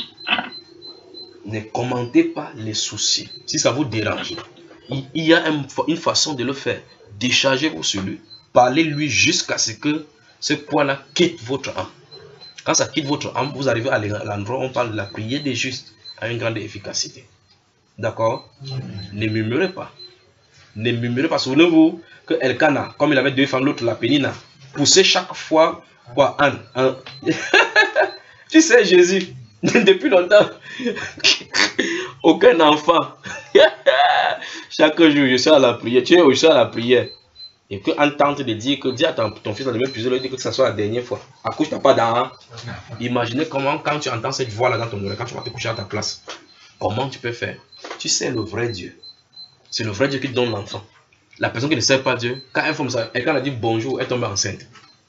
Ne commentez pas les soucis. Si ça vous dérange, il y a un, une façon de le faire. Déchargez-vous sur lui. Parlez-lui jusqu'à ce que ce poids-là quitte votre âme. Quand ça quitte votre âme, vous arrivez à l'endroit où on parle de la prière des justes à une grande efficacité. D'accord? Ne murmurez pas. Ne murmurez pas. Souvenez-vous que Elkana, comme il avait deux femmes, l'autre la Pénina, poussait chaque fois quoi, Anne. Hein? Tu sais, Jésus, depuis longtemps, aucun enfant. Chaque jour, je suis à la prière. Tu es aussi à la prière. Et que Anne tente de dire que dis à ton, ton fils dans le même plusieurs, que ça soit la dernière fois. Accouche-toi pas dans. Imaginez comment, quand tu entends cette voix là dans ton oreille, quand tu vas te coucher à ta place, comment tu peux faire? Tu sais le vrai Dieu. C'est le vrai Dieu qui te donne l'enfant. La personne qui ne sait pas Dieu, quand elle fait ça, et quand elle dit bonjour, elle tombe enceinte.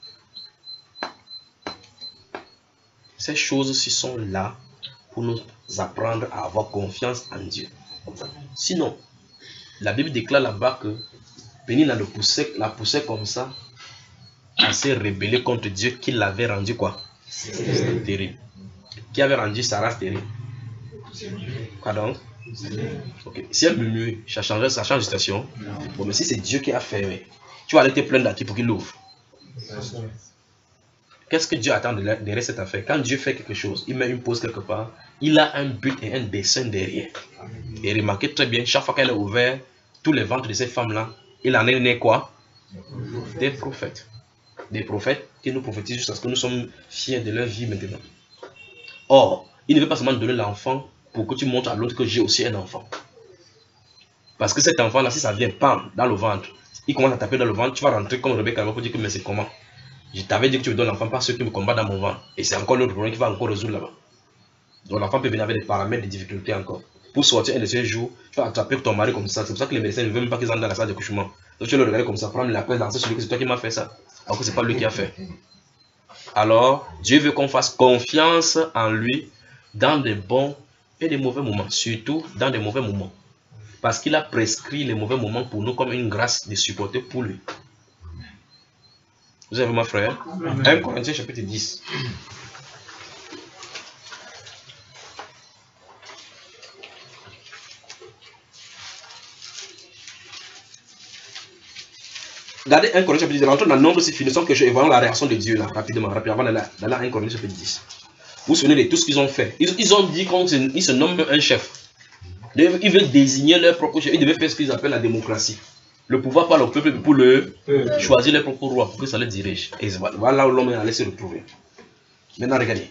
Ces choses-ci sont là pour nous apprendre à avoir confiance en Dieu. Sinon, la Bible déclare là-bas que Pénina la poussait, la poussait comme ça à se rebeller contre Dieu qui l'avait rendu quoi? Terrible. Qui avait rendu Sarah stérile? Pardon? Ok. Si elle murmure, ça change, ça change de station. Bon, mais si c'est Dieu qui a fait, tu vas aller te plaindre à qui pour qu'il l'ouvre. Qu'est-ce que Dieu attend derrière cette affaire? Quand Dieu fait quelque chose, il met une pause quelque part, il a un but et un dessein derrière. Et remarquez très bien, chaque fois qu'elle a ouvert tous les ventres de ces femmes-là, il en est né quoi? Des prophètes. Des prophètes qui nous prophétisent jusqu'à ce que nous sommes fiers de leur vie maintenant. Or, il ne veut pas seulement donner l'enfant pour que tu montres à l'autre que j'ai aussi un enfant. Parce que cet enfant-là, si ça vient, pam, dans le ventre, il commence à taper dans le ventre, tu vas rentrer comme Rebecca pour dire que mais c'est comment? Je t'avais dit que tu me donnes l'enfant par ceux qui me combattent dans mon ventre. Et c'est encore l'autre problème qui va encore résoudre là-bas. Donc l'enfant peut venir avec des paramètres, des difficultés encore. Pour sortir un de ces jours, tu vas attraper ton mari comme ça. C'est pour ça que les médecins ne veulent même pas qu'ils entrent dans la salle d'accouchement. Donc tu vas le regarder comme ça, prendre la peste, lancer sur lui que c'est toi qui m'as fait ça. Alors que c'est pas lui qui a fait. Alors, Dieu veut qu'on fasse confiance en lui dans des bons et des mauvais moments. Surtout dans des mauvais moments. Parce qu'il a prescrit les mauvais moments pour nous comme une grâce de supporter pour lui. Vous avez ma frère? un Corinthiens chapitre dix. Regardez un Corinthiens chapitre dix. Rentrons dans le nombre si finissons que je voyons la réaction de Dieu là, rapidement, rapidement, avant d'aller dans un Corinthiens chapitre dix. Vous vous souvenez de tout ce qu'ils ont fait? Ils, ils ont dit qu'ils se nomment un chef. Ils veulent désigner leur propre chef. Ils devaient faire ce qu'ils appellent la démocratie. Le pouvoir par le peuple pour le euh. choisir leur propre roi pour que ça les dirige. Et voilà où l'homme est allé se retrouver. Maintenant, regardez.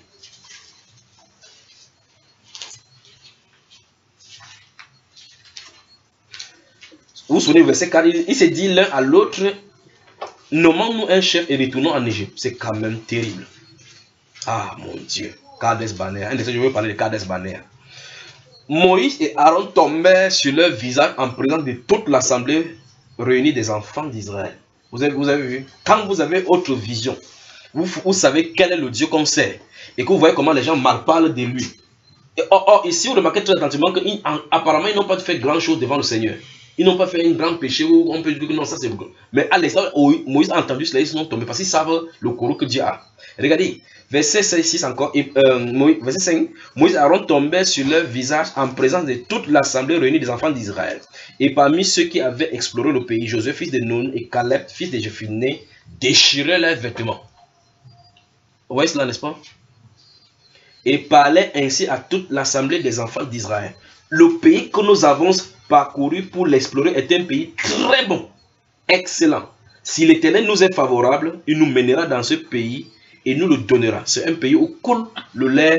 Vous vous souvenez du verset quatre, il, il s'est dit l'un à l'autre, nommons-nous un chef et retournons en Égypte. C'est quand même terrible. Ah mon Dieu. Kades Barnea. Je veux parler de Kades Barnea. Moïse et Aaron tombaient sur leur visage en présence de toute l'assemblée réunie des enfants d'Israël. Vous avez, vous avez vu? Quand vous avez autre vision, vous, vous savez quel est le Dieu qu'on sert, et que vous voyez comment les gens mal parlent de lui. Et or, or ici, vous remarquez très attentivement qu'apparemment, ils n'ont pas fait grand chose devant le Seigneur. Ils n'ont pas fait un grand péché où on peut dire que non, ça c'est beaucoup. Mais à l'instant où Moïse a entendu cela, ils sont tombés parce qu'ils savent le courroux que Dieu a. Regardez, verset six encore, et, euh, Moïse, verset cinq, Moïse et Aaron tombaient sur leur visage en présence de toute l'assemblée réunie des enfants d'Israël. Et parmi ceux qui avaient exploré le pays, Josué, fils de Nun, et Caleb, fils de Jephunnée, déchiraient leurs vêtements. Vous voyez cela, n'est-ce pas? Et parlaient ainsi à toute l'assemblée des enfants d'Israël. Le pays que nous avons parcouru pour l'explorer est un pays très bon, excellent. Si l'Éternel nous est favorable, il nous mènera dans ce pays et nous le donnera. C'est un pays où coule le lait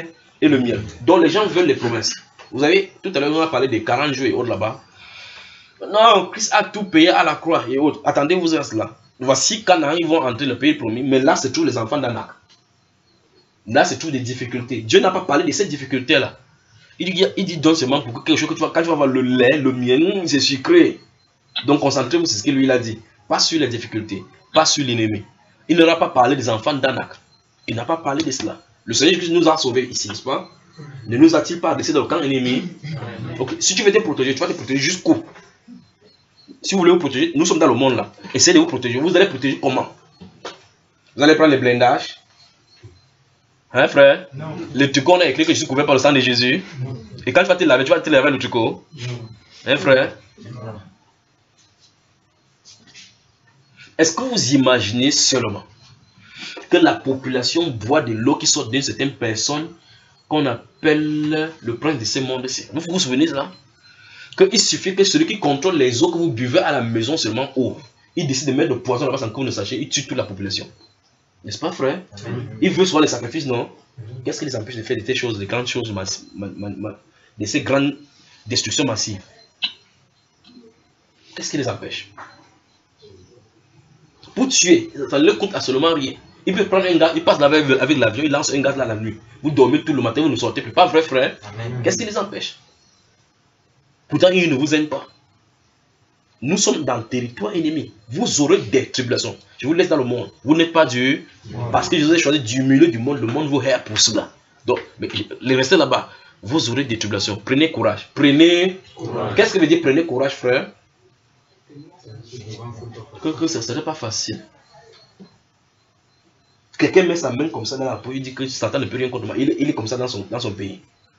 et le miel, dont les gens veulent les promesses. Vous savez, tout à l'heure, on a parlé des quarante jours et autres là-bas. Non, Christ a tout payé à la croix et autres. Attendez-vous à cela. Voici Canaan, ils vont entrer le pays promis, mais là, c'est tous les enfants d'Anak. Là, c'est toutes des difficultés. Dieu n'a pas parlé de ces difficultés-là. Il dit, il dit donc seulement pour quelque chose que tu vas, quand tu vas voir le lait, le miel, c'est sucré. Donc concentrez-vous sur ce que lui il a dit. Pas sur les difficultés, pas sur l'ennemi. Il n'aura pas parlé des enfants d'Anak. Il n'a pas parlé de cela. Le Seigneur Jésus nous a sauvés ici, n'est-ce pas? Ne nous a-t-il pas adressé dans le camp ennemi? Okay. Si tu veux te protéger, tu vas te protéger jusqu'où? Si vous voulez vous protéger, nous sommes dans le monde là. Essayez de vous protéger. Vous allez protéger comment? Vous allez prendre les blindages. Hein frère? Non. Le tricot, on a écrit que je suis couvert par le sang de Jésus. Non. Et quand tu vas te laver, tu vas te laver avec le tricot. Non. Hein frère? Non. Est-ce que vous imaginez seulement que la population boit de l'eau qui sort d'une certaine personne qu'on appelle le prince de ce monde-ci? Vous vous souvenez de ça? Qu'il suffit que celui qui contrôle les eaux que vous buvez à la maison seulement eau, il décide de mettre le poison là-bas sans que vous ne sachiez, il tue toute la population. N'est-ce pas, frère? Il veut soit les sacrifices, non? Qu'est-ce qui les empêche de faire de ces choses, de grandes choses, de ces grandes destructions massives? Qu'est-ce qui les empêche? Pour tuer, ça ne leur coûte absolument rien. Il peut prendre un gars, il passe là avec, avec l'avion, il lance un gaz là la nuit. Vous dormez tout le matin, vous ne sortez plus. Pas vrai, frère? Qu'est-ce qui les empêche? Pourtant, ils ne vous aiment pas. Nous sommes dans le territoire ennemi. Vous aurez des tribulations. Je vous laisse dans le monde. Vous n'êtes pas Dieu. Parce que je vous ai choisi du milieu du monde. Le monde vous hait pour cela. Donc, mais les restez là-bas. Vous aurez des tribulations. Prenez courage. Prenez courage. Qu'est-ce que veut dire prenez courage, frère? Que, que ça ne serait pas facile. Quelqu'un met sa main comme ça dans la peau. Il dit que Satan ne peut rien contre moi. Il, il est comme ça dans son, dans son pays.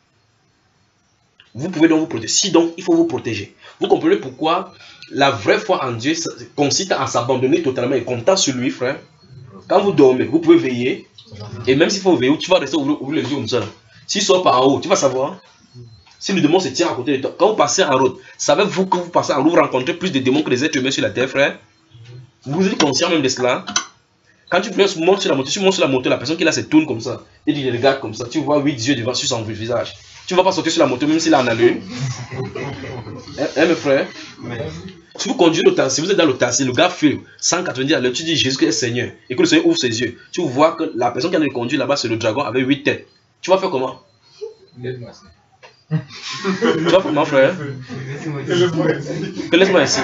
Vous pouvez donc vous protéger. Si donc, il faut vous protéger. Vous comprenez pourquoi la vraie foi en Dieu consiste à s'abandonner totalement et compter sur lui, frère. Quand vous dormez, vous pouvez veiller. Et même s'il faut veiller, tu vas rester ouvrir, ouvrir les yeux comme ça. S'il sort par en haut, tu vas savoir. Si le démon se tient à côté de toi, quand vous passez en route, savez-vous que vous passez en route, vous rencontrez plus de démons que les êtres humains sur la terre, frère? Vous êtes conscient même de cela? Quand tu montes sur la moto, tu montes sur la moto, la personne qui là se tourne comme ça. Et tu regardes comme ça. Tu vois huit yeux devant sur son visage. Tu ne vas pas sauter sur la moto même s'il est en allure. Hein, hein, mes frères? Si vous conduisez le taxi, si vous êtes dans le taxi, le gars fait cent quatre-vingt-dix à l'heure, tu dis Jésus est Seigneur. Et que le Seigneur ouvre ses yeux. Tu vois que la personne qui a le conduit là-bas, c'est le dragon avec huit têtes. Tu vas faire comment? Tu vas faire comment, frère? Que laisse-moi ainsi.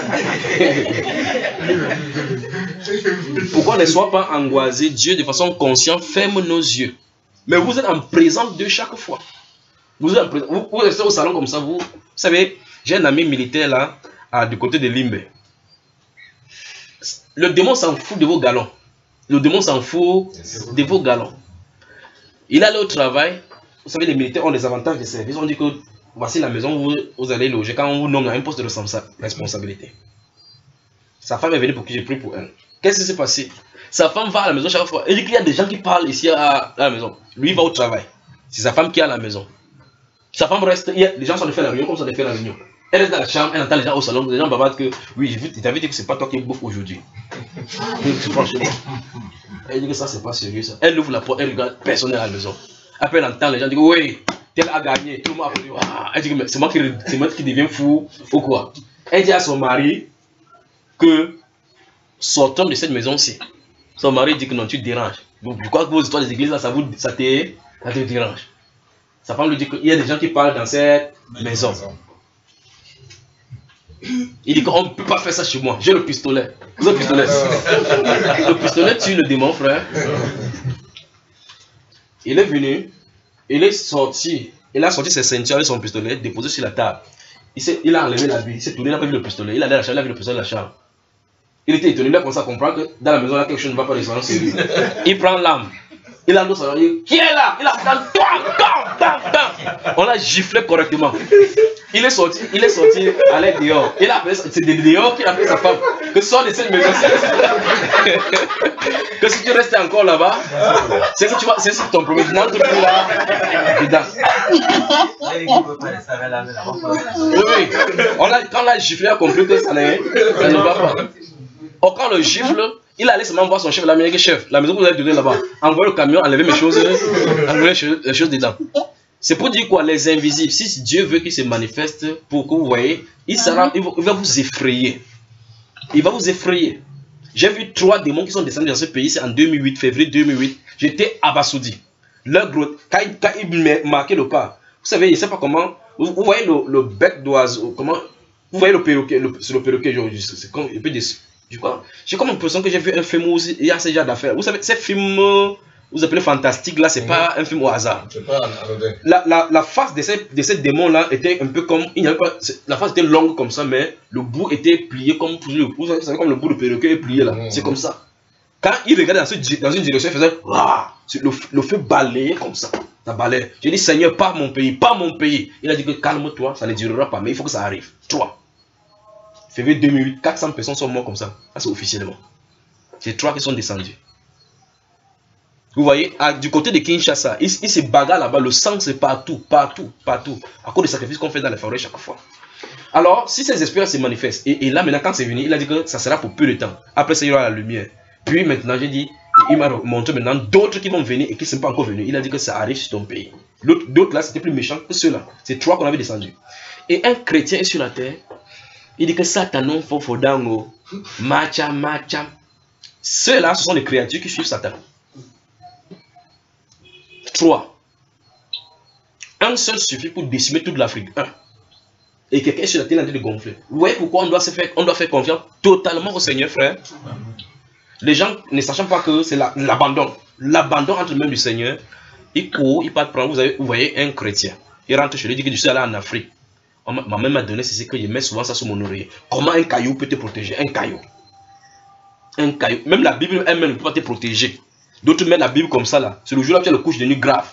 Pourquoi ne sois pas angoissé? Dieu, de façon consciente, ferme nos yeux. Mais vous êtes en présence de chaque fois. Vous, êtes en présence, vous, vous restez au salon comme ça. Vous, vous savez, j'ai un ami militaire là, à, du côté de Limbe. Le démon s'en fout de vos galons. Le démon s'en fout de vos galons. Il allait au travail. Vous savez, les militaires ont des avantages de service. On dit que voici la maison où vous, vous allez loger quand on vous nomme à un poste de responsabilité. Sa femme est venue pour que je prie pour elle. Qu'est-ce qui s'est passé? Sa femme va à la maison chaque fois. Elle dit qu'il y a des gens qui parlent ici à, à la maison. Lui, il va au travail. C'est sa femme qui est à la maison. Sa femme reste. Il y a, les gens sont de faire la réunion comme ça, de faire la réunion. Elle reste dans la chambre, elle entend les gens au salon. Les gens bavardent que oui, je t'avais dit que c'est pas toi qui bouffe aujourd'hui. Franchement. Elle dit que ça, c'est pas sérieux ça. Elle ouvre la porte, elle regarde, personne n'est à la maison. Après, elle entend les gens dire oui, tel a gagné. Tout le monde a dit ah. Elle dit que c'est moi, moi qui deviens fou ou quoi. Elle dit à son mari que sortant de cette maison-ci. Son mari dit que non, tu te déranges. Donc, je crois que vos histoires des églises, là, ça, vous, ça, te, ça te dérange. Sa femme lui dit qu'il y a des gens qui parlent dans cette maison. Il dit qu'on ne peut pas faire ça chez moi. J'ai le pistolet. Vous avez le pistolet? Le pistolet tue le démon, frère. Il est venu. Il est sorti. Il a sorti ses ceintures avec son pistolet, déposé sur la table. Il, il a enlevé la vie. Il s'est tourné, il n'a pas vu le pistolet. Il a allé à la chambre, il a vu le pistolet dans la chambre. Il était étonné, il a commencé à comprendre que dans la maison, là, quelque chose ne va pas descendre sur lui. Il prend l'arme. Il a l'autre, il dit, qui est là? Il a fait on l'a giflé correctement. Il est sorti, il est sorti à l'aide dehors. Il a appelé, c'est dehors qu'il a appelé sa femme. Que sort de cette maison. Que si tu restes encore là-bas, c'est que tu vas, c'est ton premier. N'entre plus là, dedans. Oui, oui. On a, quand on a giflé, on a compris que ça, ça ne va pas. Or, quand le gifle, Il allait seulement voir son chef, l'Américain chef, la maison que vous avez donnée là-bas. Envoyer le camion, enlever mes choses, enlever les choses, les choses dedans. C'est pour dire quoi, les invisibles. Si Dieu veut qu'il se manifeste pour que vous voyez, il, sera, il, va, il va vous effrayer. Il va vous effrayer. J'ai vu trois démons qui sont descendus dans ce pays, c'est en deux mille huit, février deux mille huit. J'étais abasourdi. Leur gros, quand, quand ils marquaient le pas, vous savez, je ne sais pas comment, vous, vous voyez le, le bec d'oiseau, comment, vous voyez le perroquet, le, c'est le perroquet, c'est comme, un peu déçu. J'ai comme l'impression que j'ai vu un film où il y a ce genre d'affaires. Vous savez, ces films, vous appelez fantastique, là, c'est mmh. pas un film au hasard. Pas la, la, la face de ces, de ces démons-là était un peu comme, il n'y avait pas, la face était longue comme ça, mais le bout était plié comme, vous savez, comme le bout de perroquet est plié là, mmh. c'est comme ça. Quand il regardait dans, ce, dans une direction, il faisait, le, le feu balayait comme ça. Ça balayait. J'ai dit, Seigneur, pas mon pays, pas mon pays. Il a dit que calme-toi, ça ne durera pas, mais il faut que ça arrive. Trois. février deux mille huit, quatre cents personnes sont mortes comme ça. Ça, c'est officiellement. C'est trois qui sont descendus. Vous voyez, à, du côté de Kinshasa, il, il se bagarre là-bas, le sang c'est partout, partout, partout. À cause des sacrifices qu'on fait dans les forêts chaque fois. Alors, si ces esprits se manifestent, et, et là maintenant quand c'est venu, il a dit que ça sera pour peu de temps. Après ça, il y aura la lumière. Puis maintenant, j'ai dit, il m'a montré maintenant d'autres qui vont venir et qui ne sont pas encore venus. Il a dit que ça arrive sur ton pays. D'autres là, c'était plus méchant que ceux-là. C'est trois qu'on avait descendus. Et un chrétien est sur la terre. Il dit que Satan faut fodango, macha macha. Ceux-là, ce sont les créatures qui suivent Satan. Trois. Un seul suffit pour décimer toute l'Afrique. Un. Et quelqu'un sur la terre est en train de gonfler. Vous voyez pourquoi on doit se faire, on doit faire confiance totalement au Seigneur, frère. Les gens ne sachant pas que c'est l'abandon. L'abandon entre les mains du Seigneur. Il court, il part prendre. Vous, avez, vous voyez un chrétien. Il rentre chez lui, il dit que je suis allé en Afrique. Ma mère m'a donné, c'est ce que je mets souvent ça sur mon oreiller. Comment un caillou peut te protéger? Un caillou. Un caillou. Même la Bible elle-même ne peut pas te protéger. D'autres mettent la Bible comme ça là. C'est le jour là où tu as le couche de nuit grave.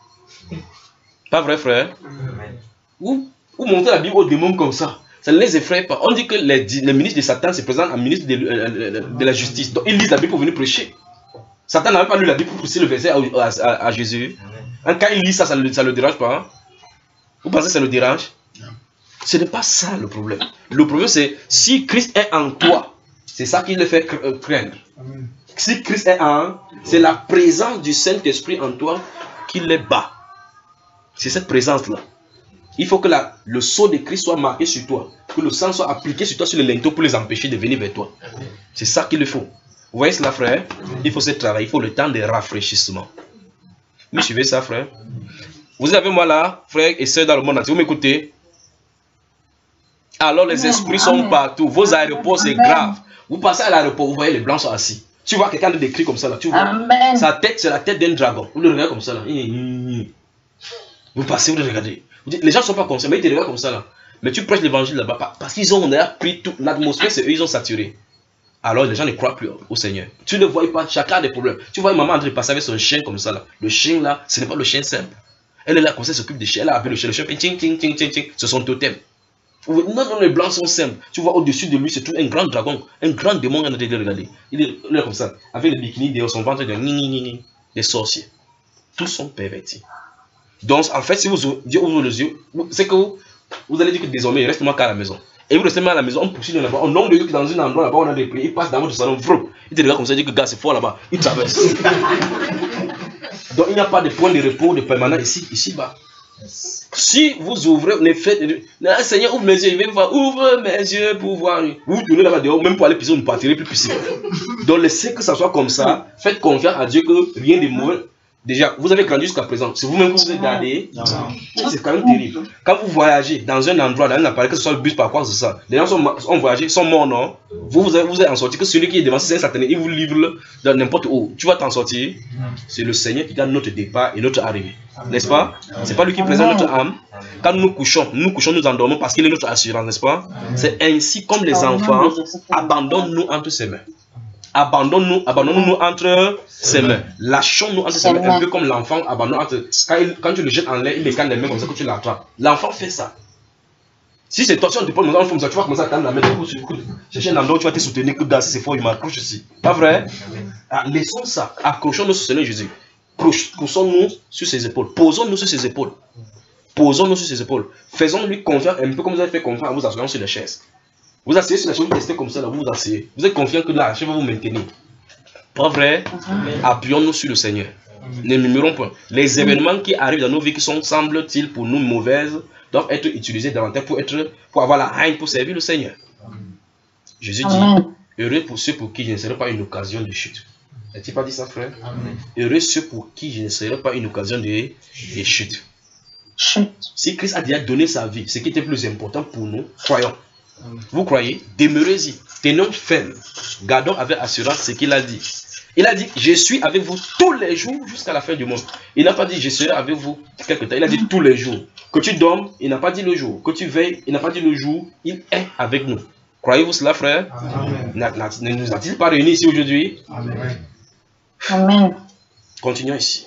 Pas vrai, frère? Ou, ou monter la Bible aux démons comme ça. Ça ne les effraie pas. On dit que les, les ministres de Satan se présentent en ministre de, de, de la justice. Donc ils lisent la Bible pour venir prêcher. Satan n'avait pas lu la Bible pour pousser le verset à, à, à, à Jésus. Hein, quand il lit ça, ça ne le, le dérange pas. Hein? Vous pensez que ça le dérange? Ce n'est pas ça le problème. Le problème c'est si Christ est en toi, c'est ça qui le fait craindre. Si Christ est en, c'est la présence du Saint-Esprit en toi qui les bat. C'est cette présence-là. Il faut que la, le sceau de Christ soit marqué sur toi. Que le sang soit appliqué sur toi, sur les linteaux pour les empêcher de venir vers toi. C'est ça qu'il faut. Vous voyez cela, frère? Il faut ce travail, il faut le temps de rafraîchissement. Vous suivez ça, frère? Vous avez moi là, frère et soeur dans le monde entier, vous m'écoutez? Alors les esprits sont partout. Vos aéroports, c'est grave. Vous passez à l'aéroport, vous voyez les blancs sont assis. Tu vois quelqu'un de décrit comme ça là. Tu vois. Amen. Sa tête, c'est la tête d'un dragon. Vous le regardez comme ça là. Vous passez, vous le regardez. Les gens ne sont pas comme ça, mais ils te regardent comme ça là. Mais tu prêches l'évangile là-bas parce qu'ils ont pris toute l'atmosphère, c'est eux, ils ont saturé. Alors les gens ne croient plus au Seigneur. Tu ne vois pas, chacun a des problèmes. Tu vois une maman en train de passer avec son chien comme ça là. Le chien là, ce n'est pas le chien simple. Elle est là comme ça, elle s'occupe des chiens. Elle a appelé le chien, le chien fait ting ting ting ting ting. C'est son totem. Non, non, les blancs sont simples. Tu vois au-dessus de lui, c'est tout un grand dragon, un grand démon en train de regarder. Il est là comme ça, avec le bikini derrière son ventre, des sorciers. Tous sont pervertis. Donc, en fait, si vous Dieu ouvre les yeux, c'est que vous, vous allez dire que désormais, il reste moins qu'à la maison. Et vous restez mal à la maison, on poursuit là-bas, on nombre de yeux dans un endroit là-bas, on a des prix, il passe dans votre salon, il te regarde comme ça, il dit que gars, c'est fort là-bas, il traverse. Donc, il n'y a pas de point de repos, de permanent ici, ici-bas. Si vous ouvrez, ne faites, le Seigneur ouvre mes yeux, il va voir, ouvre mes yeux pour voir. Vous tournez là-bas dehors, même pour aller pisser, vous ne partirez plus pisser. Donc laissez que ça soit comme ça, faites confiance à Dieu que rien de mauvais. Déjà, vous avez grandi jusqu'à présent. Si vous-même vous êtes gardé, c'est quand même terrible. Quand vous voyagez dans un endroit, dans un appareil, que ce soit le bus, par quoi, c'est ça. Les gens sont, ont voyagé, sont morts, non? Vous, vous, avez, vous êtes en sorti, que celui qui est devant, c'est un satané, il vous livre dans n'importe où. Tu vas t'en sortir. C'est le Seigneur qui garde notre départ et notre arrivée. N'est-ce pas? C'est pas lui qui présente notre âme. Quand nous couchons, nous couchons, nous endormons parce qu'il est notre assurance, n'est-ce pas? C'est ainsi comme les enfants, abandonne-nous entre ses mains. Abandonne-nous, abandonne-nous entre ses mains. Lâchons-nous entre ses mains, un peu comme l'enfant abandonne entre. Quand, il, quand tu le jettes en l'air, il décale les mains comme ça que tu l'attrapes. L'enfant fait ça. Si c'est toi, si on te pose comme ça, tu vas commencer à tendre la main, chercher un endroit où tu vas te soutenir, que gars, si c'est fort, il m'accroche ici. Pas vrai? Ah, laissons ça. Accrochons-nous sur Seigneur Jésus. Poussons-nous sur ses épaules. Posons-nous sur ses épaules. Posons-nous sur ses épaules. Faisons-lui confiance, un peu comme vous avez fait confiance en vous asseyant sur les chaises. Vous asseyez sur la chaise, vous restez comme ça, là, vous vous asseyez. Vous êtes confiant que là, la chaise va vous maintenir. Pas vrai? Appuyons-nous sur le Seigneur. Ne murmurons point. Les événements qui arrivent dans nos vies qui sont, semblent-ils, pour nous mauvaises, doivent être utilisés davantage pour, être, pour avoir la haine, pour servir le Seigneur. Jésus dit, heureux pour ceux pour qui je ne serai pas une occasion de chute. As-tu pas dit ça, frère? Amen. Heureux ceux pour qui je ne serai pas une occasion de, de chute. Chute. Si Christ a déjà donné sa vie, ce qui était plus important pour nous, croyons. Amen. Vous croyez? Demeurez-y. Tenons ferme. Gardons avec assurance ce qu'il a dit. Il a dit, je suis avec vous tous les jours jusqu'à la fin du monde. Il n'a pas dit, je serai avec vous quelque temps. Il a dit tous les jours. Que tu dormes, il n'a pas dit le jour. Que tu veilles, il n'a pas dit le jour. Il est avec nous. Croyez-vous cela, frère? Amen. Ne nous a-t-il pas réunis ici aujourd'hui? Amen. Amen. Continuons ici.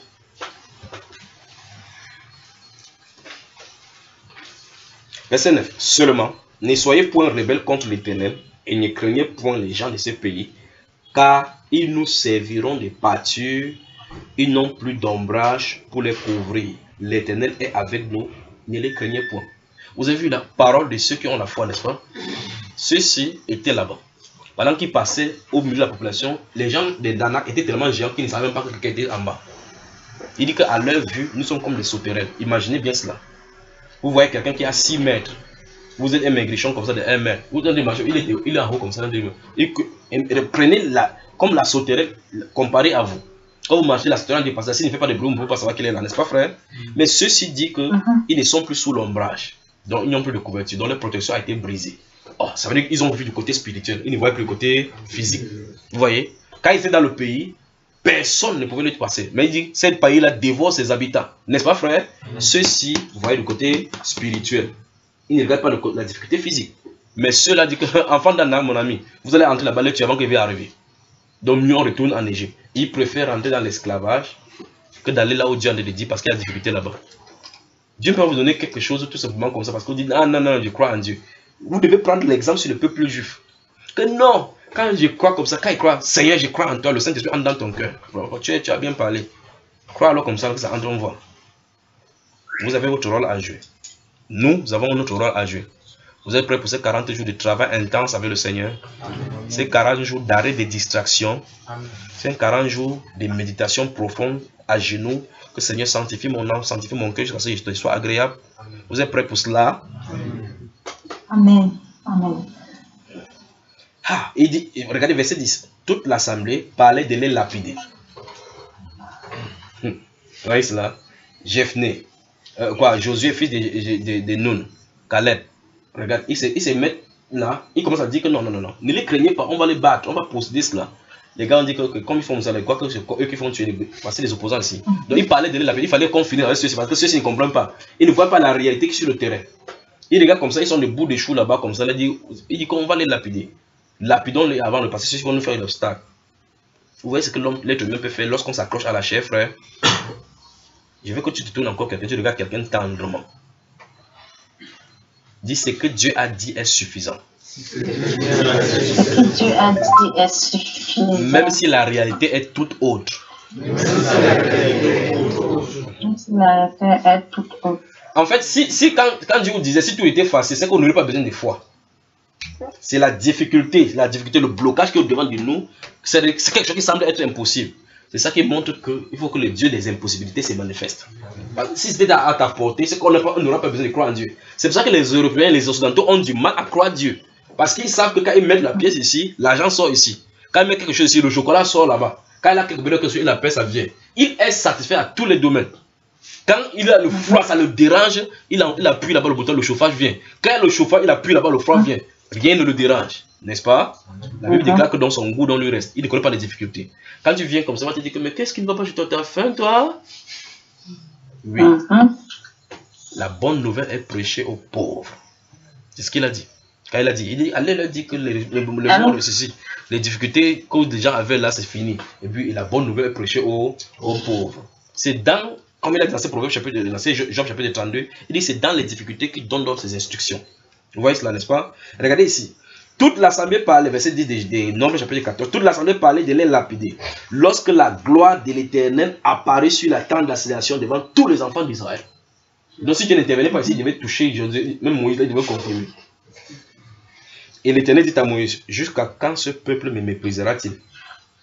Verset neuf. Seulement, ne soyez point rebelles contre l'Éternel et ne craignez point les gens de ce pays, car ils nous serviront de pâture, ils n'ont plus d'ombrage pour les couvrir. L'Éternel est avec nous, ne les craignez point. Vous avez vu la parole de ceux qui ont la foi, n'est-ce pas? Ceux-ci étaient là-bas. Pendant qu'ils passaient au milieu de la population, les gens de Danak étaient tellement géants qu'ils ne savaient même pas que quelqu'un était en bas. Il dit qu'à leur vue, nous sommes comme des sauterelles. Imaginez bien cela. Vous voyez quelqu'un qui a six mètres. Vous êtes un maigrichon comme ça de un mètre. Vous êtes un il, est, il est en haut comme ça. Et, et prenez la, comme la sauterelle comparée à vous. Quand vous marchez la sauterelle du passage, s'il ne fait pas de bruit, vous ne pouvez pas savoir qu'il est là, n'est-ce pas, frère? Mm. Mais ceci dit qu'ils mm-hmm. ne sont plus sous l'ombrage. Donc ils n'ont plus de couverture. Donc leur protection a été brisée. Oh, ça veut dire qu'ils ont vu du côté spirituel. Ils ne voient plus le côté physique. Vous voyez? Quand ils étaient dans le pays, personne ne pouvait le passer. Mais il dit, ce pays-là dévore ses habitants. N'est-ce pas, frère? Mm. Ceux-ci, vous voyez le côté spirituel. Ils ne regardent pas le, la difficulté physique. Mais ceux-là disent que, enfant d'Anna, mon ami, vous allez entrer là-bas, le tuer avant qu'il vienne arriver. Donc, mieux on retourne en Égypte. Ils préfèrent rentrer dans l'esclavage que d'aller là où Dieu en est dit parce qu'il y a des difficultés là-bas. Dieu peut vous donner quelque chose tout simplement comme ça parce que vous dites, ah non, non, je crois en Dieu. Vous devez prendre l'exemple sur le peuple juif. Que non, quand je crois comme ça, quand il croit, Seigneur, je crois en toi, le Saint-Esprit entre dans ton cœur. Tu, tu as bien parlé. Crois alors comme ça que ça entre en voix. Vous avez votre rôle à jouer. Nous avons notre rôle à jouer. Vous êtes prêts pour ces quarante jours de travail intense avec le Seigneur? Amen. Ces quarante jours d'arrêt de distraction. Amen. Ces quarante jours de méditation profonde à genoux. Que le Seigneur sanctifie mon âme, sanctifie mon cœur jusqu'à ce que je te sois agréable. Amen. Vous êtes prêts pour cela? Amen. Amen. Ah, il dit, regardez verset dix. Toute l'assemblée parlait de les lapider. Hum. Vous voyez cela? Jephné. Euh, quoi, Josué, fils de, de, de, de Nun, Caleb, regarde, ils se, ils se mettent là, ils commencent à dire que non, non, non, non, ne les craignez pas, on va les battre, on va posséder cela. Les gars ont dit que, que comme ils font ça, quoi que c'est eux qui font tuer les, parce que les opposants ici. Donc ils parlaient de la il fallait qu'on finisse avec ceux-ci, parce que ceux-ci ne comprennent pas. Ils ne voient pas la réalité qui est sur le terrain. Ils regardent comme ça, ils sont des bouts de choux là-bas, comme ça, ils disent, ils disent qu'on va les lapider. Lapidons-les avant de passer, ceux qui vont nous faire l'obstacle. Vous voyez ce que l'homme, l'être humain peut faire lorsqu'on s'accroche à la chair, frère? Je veux que tu te tournes encore quelqu'un, tu regardes quelqu'un tendrement. Dis ce que Dieu a dit est suffisant. Ce que Dieu a dit est suffisant. Même si la réalité est toute autre. Même si la réalité est toute autre. En fait, si, si quand, quand Dieu vous disait, si tout était facile, c'est qu'on n'aurait pas besoin de foi. C'est la difficulté, la difficulté, le blocage qui est au-devant de nous. C'est quelque chose qui semble être impossible. C'est ça qui montre qu'il faut que le Dieu des impossibilités se manifeste. Si c'était à ta portée, c'est qu'on n'aura pas besoin de croire en Dieu. C'est pour ça que les Européens, les Occidentaux ont du mal à croire Dieu. Parce qu'ils savent que quand ils mettent la pièce ici, l'argent sort ici. Quand ils mettent quelque chose ici, le chocolat sort là-bas. Quand il a quelque chose, il a paix, ça vient. Il est satisfait à tous les domaines. Quand il a le froid, ça le dérange, il, a, il appuie là-bas le bouton, le chauffage vient. Quand il a le chauffage, il appuie là-bas, le froid vient. Rien ne le dérange, n'est-ce pas? La Bible déclare que dans son goût, dans le reste, il ne connaît pas les difficultés. Quand tu viens comme ça, tu te dis que mais qu'est-ce qui ne va pas, je t'ai faim, toi? Oui. Uh-huh. La bonne nouvelle est prêchée aux pauvres. C'est ce qu'il a dit. Quand il a dit, il dit, allez leur dire que les, les, les, les, ceci, les difficultés que les gens avaient là, c'est fini. Et puis la bonne nouvelle est prêchée aux, aux pauvres. C'est dans, comme il a dit dans ce proverbe chapitre, dans ce Job chapitre trente-deux, il dit c'est dans les difficultés qu'il donne dans ses instructions. Vous voyez cela, n'est-ce pas? Regardez ici. Toute l'assemblée parlait, verset dix des, des Nombres chapitre quatorze, toute l'assemblée parlait de les lapider. Lorsque la gloire de l'Éternel apparut sur la tente d'assignation devant tous les enfants d'Israël. Donc si Dieu n'intervenait pas ici, il devait toucher Josué, même Moïse, il devait confirmer. Et l'Éternel dit à Moïse, jusqu'à quand ce peuple me méprisera-t-il?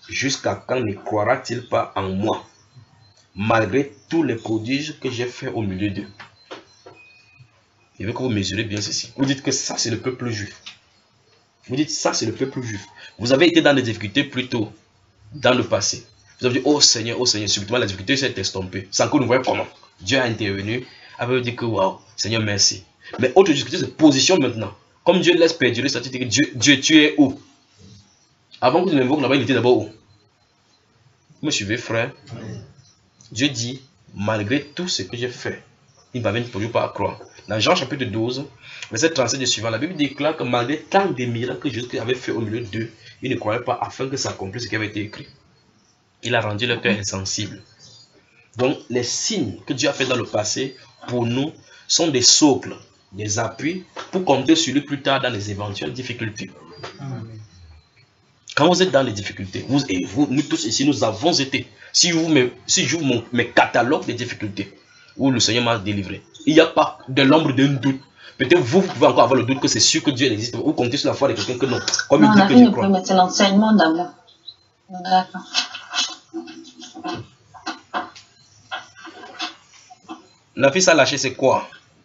jusqu'à quand ne croira-t-il pas en moi, malgré tous les prodiges que j'ai faits au milieu d'eux? Je veux que vous mesurez bien ceci. Vous dites que ça, c'est le peuple juif. Vous dites ça, c'est le peuple juif. Vous avez été dans des difficultés plus tôt, dans le passé. Vous avez dit, oh Seigneur, oh Seigneur, subitement la difficulté s'est estompée. Sans que nous voyons comment. Dieu a intervenu. Après, vous dites que, waouh, Seigneur, merci. Mais autre difficulté, c'est position maintenant. Comme Dieu laisse perdurer, ça veut dire que Dieu, Dieu, tu es où? Avant que tu l'invoques là-bas, il était d'abord où? Vous me suivez, frère? Dieu dit, malgré tout ce que j'ai fait, il ne va toujours pas à croire. Dans Jean chapitre douze, verset trente-sept et suivant, la Bible déclare que malgré tant de miracles que Jésus avait fait au milieu d'eux, ils ne croyaient pas afin que s'accomplisse ce qui avait été écrit. Il a rendu leur cœur insensible. Donc, les signes que Dieu a fait dans le passé, pour nous, sont des socles, des appuis, pour compter sur lui plus tard dans les éventuelles difficultés. Quand vous êtes dans les difficultés, vous et vous, nous tous ici, nous avons été. Si vous me, si je vous mes catalogues des difficultés, où le Seigneur m'a délivré, il n'y a pas de l'ombre d'un doute. Peut-être vous, vous pouvez encore avoir le doute que c'est sûr que Dieu existe. Ou compter sur la foi de quelqu'un que non. Comme non, il dit la que vie je ne crois. peut mettre l'enseignement d'amour. D'accord. La fille a lâché, c'est quoi?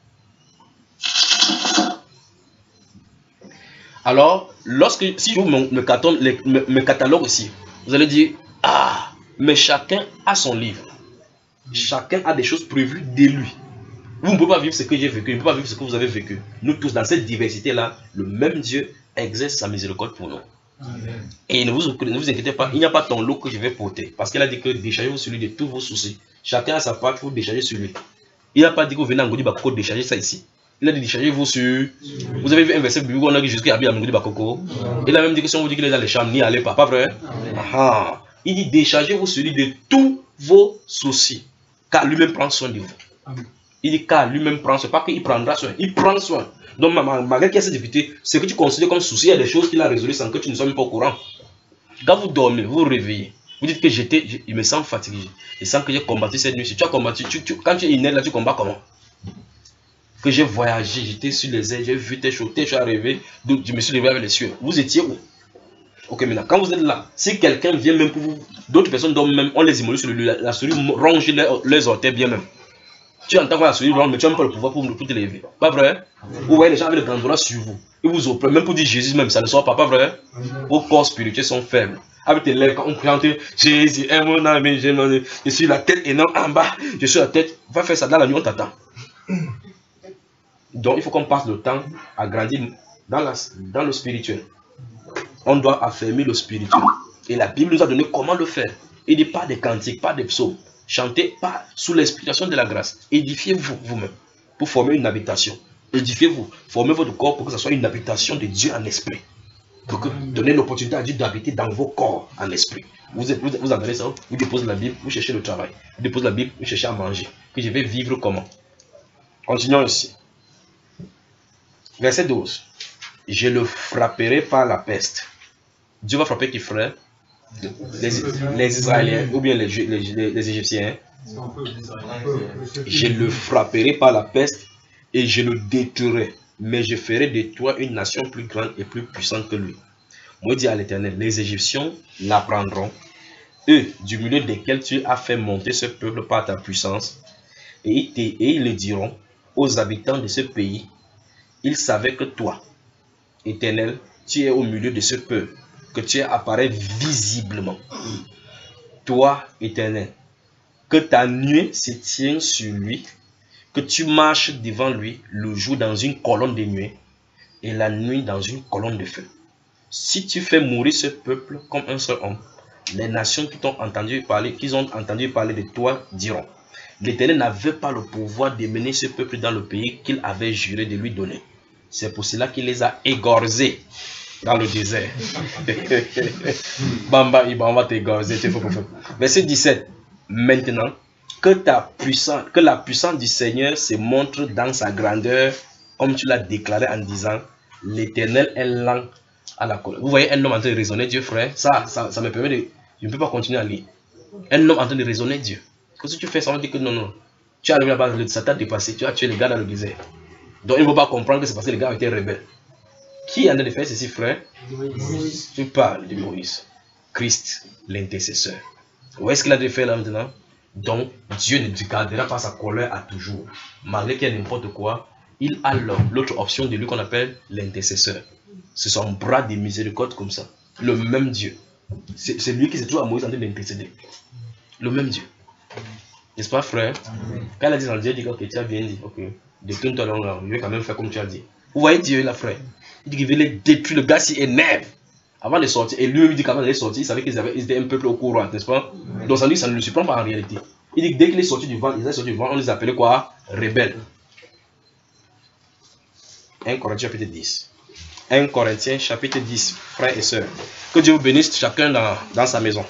Alors, lorsque, si je vous me, me, catalogue, me, me catalogue aussi, vous allez dire, ah, mais chacun a son livre. Chacun a des choses prévues de lui. Vous ne pouvez pas vivre ce que j'ai vécu, vous ne pouvez pas vivre ce que vous avez vécu. Nous tous, dans cette diversité-là, le même Dieu exerce sa miséricorde pour nous. Amen. Et ne vous, ne vous inquiétez pas, il n'y a pas ton lot que je vais porter. Parce qu'il a dit que déchargez-vous sur lui de tous vos soucis. Chacun a sa part, il faut décharger sur lui. Il n'a pas dit que vous venez en Godi Bakoko décharger ça ici. Il a dit déchargez-vous sur... Vous avez vu un verset biblique où on a dit jusqu'à Abia Ngodi Bakoko. Il a même dit que si on vous dit qu'il est dans les chambres, n'y allez pas. Pas vrai? Ah. Il dit déchargez-vous sur lui de tous vos soucis. Car lui-même prend soin de vous. Amen. Il dit car lui-même prend soin. Pas qu'il prendra soin, il prend soin. Donc malgré qu'il y a cette difficulté, ce que tu considères comme souci, il y a des choses qu'il a résolues sans que tu ne sois même pas au courant. Quand vous dormez, vous vous réveillez. Vous dites que j'étais, je, je me sens fatigué. Je sens que j'ai combattu cette nuit. Si tu as combattu, tu, tu, quand tu es inerte là, tu combats comment? Que j'ai voyagé, j'étais sur les ailes, j'ai vu tes choses, tes choses arriver, donc je me suis levé avec les cieux. Vous étiez où? Ok, maintenant, quand vous êtes là, si quelqu'un vient même pour vous, d'autres personnes dorment même, on les immole sur le lit, la, la souris ronge les, les orteils bien même. Tu entends que la souris ronge, mais tu n'as même pas le pouvoir pour, pour te lever. Pas vrai? Vous voyez les gens avec le gandola sur vous. Ils vous oppriment, même pour dire Jésus même, ça ne sort pas, pas vrai? Vos corps spirituels sont faibles. Avec tes lèvres, quand on chante Jésus est mon ami, je suis la tête énorme en bas, je suis la tête. Va faire ça dans la nuit, on t'attend. Donc il faut qu'on passe le temps à grandir dans, la, dans le spirituel. On doit affermir le spirituel. Et la Bible nous a donné comment le faire. Il dit pas des cantiques, pas des psaumes. Chantez pas sous l'inspiration de la grâce. Édifiez-vous vous-même pour former une habitation. Édifiez-vous, formez votre corps pour que ce soit une habitation de Dieu en esprit. Pour que donnez l'opportunité à Dieu d'habiter dans vos corps en esprit. Vous, vous, vous entendez ça, vous déposez la Bible, vous cherchez le travail. Vous déposez la Bible, vous cherchez à manger. Puis je vais vivre comment? Continuons ici. Verset douze. Je le frapperai par la peste. Dieu va frapper qui, frère? Les, les Israéliens ou bien les, les, les, les Égyptiens. Je le frapperai par la peste et je le détruirai. Mais je ferai de toi une nation plus grande et plus puissante que lui. Moi, dit à l'Éternel, les Égyptiens l'apprendront, eux, du milieu desquels tu as fait monter ce peuple par ta puissance, et ils, et ils le diront aux habitants de ce pays, ils savaient que toi, Éternel, tu es au milieu de ce peuple, que tu apparais visiblement. Toi, Éternel, que ta nuée se tienne sur lui, que tu marches devant lui le jour dans une colonne de nuée et la nuit dans une colonne de feu. Si tu fais mourir ce peuple comme un seul homme, les nations qui t'ont entendu parler, qui ont entendu parler de toi diront, l'Éternel n'avait pas le pouvoir de mener ce peuple dans le pays qu'il avait juré de lui donner. C'est pour cela qu'il les a égorgés dans le désert. Bamba, on va t'égorger. Verset dix-sept. Maintenant, que, ta puissance, que la puissance du Seigneur se montre dans sa grandeur, comme tu l'as déclaré en disant, l'Éternel est lent à la colère. Vous voyez un homme en train de raisonner Dieu, frère. Ça, ça, ça me permet de... Je ne peux pas continuer à lire. Un homme en train de raisonner Dieu. Que si tu fais ça, on dit que non, non. Tu es arrivé là-bas, ça t'a dépassé, tu as tué les gars dans le désert. Donc il ne faut pas comprendre que c'est parce que les gars ont été rebelles. Qui est en train de faire ceci, frère? Moïse. Tu parles de Moïse. Christ, l'intercesseur. Vous voyez ce qu'il a dû faire là maintenant? Donc, Dieu ne gardera pas sa colère à toujours. Malgré qu'il y ait n'importe quoi, il a l'autre option de lui qu'on appelle l'intercesseur. C'est son bras de miséricorde comme ça. Le même Dieu. C'est lui qui s'est toujours à Moïse en train d'intercéder. Le même Dieu. N'est-ce pas, frère? Quand il a dit dans Dieu, il dit ok, tu as bien dit, ok, détourne-toi là, je vais quand même faire comme tu as dit. Vous voyez Dieu là, frère? Il dit qu'il voulait détruire, le gars s'y énerve avant de sortir. Et lui, il dit qu'avant d'aller sortir, il savait qu'ils étaient un peuple au courant, n'est-ce pas? Donc ça, lui, ça ne le surprend pas en réalité. Il dit que dès qu'il est sorti du vent, ils sont sortis du vent, on les appelait quoi? Rebelles. un Corinthiens chapitre dix. un Corinthiens chapitre dix, frères et sœurs. Que Dieu vous bénisse chacun dans, dans sa maison.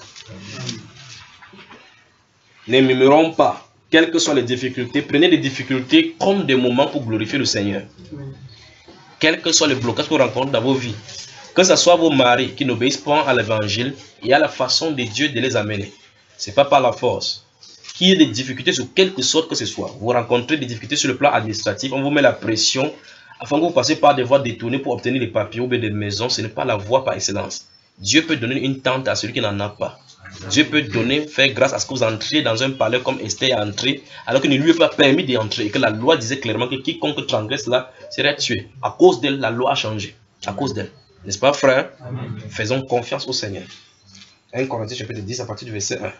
Ne murmurons pas, quelles que soient les difficultés, prenez les difficultés comme des moments pour glorifier le Seigneur. Quels que soient les blocages que vous rencontrez dans vos vies, que ce soit vos maris qui n'obéissent pas à l'évangile et à la façon de Dieu de les amener. Ce n'est pas par la force. Qu'il y ait des difficultés sur quelque sorte que ce soit. Vous rencontrez des difficultés sur le plan administratif, on vous met la pression afin que vous passiez par des voies détournées pour obtenir des papiers ou des maisons. Ce n'est pas la voie par excellence. Dieu peut donner une tente à celui qui n'en a pas. Dieu peut donner, faire grâce à ce que vous entriez dans un palais comme Esther est entrée, alors qu'il ne lui est pas permis d'y entrer et que la loi disait clairement que quiconque transgresse là serait tué. À cause d'elle, la loi a changé. À cause d'elle. N'est-ce pas, frère? Amen. Faisons confiance au Seigneur. un Corinthiens chapitre dix à partir du verset un.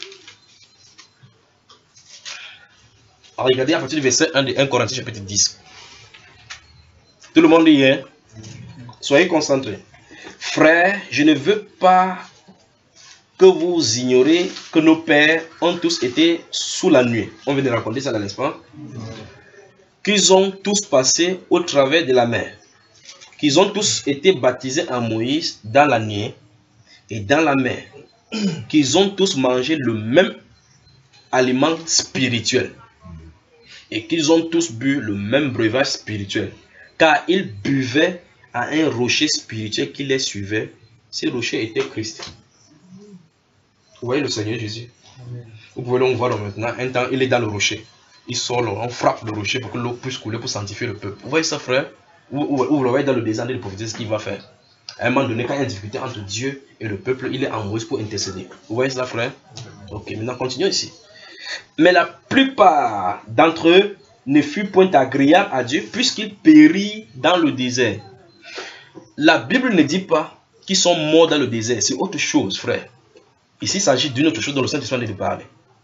Alors, regardez à partir du verset un de un Corinthiens chapitre dix. Tout le monde dit, hein? Soyez concentrés. Frères, je ne veux pas que vous ignorez que nos pères ont tous été sous la nuée. On vient de raconter ça, n'est-ce pas? Qu'ils ont tous passé au travers de la mer. Qu'ils ont tous été baptisés en Moïse dans la nuée et dans la mer. Qu'ils ont tous mangé le même aliment spirituel. Et qu'ils ont tous bu le même breuvage spirituel. Car ils buvaient à un rocher spirituel qui les suivait. Ce rocher était Christ. Vous voyez le Seigneur Jésus? Amen. Vous pouvez le voir maintenant. Un temps, il est dans le rocher. Il sort, on frappe le rocher pour que l'eau puisse couler pour sanctifier le peuple. Vous voyez ça, frère? Ou vous, vous le voyez dans le désert de prophétiser ce qu'il va faire. À un moment donné, quand il y a une difficulté entre Dieu et le peuple, il est en Moïse pour intercéder. Vous voyez ça, frère? Ok, maintenant continuons ici. Mais la plupart d'entre eux ne furent point agréables à Dieu puisqu'ils périrent dans le désert. La Bible ne dit pas qu'ils sont morts dans le désert. C'est autre chose, frère. Ici, il s'agit d'une autre chose dont le Saint-Esprit de parler.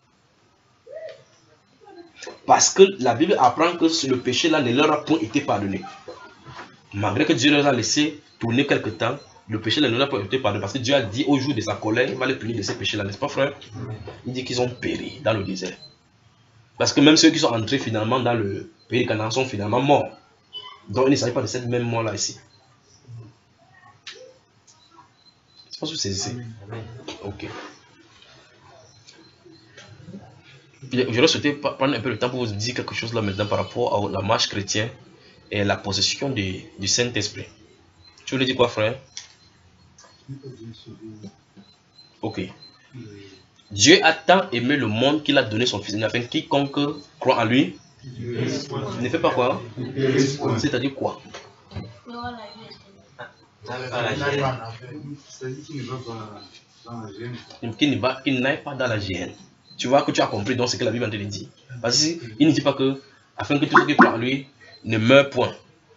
Parce que la Bible apprend que le péché là ne leur a point été pardonné. Malgré que Dieu leur a laissé tourner quelque temps, le péché là ne leur a pas été pardonné. Parce que Dieu a dit au jour de sa colère, il va les punir de ces péchés là, n'est-ce pas, frère? Il dit qu'ils ont péri dans le désert. Parce que même ceux qui sont entrés finalement dans le pays de Canaan sont finalement morts. Donc il ne s'agit pas de cette même mort là ici. Je pense que c'est ici. Ok. J'aurais souhaité prendre un peu le temps pour vous dire quelque chose là maintenant par rapport à la marche chrétienne et la possession du, du Saint-Esprit. Tu voulais dire quoi, frère? Ok. Dieu a tant aimé le monde qu'il a donné son Fils, afin que quiconque croit en lui ne fait pas quoi? C'est-à-dire quoi? Qu'il n'aille pas dans la géhenne. Tu vois que tu as compris donc ce que la Bible te dit. Parce qu'il ne dit pas que, afin que tous ceux qui croient en lui ne meurent point.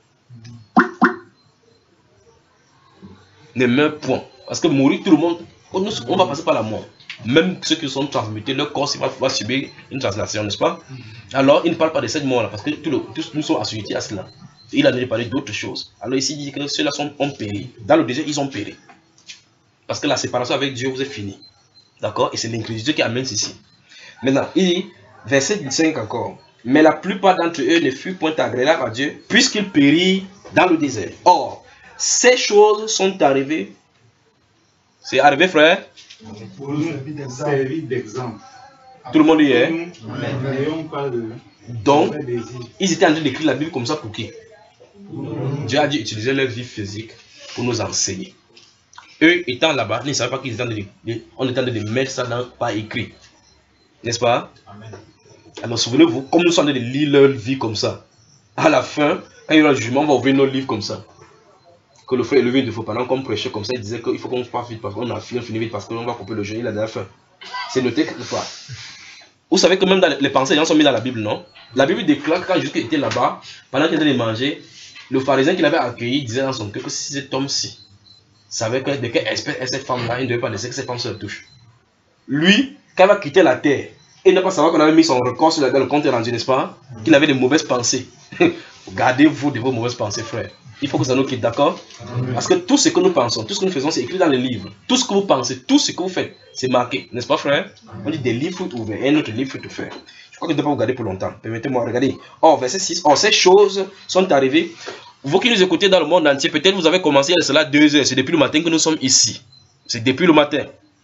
Ne meurent point. Parce que mourir, tout le monde, on va passer par la mort. Même ceux qui sont transmutés, leur corps va, va subir une translation, n'est-ce pas? Alors, il ne parle pas de cette mort-là, parce que tout le, tous nous sommes assujettis à cela. Il a déjà parlé d'autres choses. Alors ici, il dit que ceux-là ont péri. Dans le désert, ils ont péri. Parce que la séparation avec Dieu vous est finie. D'accord? Et c'est l'incrédulité qui amène ceci. Maintenant, il dit, verset cinq encore. Mais la plupart d'entre eux ne furent point agréables à Dieu, puisqu'ils périrent dans le désert. Or, ces choses sont arrivées. C'est arrivé, frère? Pour nous servir d'exemple. Tout le monde y est. N'ayons pas de... Donc, ils étaient en train d'écrire la Bible comme ça pour qui? Dieu a dû utiliser leur vie physique pour nous enseigner. Eux étant là-bas, ils ne savaient pas qu'ils étaient en train de, on était en train de mettre ça dans, par écrit. N'est-ce pas? Amen. Alors souvenez-vous, comme nous sommes en train de lire leur vie comme ça, à la fin, quand il y aura le jugement, on va ouvrir nos livres comme ça. que le frère est levé de faux pendant qu'on prêchait comme ça, il disait qu'il faut qu'on parte vite parce qu'on a fini, fini vite parce qu'on va couper le jeûne, il a déjà faim. C'est noté quelque part. Vous savez que même dans les pensées, les gens sont mis dans la Bible, non? La Bible déclare que quand Jésus était là-bas, pendant qu'il était manger, le pharisien qui l'avait accueilli disait dans son cœur que si cet homme-ci savait que de quelle espèce est cette femme-là, il ne devait pas laisser que cette femme se touche. Lui, quand il va quitter la terre, il ne pas savoir qu'on avait mis son record sur le compte rendu, n'est-ce pas? Qu'il avait des mauvaises pensées. Gardez-vous de vos mauvaises pensées, frère. Il faut que ça nous quitte, d'accord? Parce que tout ce que nous pensons, tout ce que nous faisons, c'est écrit dans les livres. Tout ce que vous pensez, tout ce que vous faites, c'est marqué, n'est-ce pas, frère? On dit des livres ouverts et un autre livre tout faire. Je crois que je ne dois pas vous garder pour longtemps. Permettez-moi, regardez. Or, verset six. Or, ces choses sont arrivées. Vous qui nous écoutez dans le monde entier, peut-être vous avez commencé il y a cela deux heures. C'est depuis le matin que nous sommes ici. C'est depuis le matin.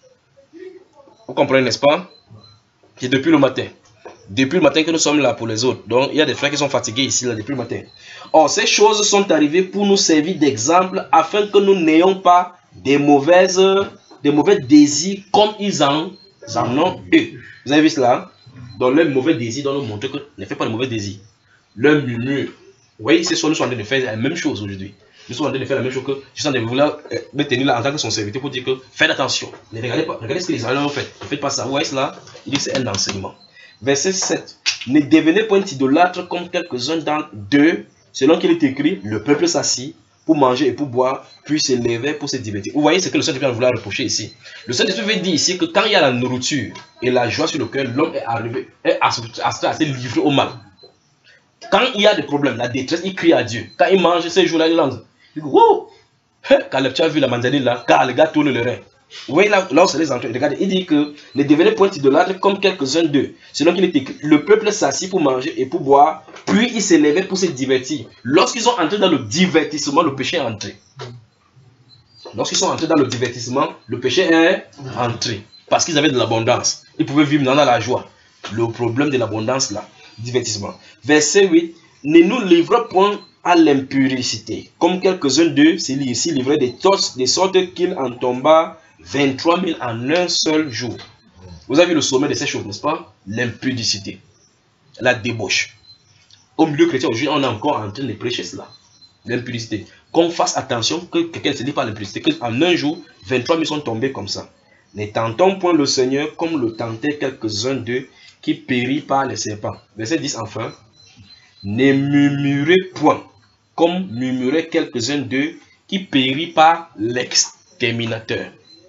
Vous comprenez, n'est-ce pas? C'est depuis le matin. Depuis le matin que nous sommes là pour les autres. Donc, il y a des frères qui sont fatigués ici, là, depuis le matin. Or, ces choses sont arrivées pour nous servir d'exemple afin que nous n'ayons pas des mauvaises, des mauvais désirs comme ils en, en ont eux. Vous avez vu cela? Dans leur mauvais désir, doit nous montrer que ne faites pas de mauvais désirs. Leur murmure. Vous voyez, c'est soit nous sommes en train de faire la même chose aujourd'hui. Nous sommes en train de faire la même chose que je suis en train de vouloir euh, me tenir là en tant que son serviteur pour dire que faites attention. Ne regardez pas, regardez ce que les Israéliens ont fait. Ne faites pas ça. Vous voyez cela? Il dit que c'est un enseignement. Verset sept. Ne devenez point idolâtres comme quelques-uns d'eux, selon qu'il est écrit, le peuple s'assit pour manger et pour boire, puis se lever pour se divertir. Vous voyez ce que le Saint-Esprit vouloir reprocher ici. Le Saint-Esprit veut dire ici que quand il y a la nourriture et la joie sur le cœur, l'homme est arrivé, est assez livré au mal. Quand il y a des problèmes, la détresse, il crie à Dieu. Quand il mange ces jours-là, il lance. Il dit, wow! Quand tu as vu la mandarine là, car le gars tourne le rein. Vous voyez là, là où c'est les entrées. Regardez, il dit que ne devenez point idolâtres comme quelques-uns d'eux. Selon qu'il est écrit, le peuple s'assit pour manger et pour boire, puis il s'élevait pour se divertir. Lorsqu'ils sont entrés dans le divertissement, le péché est entré. Lorsqu'ils sont entrés dans le divertissement, le péché est entré. Parce qu'ils avaient de l'abondance. Ils pouvaient vivre dans la joie. Le problème de l'abondance là, divertissement. Verset huit. Ne nous livrons point à l'impudicité, comme quelques-uns d'eux s'y livraient des torts, de sorte qu'il en tomba vingt-trois mille en un seul jour. Vous avez le sommet de ces choses, n'est-ce pas? L'impudicité, la débauche. Au milieu chrétien, aujourd'hui, on est encore en train de prêcher cela. L'impudicité. Qu'on fasse attention que quelqu'un ne se dit pas l'impudicité, qu'en un jour, vingt-trois mille sont tombés comme ça. Ne tentons point le Seigneur comme le tentaient quelques-uns d'eux qui périt par les serpents. Verset dix enfin. Ne murmurez point comme murmuraient quelques-uns d'eux qui périt par l'exterminateur.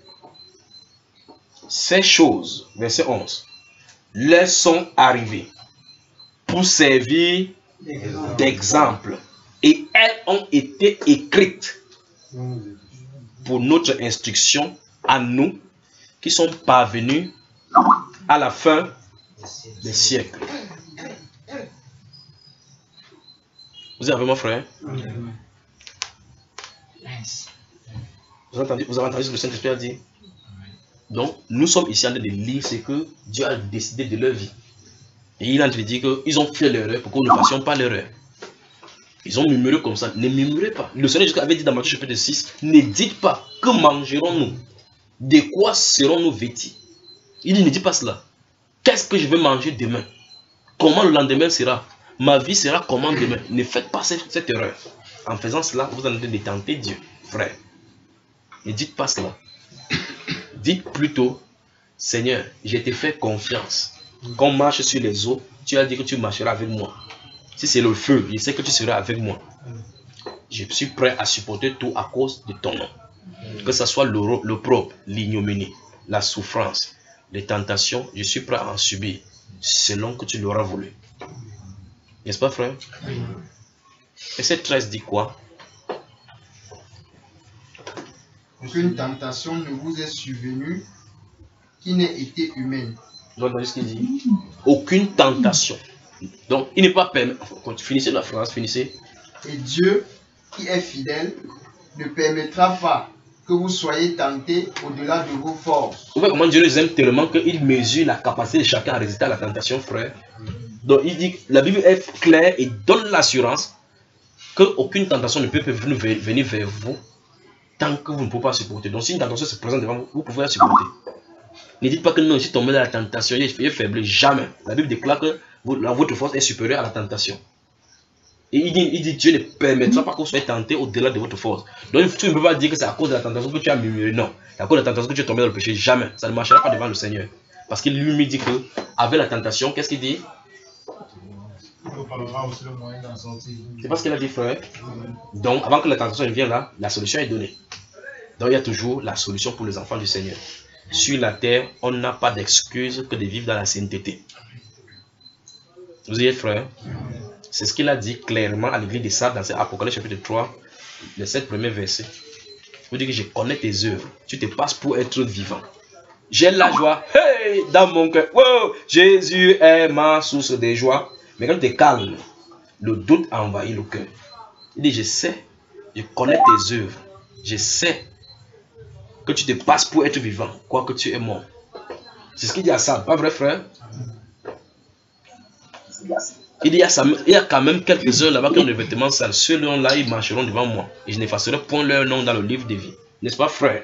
Ces choses, verset onze, leur sont arrivées pour servir d'exemple et elles ont été écrites pour notre instruction à nous qui sommes parvenus à la fin des siècles. Vous avez mon frère? Vous avez entendu, vous avez entendu ce que le Saint-Esprit a dit? Donc, nous sommes ici en train de lire ce que Dieu a décidé de leur vie. Et il est en train de dire qu'ils ont fait l'erreur pour que nous ne fassions pas l'erreur. Ils ont murmuré comme ça. Ne murmurez pas. Le Seigneur Jésus avait dit dans Matthieu chapitre six, ne dites pas que mangerons-nous? De quoi serons-nous vêtus? Il dit, ne dites pas cela. Qu'est-ce que je vais manger demain? Comment le lendemain sera? Ma vie sera comment demain? Ne faites pas cette, cette erreur. En faisant cela, vous allez de tenter Dieu, frère. Ne dites pas cela. Dites plutôt, Seigneur, je t'ai fait confiance. Quand on marche sur les eaux, tu as dit que tu marcheras avec moi. Si c'est le feu, je sais que tu seras avec moi. Je suis prêt à supporter tout à cause de ton nom. Que ce soit l'opprobre, l'ignominie, la souffrance, les tentations, je suis prêt à en subir selon que tu l'auras voulu. N'est-ce pas, frère? Et cette treize dit quoi? Aucune tentation ne vous est survenue qui n'ait été humaine. Vous entendez ce qu'il dit? Aucune tentation. Donc, il n'est pas permis. Finissez la phrase, finissez. Et Dieu, qui est fidèle, ne permettra pas que vous soyez tentés au-delà de vos forces. Vous voyez comment Dieu les aime tellement qu'il mesure la capacité de chacun à résister à la tentation, frère. Donc, il dit, la Bible est claire et donne l'assurance qu'aucune tentation ne peut venir vers vous tant que vous ne pouvez pas supporter. Donc, si une tentation se présente devant vous, vous pouvez la supporter. Ne dites pas que non, si tombé dans la tentation, il est faible. Jamais. La Bible déclare que votre force est supérieure à la tentation. Et il dit, il dit Dieu ne permettra pas que vous soyez tenté au-delà de votre force. Donc tu ne peux pas dire que c'est à cause de la tentation que tu as murmuré. Non. C'est à cause de la tentation que tu es tombé dans le péché. Jamais. Ça ne marchera pas devant le Seigneur. Parce qu'il lui dit que, avec la tentation, qu'est-ce qu'il dit? C'est pas ce qu'il a dit, frère. Donc, avant que la tentation ne vienne là, la solution est donnée. Donc, il y a toujours la solution pour les enfants du Seigneur. Sur la terre, on n'a pas d'excuse que de vivre dans la sainteté. Vous y êtes, frère? C'est ce qu'il a dit clairement à l'église de Sardes dans Apocalypse chapitre trois, les sept premiers versets. Il dit que je connais tes œuvres. Tu te passes pour être vivant. J'ai la joie, hey, dans mon cœur. Wow, Jésus est ma source de joie. Mais quand tu es calme, le doute envahit le cœur. Il dit, je sais, je connais tes œuvres. Je sais que tu te passes pour être vivant, quoique tu es mort. C'est ce qu'il dit à Sardes, pas vrai, frère? Il y, a, il y a quand même quelques-uns là-bas qui ont des vêtements sales. Ceux-là, ils marcheront devant moi. Et je n'effacerai point leur nom dans le livre de vie. N'est-ce pas, frère?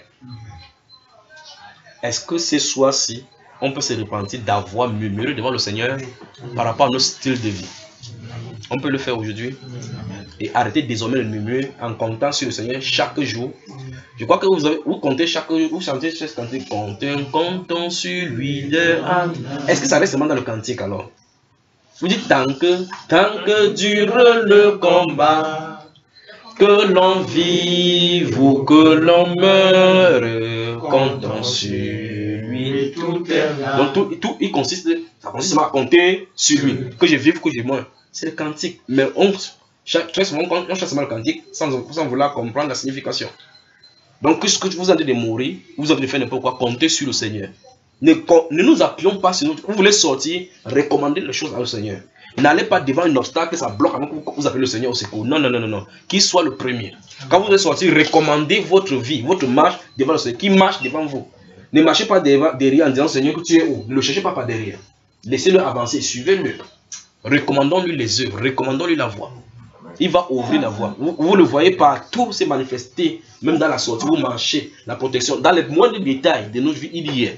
Est-ce que ce soir-ci, on peut se repentir d'avoir murmuré devant le Seigneur par rapport à notre style de vie? On peut le faire aujourd'hui. Et arrêter désormais de murmurer en comptant sur le Seigneur chaque jour. Je crois que vous, avez, vous comptez chaque jour, vous chantez ce cantique. Comptons, comptons sur lui de âme. Est-ce que ça reste seulement dans le cantique alors? Vous dites tant que, tant que dure le combat, que l'on vive ou que l'on meure, comptons sur lui. Tout est là. Donc tout, tout il consiste, ça consiste à compter sur lui, que je vive, que je meure. C'est le cantique. Mais on, chaque, très souvent, on chante seulement le cantique sans, sans vouloir comprendre la signification. Donc, ce que vous avez de mourir, vous avez de faire n'importe quoi, comptez sur le Seigneur. Ne, ne nous appuyons pas sur nous. Vous voulez sortir, recommandez les choses au Seigneur. N'allez pas devant un obstacle, ça bloque avant que vous, vous appelez le Seigneur au secours. Non, non, non, non, non. Qu'il soit le premier. Quand vous allez sortir, recommandez votre vie, votre marche devant le Seigneur. Qui marche devant vous. Ne marchez pas devant, derrière en disant Seigneur que tu es où. Ne le cherchez pas par derrière. Laissez-le avancer, suivez-le. Recommandons-lui les œuvres, recommandons-lui la voie. Il va ouvrir la voie. Vous, vous le voyez partout se manifester, même dans la sortie, vous marchez, la protection. Dans les moindres détails de notre vie, il y est.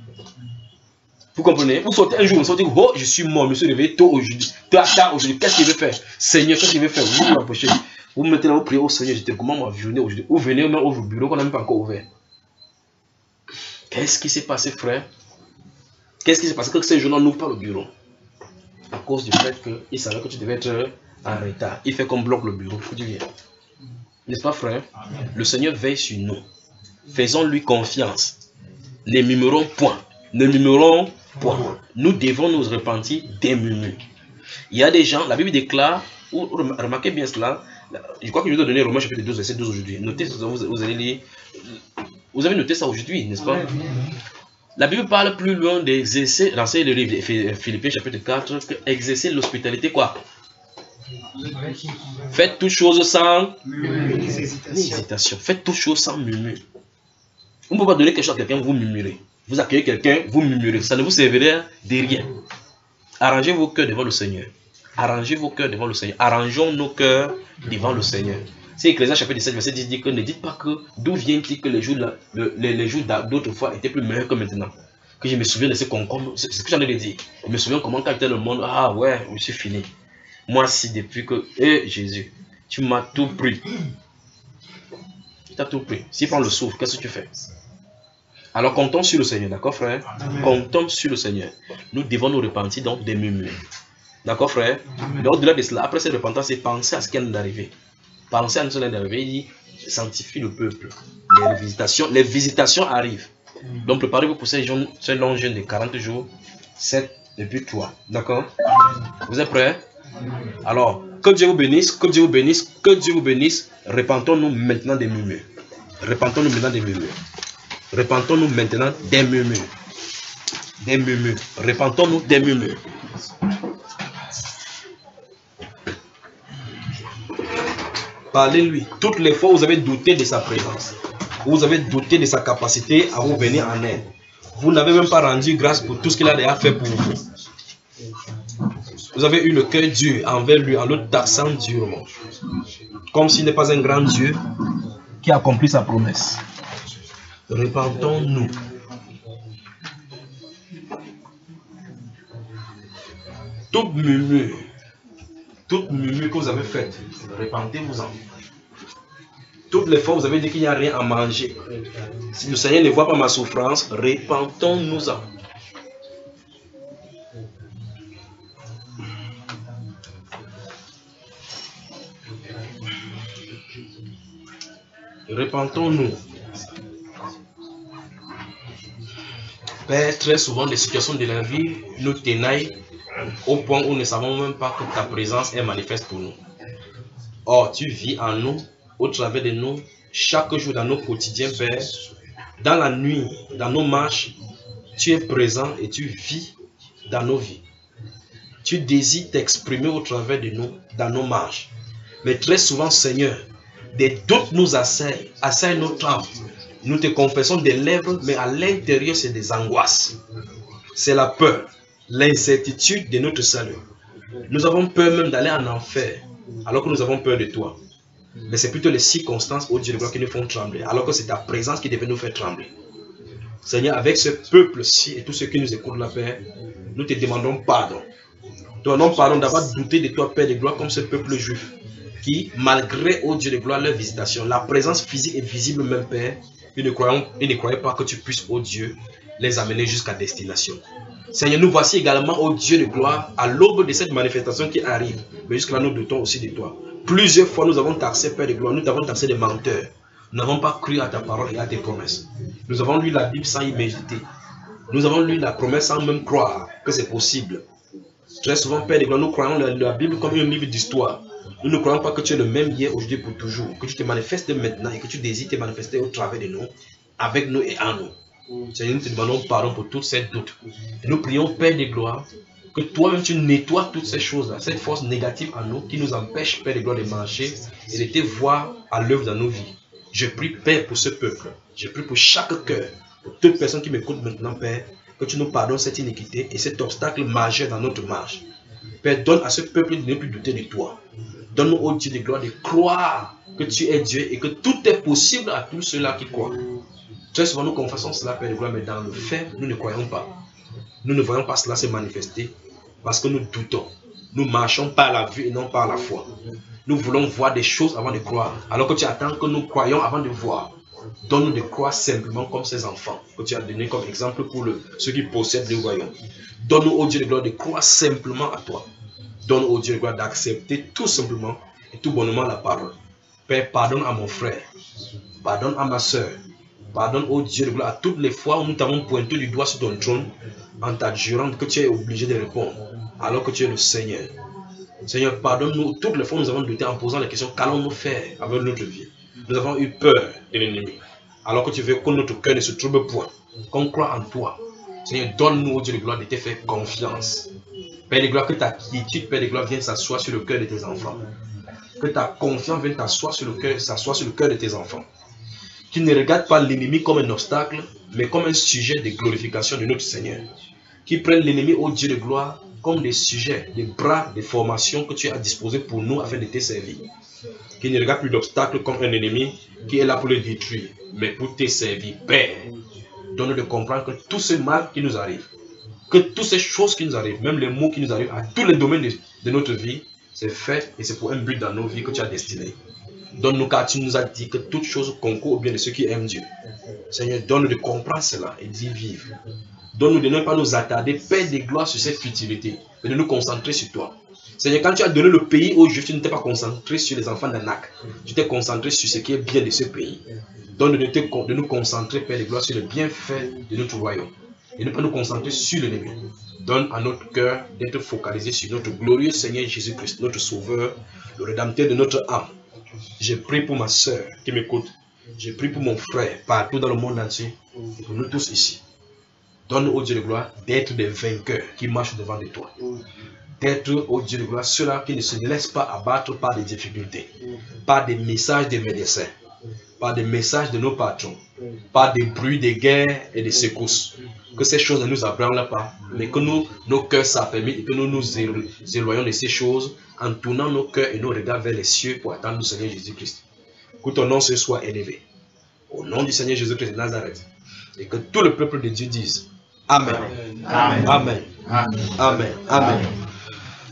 Vous comprenez? Vous sortez un jour, vous sortez, oh, je suis mort, je me suis réveillé tôt aujourd'hui, tard aujourd'hui, qu'est-ce qu'il veut faire? Seigneur, qu'est-ce qu'il veut faire? Vous vous l'empêchez. Vous mettez là, vous priez au Seigneur, je te recommande ma journée aujourd'hui. Vous venez même au bureau qu'on n'a même pas encore ouvert. Qu'est-ce qui s'est passé, frère? Qu'est-ce qui s'est passé que ces gens n'ouvrent pas le bureau? À cause du fait qu'il savait que tu devais être en retard. Il fait qu'on bloque le bureau, faut dire. N'est-ce pas, frère? Amen. Le Seigneur veille sur nous. Faisons-lui confiance. Ne murmurons point. Ne murmurons point. Nous devons nous repentir des murmures. Il y a des gens, la Bible déclare, remarquez bien cela, je crois que je vais donner Romains chapitre douze, verset douze aujourd'hui. Notez ça, vous, vous allez lire. Vous avez noté ça aujourd'hui, n'est-ce pas? La Bible parle plus loin d'exercer, dans le livre de Philippiens chapitre quatre, que exercer l'hospitalité quoi? Faites toutes choses sans hésitation. Faites toutes choses sans murmure. Vous ne pouvez pas donner quelque chose à quelqu'un, vous murmurez. Vous accueillez quelqu'un, vous murmurez. Ça ne vous servira de rien. Arrangez vos cœurs devant le Seigneur. Arrangez vos cœurs devant le Seigneur. Arrangeons nos cœurs devant le Seigneur. C'est Ecclésiaste chapitre dix-sept, verset dix dit que ne dites pas que d'où vient-il que les jours, les, les jours d'autrefois étaient plus meilleurs que maintenant. Que je me souviens de ce concombre, c'est ce que j'en ai dit. Je me souviens comment quand était le monde, ah ouais, je suis fini. Moi, si depuis que, hé hey, Jésus, tu m'as tout pris. Tu t'as tout pris. S'il prend le souffle, qu'est-ce que tu fais? Alors comptons sur le Seigneur, d'accord frère? Amen. Comptons sur le Seigneur. Nous devons nous repentir donc des murmures. D'accord frère? Mais au-delà de cela, après cette repentance, c'est penser à ce qui vient d'arriver. Penser à ce qui vient d'arriver, il dit, sanctifie le peuple. Les visitations, les visitations arrivent. Donc préparez-vous pour ce long jeûne de quarante jours, sept et puis trois. D'accord? Vous êtes prêts? Alors, que Dieu vous bénisse, que Dieu vous bénisse, que Dieu vous bénisse. Repentons-nous maintenant des murmures. Repentons-nous maintenant des murmures. Repentons-nous maintenant des murmures. Des murmures. Repentons-nous des murmures. Parlez-lui. Toutes les fois où vous avez douté de sa présence, vous avez douté de sa capacité à vous venir en aide, vous n'avez même pas rendu grâce pour tout ce qu'il a déjà fait pour vous. Vous avez eu le cœur dur envers lui en le taxant durement. Comme s'il n'est pas un grand Dieu qui a accompli sa promesse. Repentons-nous. Tout murmure toute murmure que vous avez faite, répentez-vous-en. Toutes les fois vous avez dit qu'il n'y a rien à manger. Si le Seigneur ne voit pas ma souffrance, répentons-nous-en. Répentons-nous. Père, très souvent, les situations de la vie nous tenaillent au point où nous ne savons même pas que ta présence est manifeste pour nous. Or, tu vis en nous, au travers de nous, chaque jour dans nos quotidiens, Père. Dans la nuit, dans nos marches, tu es présent et tu vis dans nos vies. Tu désires t'exprimer au travers de nous, dans nos marches. Mais très souvent, Seigneur, des doutes nous assaillent, assaillent notre âme. Nous te confessons des lèvres, mais à l'intérieur, c'est des angoisses. C'est la peur, l'incertitude de notre salut. Nous avons peur même d'aller en enfer, alors que nous avons peur de toi. Mais c'est plutôt les circonstances, ô Dieu de gloire, qui nous font trembler, alors que c'est ta présence qui devait nous faire trembler. Seigneur, avec ce peuple-ci et tous ceux qui nous écoutent, la Père, nous te demandons pardon. Nous demandons pardon d'avoir douté de toi, Père de gloire, comme ce peuple juif, qui, malgré, ô Dieu de gloire, leur visitation, la présence physique et visible même, Père, ils ne croyaient, ils ne croyaient pas que tu puisses, ô Dieu, les amener jusqu'à destination. Seigneur, nous voici également, ô Dieu de gloire, à l'aube de cette manifestation qui arrive. Mais jusque-là, nous doutons aussi de toi. Plusieurs fois, nous avons taxé, Père de gloire, nous t'avons taxé de menteurs. Nous n'avons pas cru à ta parole et à tes promesses. Nous avons lu la Bible sans y méditer. Nous avons lu la promesse sans même croire que c'est possible. Très souvent, Père de gloire, nous croyons la, la Bible comme un livre d'histoire. Nous ne croyons pas que tu es le même hier, aujourd'hui, pour toujours. Que tu te manifestes maintenant et que tu désires te manifester au travers de nous, avec nous et en nous. Seigneur, nous te demandons pardon pour toutes ces doutes. Et nous prions, Père de gloire, que toi-même tu nettoies toutes ces choses-là, cette force négative en nous qui nous empêche, Père de gloire, de marcher et de te voir à l'œuvre dans nos vies. Je prie, Père, pour ce peuple. Je prie pour chaque cœur, pour toute personne qui m'écoute maintenant, Père, que tu nous pardonnes cette iniquité et cet obstacle majeur dans notre marche. Père, donne à ce peuple de ne plus douter de toi. Donne-nous, ô Dieu de gloire, de croire que tu es Dieu et que tout est possible à tous ceux-là qui croient. Très souvent, nous confessons cela, Père de gloire, mais dans le fait, nous ne croyons pas. Nous ne voyons pas cela se manifester parce que nous doutons. Nous marchons par la vue et non par la foi. Nous voulons voir des choses avant de croire, alors que tu attends que nous croyons avant de voir. Donne-nous de croire simplement comme ces enfants que tu as donné comme exemple pour le, ceux qui possèdent le royaume. Donne-nous, ô Dieu de gloire, de croire simplement à toi. Donne-nous, ô Dieu de gloire, d'accepter tout simplement et tout bonnement la parole. Père, pardonne à mon frère, pardonne à ma soeur, pardonne, ô Dieu de gloire, à toutes les fois où nous t'avons pointé du doigt sur ton trône en t'adjurant que tu es obligé de répondre, alors que tu es le Seigneur. Seigneur, pardonne-nous toutes les fois où nous avons douté en posant la question, qu'allons-nous faire avec notre vie? Nous avons eu peur de l'ennemi, alors que tu veux que notre cœur ne se trouble point, qu'on croit en toi. Seigneur, donne-nous, ô Dieu de gloire, de te faire confiance. Père de gloire, que ta quiétude, Père de gloire, vienne s'asseoir sur le cœur de tes enfants. Que ta confiance vienne s'asseoir sur le cœur, s'asseoir sur le cœur de tes enfants. Qu'ils ne regardent pas l'ennemi comme un obstacle, mais comme un sujet de glorification de notre Seigneur. Qu'ils prennent l'ennemi, ô Dieu de gloire, comme des sujets, des bras, des formations que tu as disposés pour nous afin de te servir. Qu'ils ne regardent plus l'obstacle comme un ennemi qui est là pour le détruire, mais pour te servir. Père, donne-nous de comprendre que tout ce mal qui nous arrive, que toutes ces choses qui nous arrivent, même les mots qui nous arrivent à tous les domaines de, de notre vie, c'est fait et c'est pour un but dans nos vies que tu as destiné. Donne-nous, car tu nous as dit que toutes choses concourent au bien de ceux qui aiment Dieu. Seigneur, donne-nous de comprendre cela et d'y vivre. Donne-nous de ne pas nous attarder, Père de gloire, sur cette futilité, mais de nous concentrer sur toi. Seigneur, quand tu as donné le pays aux Juifs, tu ne t'es pas concentré sur les enfants d'Anak. Tu t'es concentré sur ce qui est bien de ce pays. Donne-nous de, de nous concentrer, Père de gloire, sur le bienfait de notre royaume. Et ne pas nous concentrer sur l'ennemi. Donne à notre cœur d'être focalisé sur notre glorieux Seigneur Jésus-Christ, notre Sauveur, le Rédempteur de notre âme. Je prie pour ma soeur qui m'écoute. Je prie pour mon frère partout dans le monde entier. Et pour nous tous ici. Donne au Dieu de gloire d'être des vainqueurs qui marchent devant de toi. D'être au Dieu de gloire ceux-là qui ne se laissent pas abattre par des difficultés, par des messages des médecins, par des messages de nos patrons, par des bruits de guerre et de secousses. Que ces choses ne nous abranlent pas, mais que nous, nos cœurs s'affermissent et que nous nous éloignons de ces choses en tournant nos cœurs et nos regards vers les cieux pour attendre le Seigneur Jésus-Christ. Que ton nom se soit élevé. Au nom du Seigneur Jésus-Christ de Nazareth. Et que tout le peuple de Dieu dise Amen. Amen. Amen. Amen. Amen. Amen.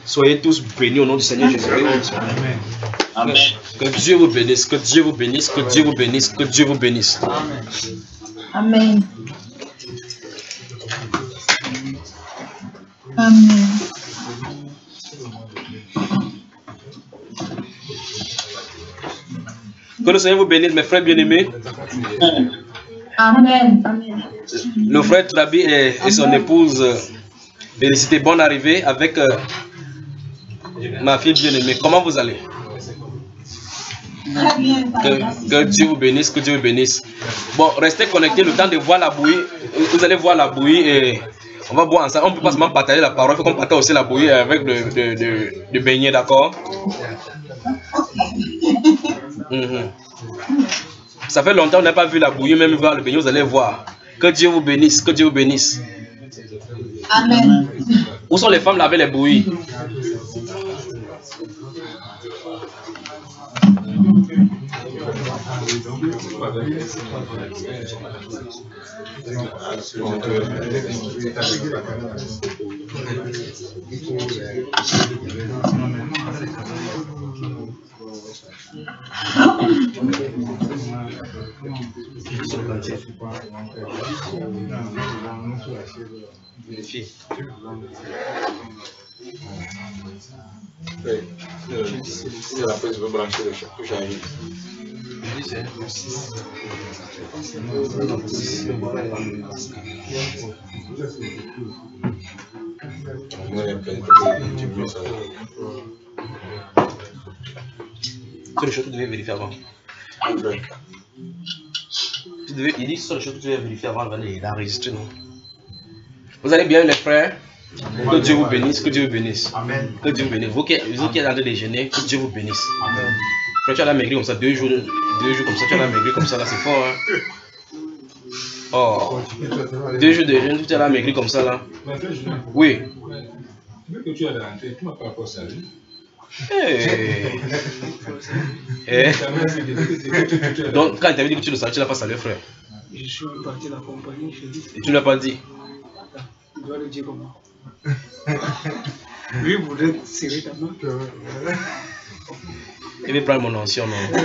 Soyez tous bénis au nom du Seigneur Jésus-Christ. Amen. Amen. Que Dieu vous bénisse, que Dieu vous bénisse, que Dieu vous bénisse, que Dieu vous bénisse. Amen. Amen. Que le Seigneur vous bénisse, mes frères bien-aimés. Amen. Amen. Le frère Trabi et, et son épouse, euh, félicité, bonne arrivée avec euh, ma fille bien-aimée. Comment vous allez? Très bien. Que, que Dieu vous bénisse, que Dieu vous bénisse. Bon, restez connectés le temps de voir la bouillie. Vous allez voir la bouillie et on va boire ensemble. On ne peut pas seulement partager la parole, il faut qu'on partage aussi la bouillie avec de, de, de, de beignet, d'accord? Mm-hmm. Ça fait longtemps qu'on n'a pas vu la bouillie, même voir le beignet, vous allez voir. Que Dieu vous bénisse, que Dieu vous bénisse. Amen. Où sont les femmes là avec les bouillies? Vérifiez. Après, je vais brancher le chat. J'arrive. C'est les choses que tu devais vérifier avant. Tu devais, il dit que ce sont les choses que tu devais vérifier avant d'enregistrer, non? Vous allez bien, les frères? Que Dieu vous bénisse, que Dieu vous bénisse. Amen. Que Dieu vous bénisse. Vous qui, vous qui êtes en train de déjeuner, que Dieu vous bénisse. Amen. Frère, tu as la maigri comme ça, deux jours, deux jours comme ça, tu as la maigri comme ça, là, c'est fort, hein? Oh. Deux jours de jeûne, tu as la maigri comme ça, là. Oui. Que tu as rentré, tu m'as pas encore salué. Hey. Hey. Donc, quand il t'avait dit que tu le salues, tu n'as pas salué, frère. Je suis parti l'accompagner, je dis. Et tu ne l'as pas dit? Tu dois le dire comment? Lui voudrait serrer ta main. Il veut prendre mon ancien nom.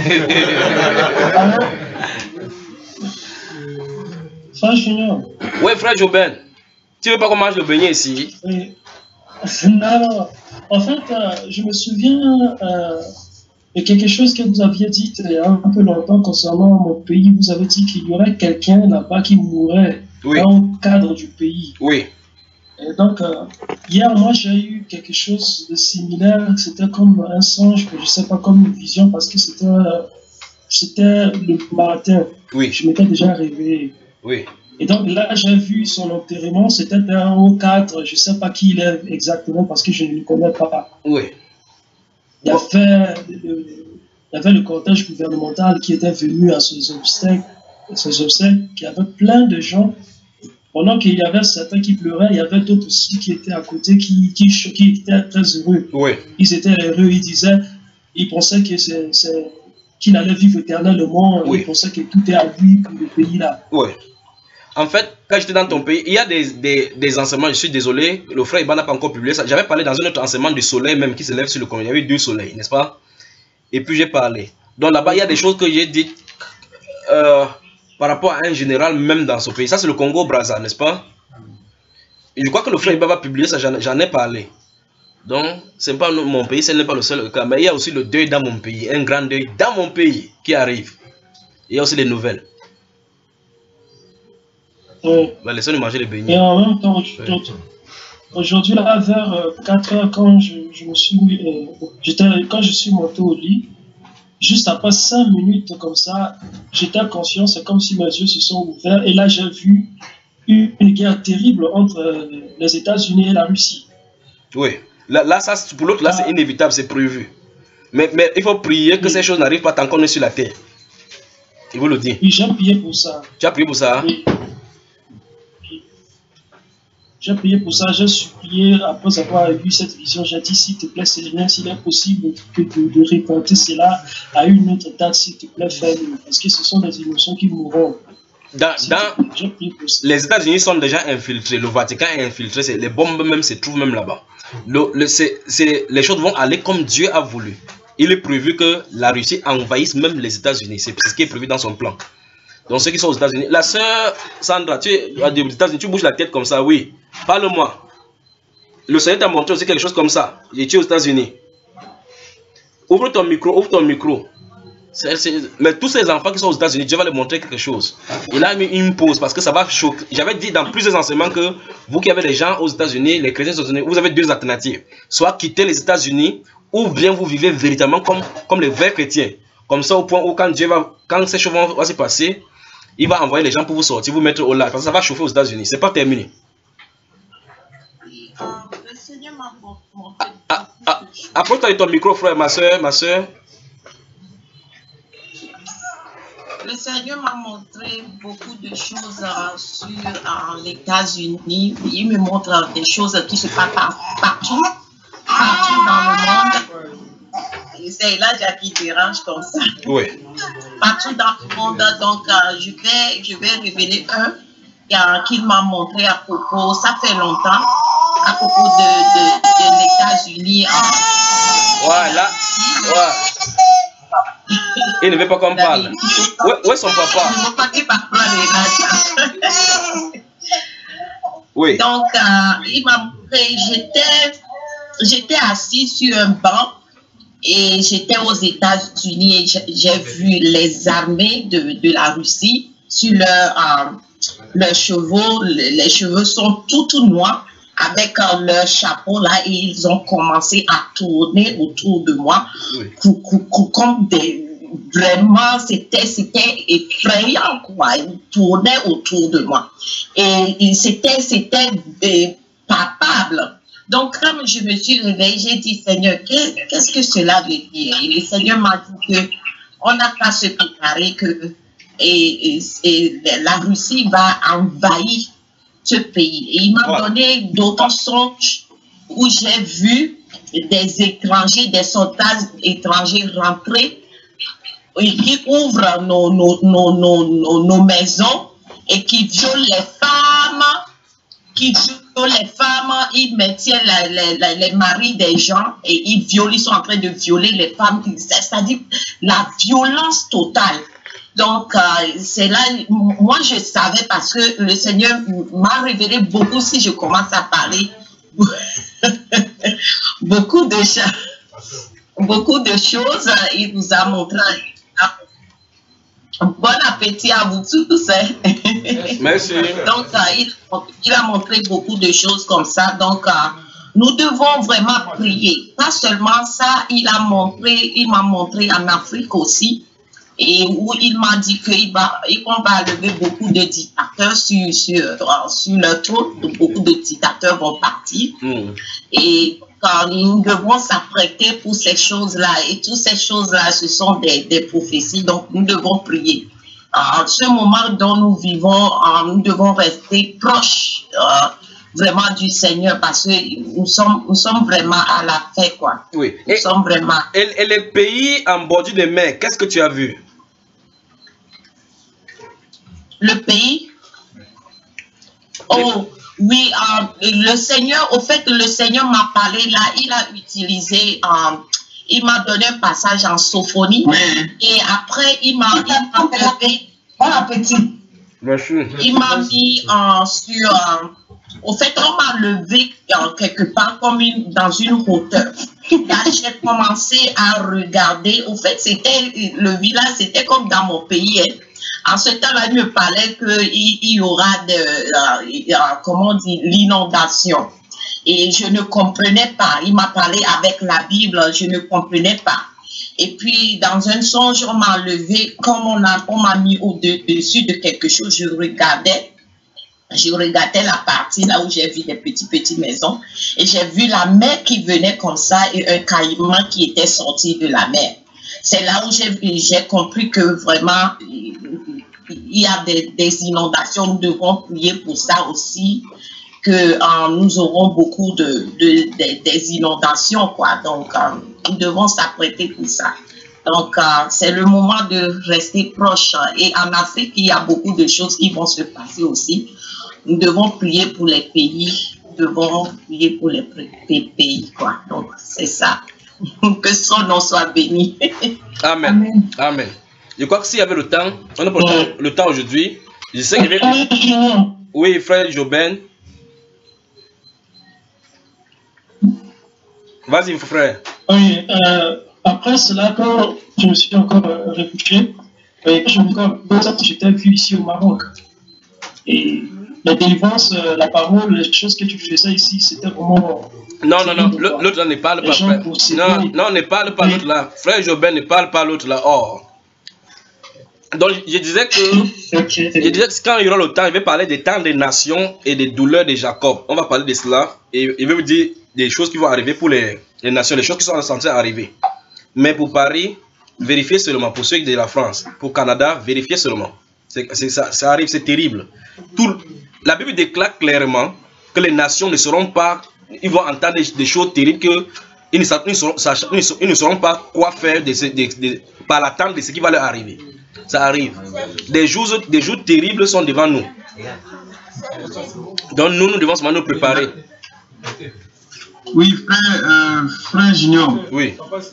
Frère Junior. Oui, frère Joben. Tu veux pas qu'on mange le beignet ici? Oui. Non, en fait, euh, je me souviens euh, de quelque chose que vous aviez dit il y a un peu longtemps concernant mon pays. Vous avez dit qu'il y aurait quelqu'un là-bas qui mourrait oui. dans le cadre du pays. Oui. Et donc, euh, hier, moi, j'ai eu quelque chose de similaire. C'était comme un songe, que je ne sais pas, comme une vision, parce que c'était euh, c'était le matin. Oui. Je m'étais déjà réveillé. Oui. Et donc là, j'ai vu son enterrement. C'était un haut cadre. Je ne sais pas qui il est exactement, parce que je ne le connais pas. Oui. Il y avait, il y avait le cortège gouvernemental qui était venu à ces obsèques, ces obsèques. Il y avait plein de gens. Pendant qu'il y avait certains qui pleuraient, il y avait d'autres aussi qui étaient à côté, qui, qui, qui étaient très heureux. Oui. Ils étaient heureux, ils disaient, ils pensaient que c'est, c'est, qu'il allait vivre éternellement, oui. Ils pensaient que tout est à lui pour le pays là. Oui. En fait, quand j'étais dans ton pays, il y a des, des, des enseignements, je suis désolé, le frère Iban n'a pas encore publié ça. J'avais parlé dans un autre enseignement du soleil même qui se lève sur le commun. Il y avait deux soleils, n'est-ce pas? Et puis j'ai parlé. Donc là-bas, il y a des choses que j'ai dites. Euh, par rapport à un général même dans ce pays. Ça c'est le Congo-Brazza, n'est-ce pas? Et je crois que le frère Iba va publier ça, j'en ai parlé. Donc, ce n'est pas mon pays, ce n'est pas le seul cas. Mais il y a aussi le deuil dans mon pays, un grand deuil dans mon pays qui arrive. Il y a aussi les nouvelles. Oui. Bah, laissez-nous manger les beignets. Et en même temps, aujourd'hui, aujourd'hui là, vers euh, quatre heures, quand je, je me suis, euh, j'étais, quand je suis monté au lit, juste après cinq minutes comme ça, j'étais conscient, c'est comme si mes yeux se sont ouverts. Et là, j'ai vu une guerre terrible entre les États-Unis et la Russie. Oui, là, là ça, pour l'autre, là, c'est inévitable, c'est prévu. Mais, mais il faut prier que oui. ces choses n'arrivent pas tant qu'on est sur la terre. Il vous le dire. Oui, j'ai prié pour ça. Tu as prié pour ça? Oui. J'ai prié pour ça, j'ai supplié, après avoir vu cette vision, j'ai dit, s'il te plaît, Seigneur, s'il est possible de, de, de reporter cela à une autre date, s'il te plaît, fais-le. Parce que ce sont des innocents qui mourront. dans, dans les États-Unis sont déjà infiltrés, le Vatican est infiltré, les bombes même se trouvent même là-bas. Le, le, c'est, c'est, les choses vont aller comme Dieu a voulu. Il est prévu que la Russie envahisse même les États-Unis. C'est ce qui est prévu dans son plan. Donc ceux qui sont aux États-Unis. La sœur Sandra, tu es aux États-Unis, tu bouges la tête comme ça, oui. Parle-moi. Le Seigneur t'a montré aussi quelque chose comme ça. Et tu es aux États-Unis. Ouvre ton micro, ouvre ton micro. C'est, c'est... Mais tous ces enfants qui sont aux États-Unis, Dieu va leur montrer quelque chose. Il a mis une pause parce que ça va choquer. J'avais dit dans plusieurs enseignements que vous qui avez des gens aux États-Unis, les chrétiens aux États-Unis, vous avez deux alternatives. Soit quitter les États-Unis, ou bien vous vivez véritablement comme, comme les vrais chrétiens. Comme ça, au point où quand Dieu va, quand ces choses vont, vont se passer, il va envoyer les gens pour vous sortir, vous mettre au lac. Parce que ça va chauffer aux États-Unis. C'est pas terminé. Le Seigneur m'a montré. Ah, ah, approche-toi de ton micro, frère, ma soeur, ma soeur. Le Seigneur m'a montré beaucoup de choses euh, sur euh, les États-Unis. Il me montre euh, des choses qui se passent par, partout, partout dans le monde. Et c'est là qui dérange comme ça. Oui. Partout dans le monde. Donc, euh, je, vais, je vais révéler un euh, qu'il m'a montré à propos, ça fait longtemps, à propos de, de, de l'États-Unis. Euh, voilà. Voilà. Il ne veut pas qu'on parle. Où, où est son papa? Je ne veux pas qu'il parle de Oui. Donc, euh, il m'a montré, j'étais, j'étais assis sur un banc et j'étais aux États-Unis et j'ai vu les armées de, de la Russie sur leurs euh, leurs chevaux. Les cheveux sont tout, tout noirs avec euh, leur chapeau là et ils ont commencé à tourner autour de moi. Oui. Comme des... Vraiment, c'était c'était effrayant, quoi. Ils tournaient autour de moi. Et, et c'était c'était palpable. Donc, comme je me suis réveillée, j'ai dit, Seigneur, qu'est-ce que cela veut dire? Et le Seigneur m'a dit qu'on n'a qu'à se préparer que et, et, et la Russie va envahir ce pays. Et il m'a wow. donné d'autres songes où j'ai vu des étrangers, des soldats étrangers rentrer et qui ouvrent nos, nos, nos, nos, nos maisons et qui violent les femmes, qui violent les femmes, ils maintiennent la, la, la, les maris des gens et ils violent, ils sont en train de violer les femmes, c'est-à-dire la violence totale. Donc, euh, c'est là, moi je savais parce que le Seigneur m'a révélé beaucoup si je commence à parler. beaucoup de choses, beaucoup de choses, il nous a montré. Bon appétit à vous tous. Merci. Donc, euh, il, il a montré beaucoup de choses comme ça. Donc, euh, nous devons vraiment prier. Pas seulement ça, il a montré, il m'a montré en Afrique aussi. Et où il m'a dit qu'il va, qu'on va lever beaucoup de dictateurs sur, sur, sur le trône. Beaucoup de dictateurs vont partir. Mm. Et quand nous devons s'apprêter pour ces choses-là. Et toutes ces choses-là, ce sont des, des prophéties. Donc, nous devons prier. En ce moment dont nous vivons, nous devons rester proches euh, vraiment du Seigneur parce que nous sommes, nous sommes vraiment à la fin, quoi. Oui. Nous et, sommes vraiment... Et, et les pays en bordure de mer, qu'est-ce que tu as vu? Le pays? Oh, oui, euh, le Seigneur, au fait que le Seigneur m'a parlé là, il a utilisé, euh, il m'a donné un passage en Sophonie. Oui. Et après, il m'a dit, bon appétit. Merci. Il m'a mis euh, sur, euh, au fait, on m'a levé euh, quelque part comme une, dans une hauteur. Là, j'ai commencé à regarder. Au fait, c'était le village, c'était comme dans mon pays. Hein. En ce temps-là, il me parlait qu'il il y aura de, euh, comment on dit, l'inondation. Et je ne comprenais pas. Il m'a parlé avec la Bible, je ne comprenais pas. Et puis, dans un songe, on m'a levé, comme on m'a on m'a mis au-dessus de quelque chose, je regardais. Je regardais la partie là où j'ai vu des petites, petites maisons. Et j'ai vu la mer qui venait comme ça et un caïman qui était sorti de la mer. C'est là où j'ai compris que vraiment, il y a des, des inondations. Nous devons prier pour ça aussi, que euh, nous aurons beaucoup de, de, de, des inondations, quoi. Donc, euh, nous devons s'apprêter pour ça. Donc, euh, c'est le moment de rester proche. Et en Afrique, il y a beaucoup de choses qui vont se passer aussi. Nous devons prier pour les pays. Nous devons prier pour les pays, quoi. Donc, c'est ça. Que son nom soit béni. Amen. Amen. Amen. Je crois que s'il y avait le temps, on a pas ouais. le temps aujourd'hui. Je sais qu'il y avait... Oui, frère Joben. Vas-y, frère. Oui, euh, après cela, quand je me suis encore euh, réfugié, et j'étais vu ici au Maroc. Et la délivrance, euh, la parole, les choses que tu faisais ici, c'était vraiment... Non, non, non, l'autre là ne parle pas, frère. Non, non, ne parle pas l'autre là. Frère Joben ne parle pas l'autre là. Oh. Donc, je disais que, okay. je disais que quand il y aura le temps, il va parler des temps des nations et des douleurs de Jacob. On va parler de cela et il va vous dire des choses qui vont arriver pour les, les nations, les choses qui sont censées arriver. Mais pour Paris, vérifiez seulement. Pour ceux de la France, pour Canada, vérifiez seulement. C'est, c'est, ça, ça arrive, c'est terrible. Tout, la Bible déclare clairement que les nations ne seront pas, ils vont entendre des, des choses terribles que ils ne, ils, seront, ils ne sauront pas quoi faire de ce, de, de, par l'attente de ce qui va leur arriver. Ça arrive. Des jours, des jours terribles sont devant nous. Donc nous, nous devons seulement nous préparer. Oui, frère, euh, frère Junior. Oui.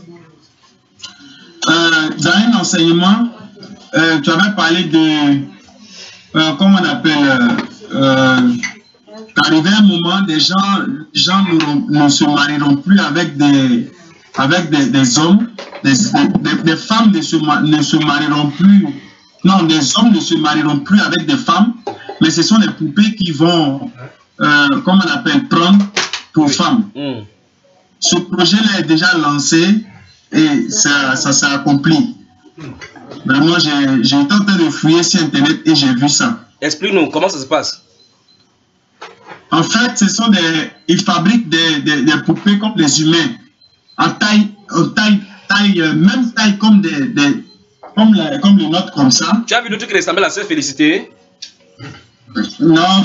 Euh, dans un enseignement, euh, tu avais parlé de, euh, comment on appelle, euh, euh, qu'arrivé un moment, des gens, gens ne, ne se marieront plus avec des, avec des, des hommes, des, des, des femmes ne se, ne se marieront plus, non, des hommes ne se marieront plus avec des femmes, mais ce sont les poupées qui vont, euh, comment on appelle, prendre pour oui. femmes. Mm. Ce projet-là est déjà lancé et ça, ça s'est accompli. Vraiment, j'ai été en train de fouiller sur Internet et j'ai vu ça. Explique-nous, comment ça se passe? En fait, ce sont des, ils fabriquent des, des, des poupées comme les humains, en taille, en taille, taille, même taille comme des, des comme, la, comme les nôtres comme ça. Tu as vu le truc qui ressemble à la sœur Félicité? Non,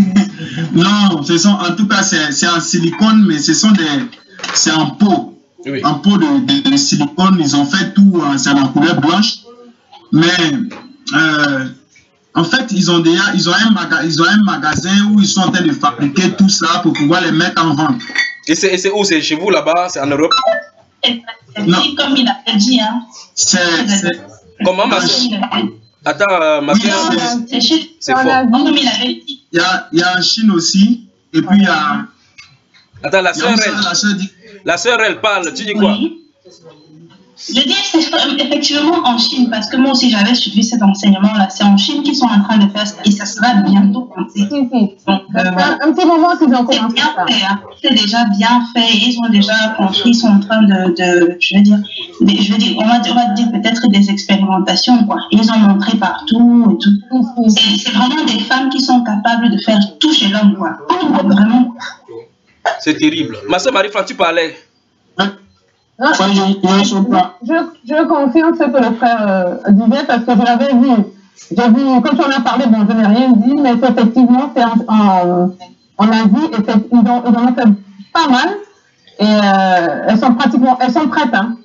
non, ce sont, en tout cas, c'est en silicone, mais ce sont des, c'est en peau, oui. en peau de, de, de silicone. Ils ont fait tout, c'est en couleur blanche, mais euh, en fait, ils ont déjà, ils ont un magasin, ils ont un magasin où ils sont en train de fabriquer tout ça pour pouvoir les mettre en vente. Et c'est où? C'est chez vous là-bas? C'est en Europe? Non, comme il a dit, hein. C'est comment ma soeur? Attends, euh, ma soeur. C'est chez c'est fort. Comme il avait dit. Il y a, il y a en Chine aussi, et puis il y a. Attends, la soeur, elle, la soeur, dit... la soeur, elle parle, tu dis quoi? Oui. Je dis effectivement en Chine, parce que moi aussi j'avais suivi cet enseignement-là. C'est en Chine qu'ils sont en train de faire ça et ça sera bientôt compté. Donc, euh, voilà. Un petit moment qu'ils ont commencé. C'est bien fait, hein. C'est déjà bien fait. Ils ont déjà construit, ils sont en train de, de je veux dire, de, je veux dire, on va, on va dire peut-être des expérimentations, quoi. Ils ont montré partout et tout. C'est vraiment des femmes qui sont capables de faire tout chez l'homme, quoi. Vraiment. C'est terrible. Ma soeur Marie-France, tu parlais. Non, je, je, je confirme ce que le frère euh, disait parce que je l'avais vu. J'ai vu, quand on a parlé, bon, je n'ai rien dit, mais effectivement, c'est en, en, en Asie, et ils, ont, ils en ont fait pas mal, et euh, elles sont pratiquement, elles sont prêtes. Hein.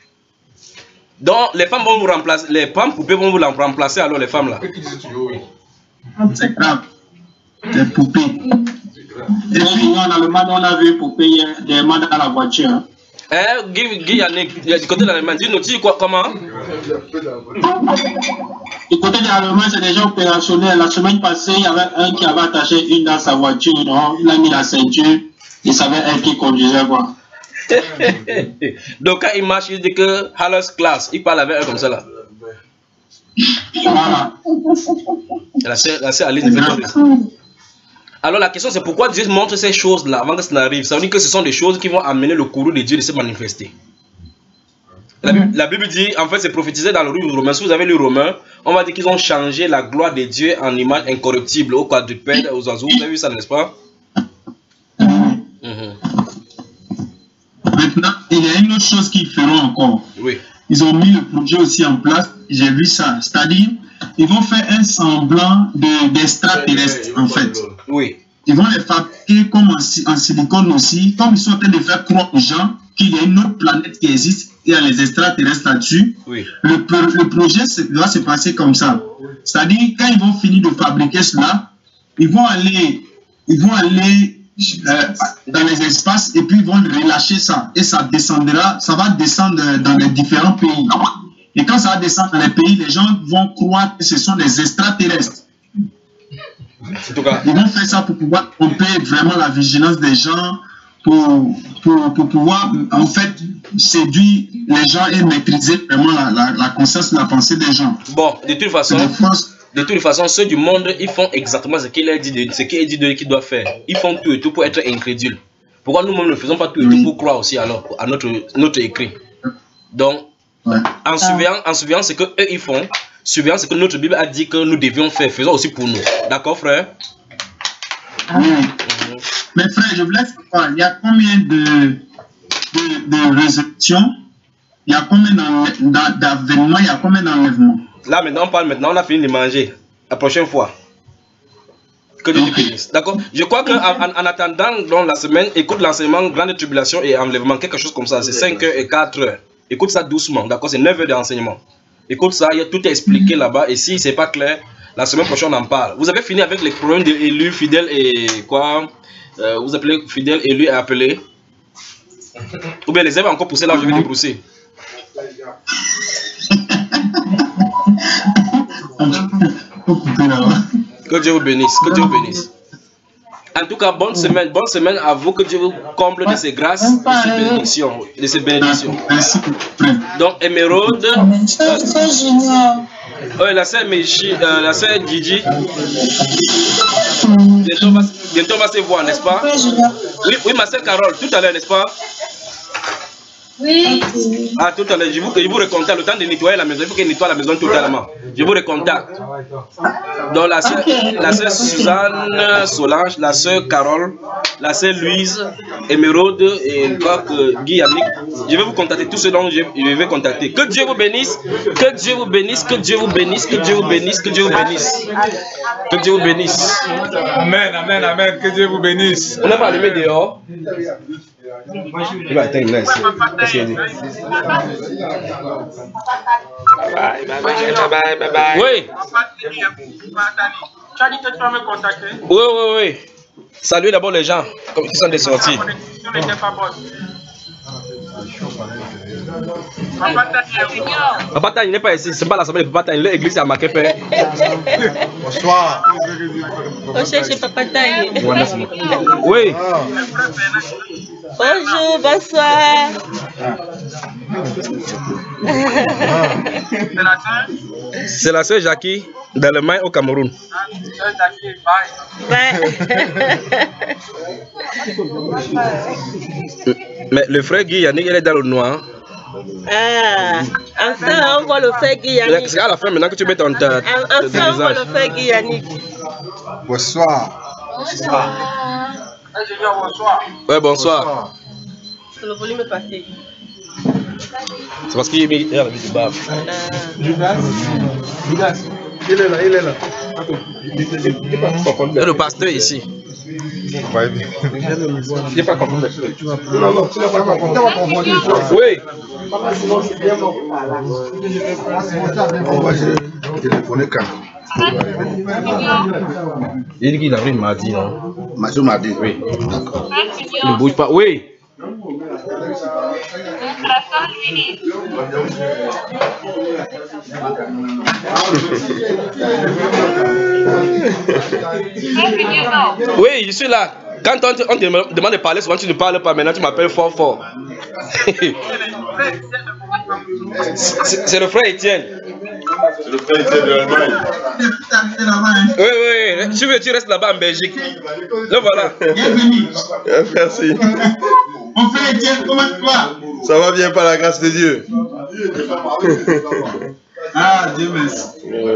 Donc, les femmes vont vous remplacer, les femmes poupées vont vous remplacer alors, les femmes là. C'est grave. Des poupées. Et puis, en Allemagne, on a vu poupées, des mains dans la voiture. Hein. Eh, Guy, Guy Yannick, du côté de l'Allemagne, dis-nous, tu dis quoi, comment? Du côté de l'Allemagne, c'est déjà opérationnel. La semaine passée, il y avait un qui avait attaché une dans sa voiture, non? Il a mis la ceinture, il savait elle qui conduisait, quoi. Donc, quand il marche, il dit que Halles classe, il parle avec elle comme ça, là. Voilà. La sœur, la sœur Aline, alors la question c'est pourquoi Dieu montre ces choses-là avant que ça n'arrive. Ça veut dire que ce sont des choses qui vont amener le courroux de Dieu de se manifester. La Bible, la Bible dit, en fait c'est prophétisé dans le livre Romain. Si vous avez lu Romain, on va dire qu'ils ont changé la gloire de Dieu en image incorruptible au quadrupède, aux oiseaux. Vous avez vu ça, n'est-ce pas? Mm-hmm. Maintenant, il y a une autre chose qu'ils feront encore. Oui. Ils ont mis le projet aussi en place. J'ai vu ça. C'est-à-dire, ils vont faire un semblant d'extraterrestre, de, en fait. Oui. Ils vont les fabriquer comme en, en silicone aussi, comme ils sont en train de faire croire aux gens qu'il y a une autre planète qui existe il y a les extraterrestres là-dessus. Oui. Le, pro- le projet se- doit se passer comme ça. C'est-à-dire, quand ils vont finir de fabriquer cela, ils vont aller, ils vont aller euh, dans les espaces et puis ils vont relâcher ça. Et ça descendra, ça va descendre dans les différents pays. Et quand ça va descendre dans les pays, les gens vont croire que ce sont des extraterrestres. En tout cas, ils vont faire ça pour pouvoir tromper vraiment la vigilance des gens, pour, pour, pour pouvoir en fait séduire les gens et maîtriser vraiment la, la, la conscience, la pensée des gens. bon, de toute façon, de toute façon, ceux du monde, ils font exactement ce qu'il a dit, de, ce qu'il a dit de qu'ils doivent faire. Ils font tout et tout pour être incrédules. Pourquoi nous-mêmes ne faisons pas tout et tout pour croire aussi alors à notre, notre écrit? Donc, ouais. en surveillant, en surveillant ce que eux ils font, surveillant ce que notre Bible a dit que nous devions faire, faisons aussi pour nous. D'accord, frère? Oui. Mais frère, je voulais savoir, il y a combien de, de, de résurrections, il y a combien d'en- d'avènements, il y a combien d'enlèvements? Là, maintenant, on parle maintenant, on a fini de manger. La prochaine fois. Que Dieu te bénisse. D'accord? Je crois qu'en en, en attendant dans la semaine, écoute l'enseignement Grande Tribulation et Enlèvement, quelque chose comme ça. C'est cinq heures et quatre heures. Écoute ça doucement. D'accord? C'est neuf heures d'enseignement. Écoute ça, il y a tout est expliqué là-bas. Et si c'est pas clair, la semaine prochaine, on en parle. Vous avez fini avec les problèmes d'élus, fidèles et quoi? Euh, vous appelez fidèles, élus et appelés? Ou bien les avez encore poussés là, je vais débrousser. Que Dieu vous bénisse, que Dieu vous bénisse. En tout cas, bonne semaine, bonne semaine à vous, que Dieu vous comble de ses grâces, de ses bénédictions, de ses bénédictions. Donc, Émeraude, oui, la sœur Méchi, euh, la sœur Gigi, bientôt on va, bientôt on va se voir, n'est-ce pas? Oui, oui, ma sœur Carole, tout à l'heure, n'est-ce pas? Oui. Ah, tout à l'heure, je vous, je vous recontacte. Le temps de nettoyer la maison, il faut qu'elle nettoie la maison totalement. Je vous recontacte. Donc, la sœur, la sœur Suzanne Solange, la sœur Carole, la sœur Louise, Émeraude et je crois que Guy Yannick. Je vais vous contacter, tous ceux dont je, je vais contacter. Que Dieu vous bénisse, que Dieu vous bénisse, que Dieu vous bénisse, que Dieu vous bénisse, que Dieu vous bénisse. Que Dieu vous bénisse. Amen, amen, amen, que Dieu vous bénisse. On n'a pas allumé dehors. Il va éteindre là ici. Qu'est-ce qu'il dit? Bye bye bye bye bye bye. Oui. Tu as dit que tu vas me contacter. Oui, oui, oui. Saluez d'abord les gens, comme ils sont des sorties. La connexion n'était pas bonne. Papa Tani n'est pas ici, c'est pas l'assemblée de Papa Tani, l'église est à Makepe. Bonsoir. On cherche Papa Tani. Oui. Bonjour, bonsoir. C'est la sœur Jackie d'Allemagne au Cameroun. Mais le frère Guy Yannick, il est dans le noir. Ah, enfin on voit le frère Guy Yannick. C'est à la fin maintenant que tu mets ton, ta, ton Enfin on voit visage. le frère Guy Yannick. Bonsoir. Bonsoir. Ouais, bonsoir. Le volume est passé. C'est parce qu'il est à la vie du bas. Judas, Judas, il est là, il est là. Il y a le pasteur ici. Il n'est pas compris. Non, non, tu n'as pas compris. Oui. On va téléphoner quand? Il dit qu'il arrive mardi, non? Mardi, mardi. Oui. Il ne bouge pas. Oui. Oui, je suis là. Quand on te, on te demande de parler, souvent tu ne parles pas. Maintenant, tu m'appelles fort, fort. C'est c'est le frère Étienne. C'est le frère Étienne de l'Allemagne. Oui, oui, oui. Tu veux, tu restes là-bas en Belgique. Le voilà. Bienvenue. Merci. Mon frère Étienne, comment tu vas? Ça va bien par la grâce de Dieu. Ah, Dieu merci.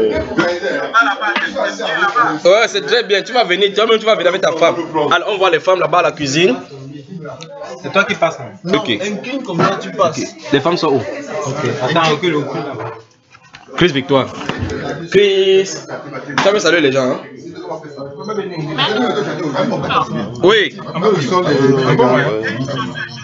Ouais, c'est très bien. Tu vas venir, toi-même tu vas venir avec ta femme. Alors, on voit les femmes là-bas à la cuisine. C'est toi qui passes. Non, ok. Incline comme ça, tu passes. Les femmes sont où? Ok, attends, recule, recule là-bas. Chris Victoire. Chris. Tu veux saluer les gens, hein? Oui.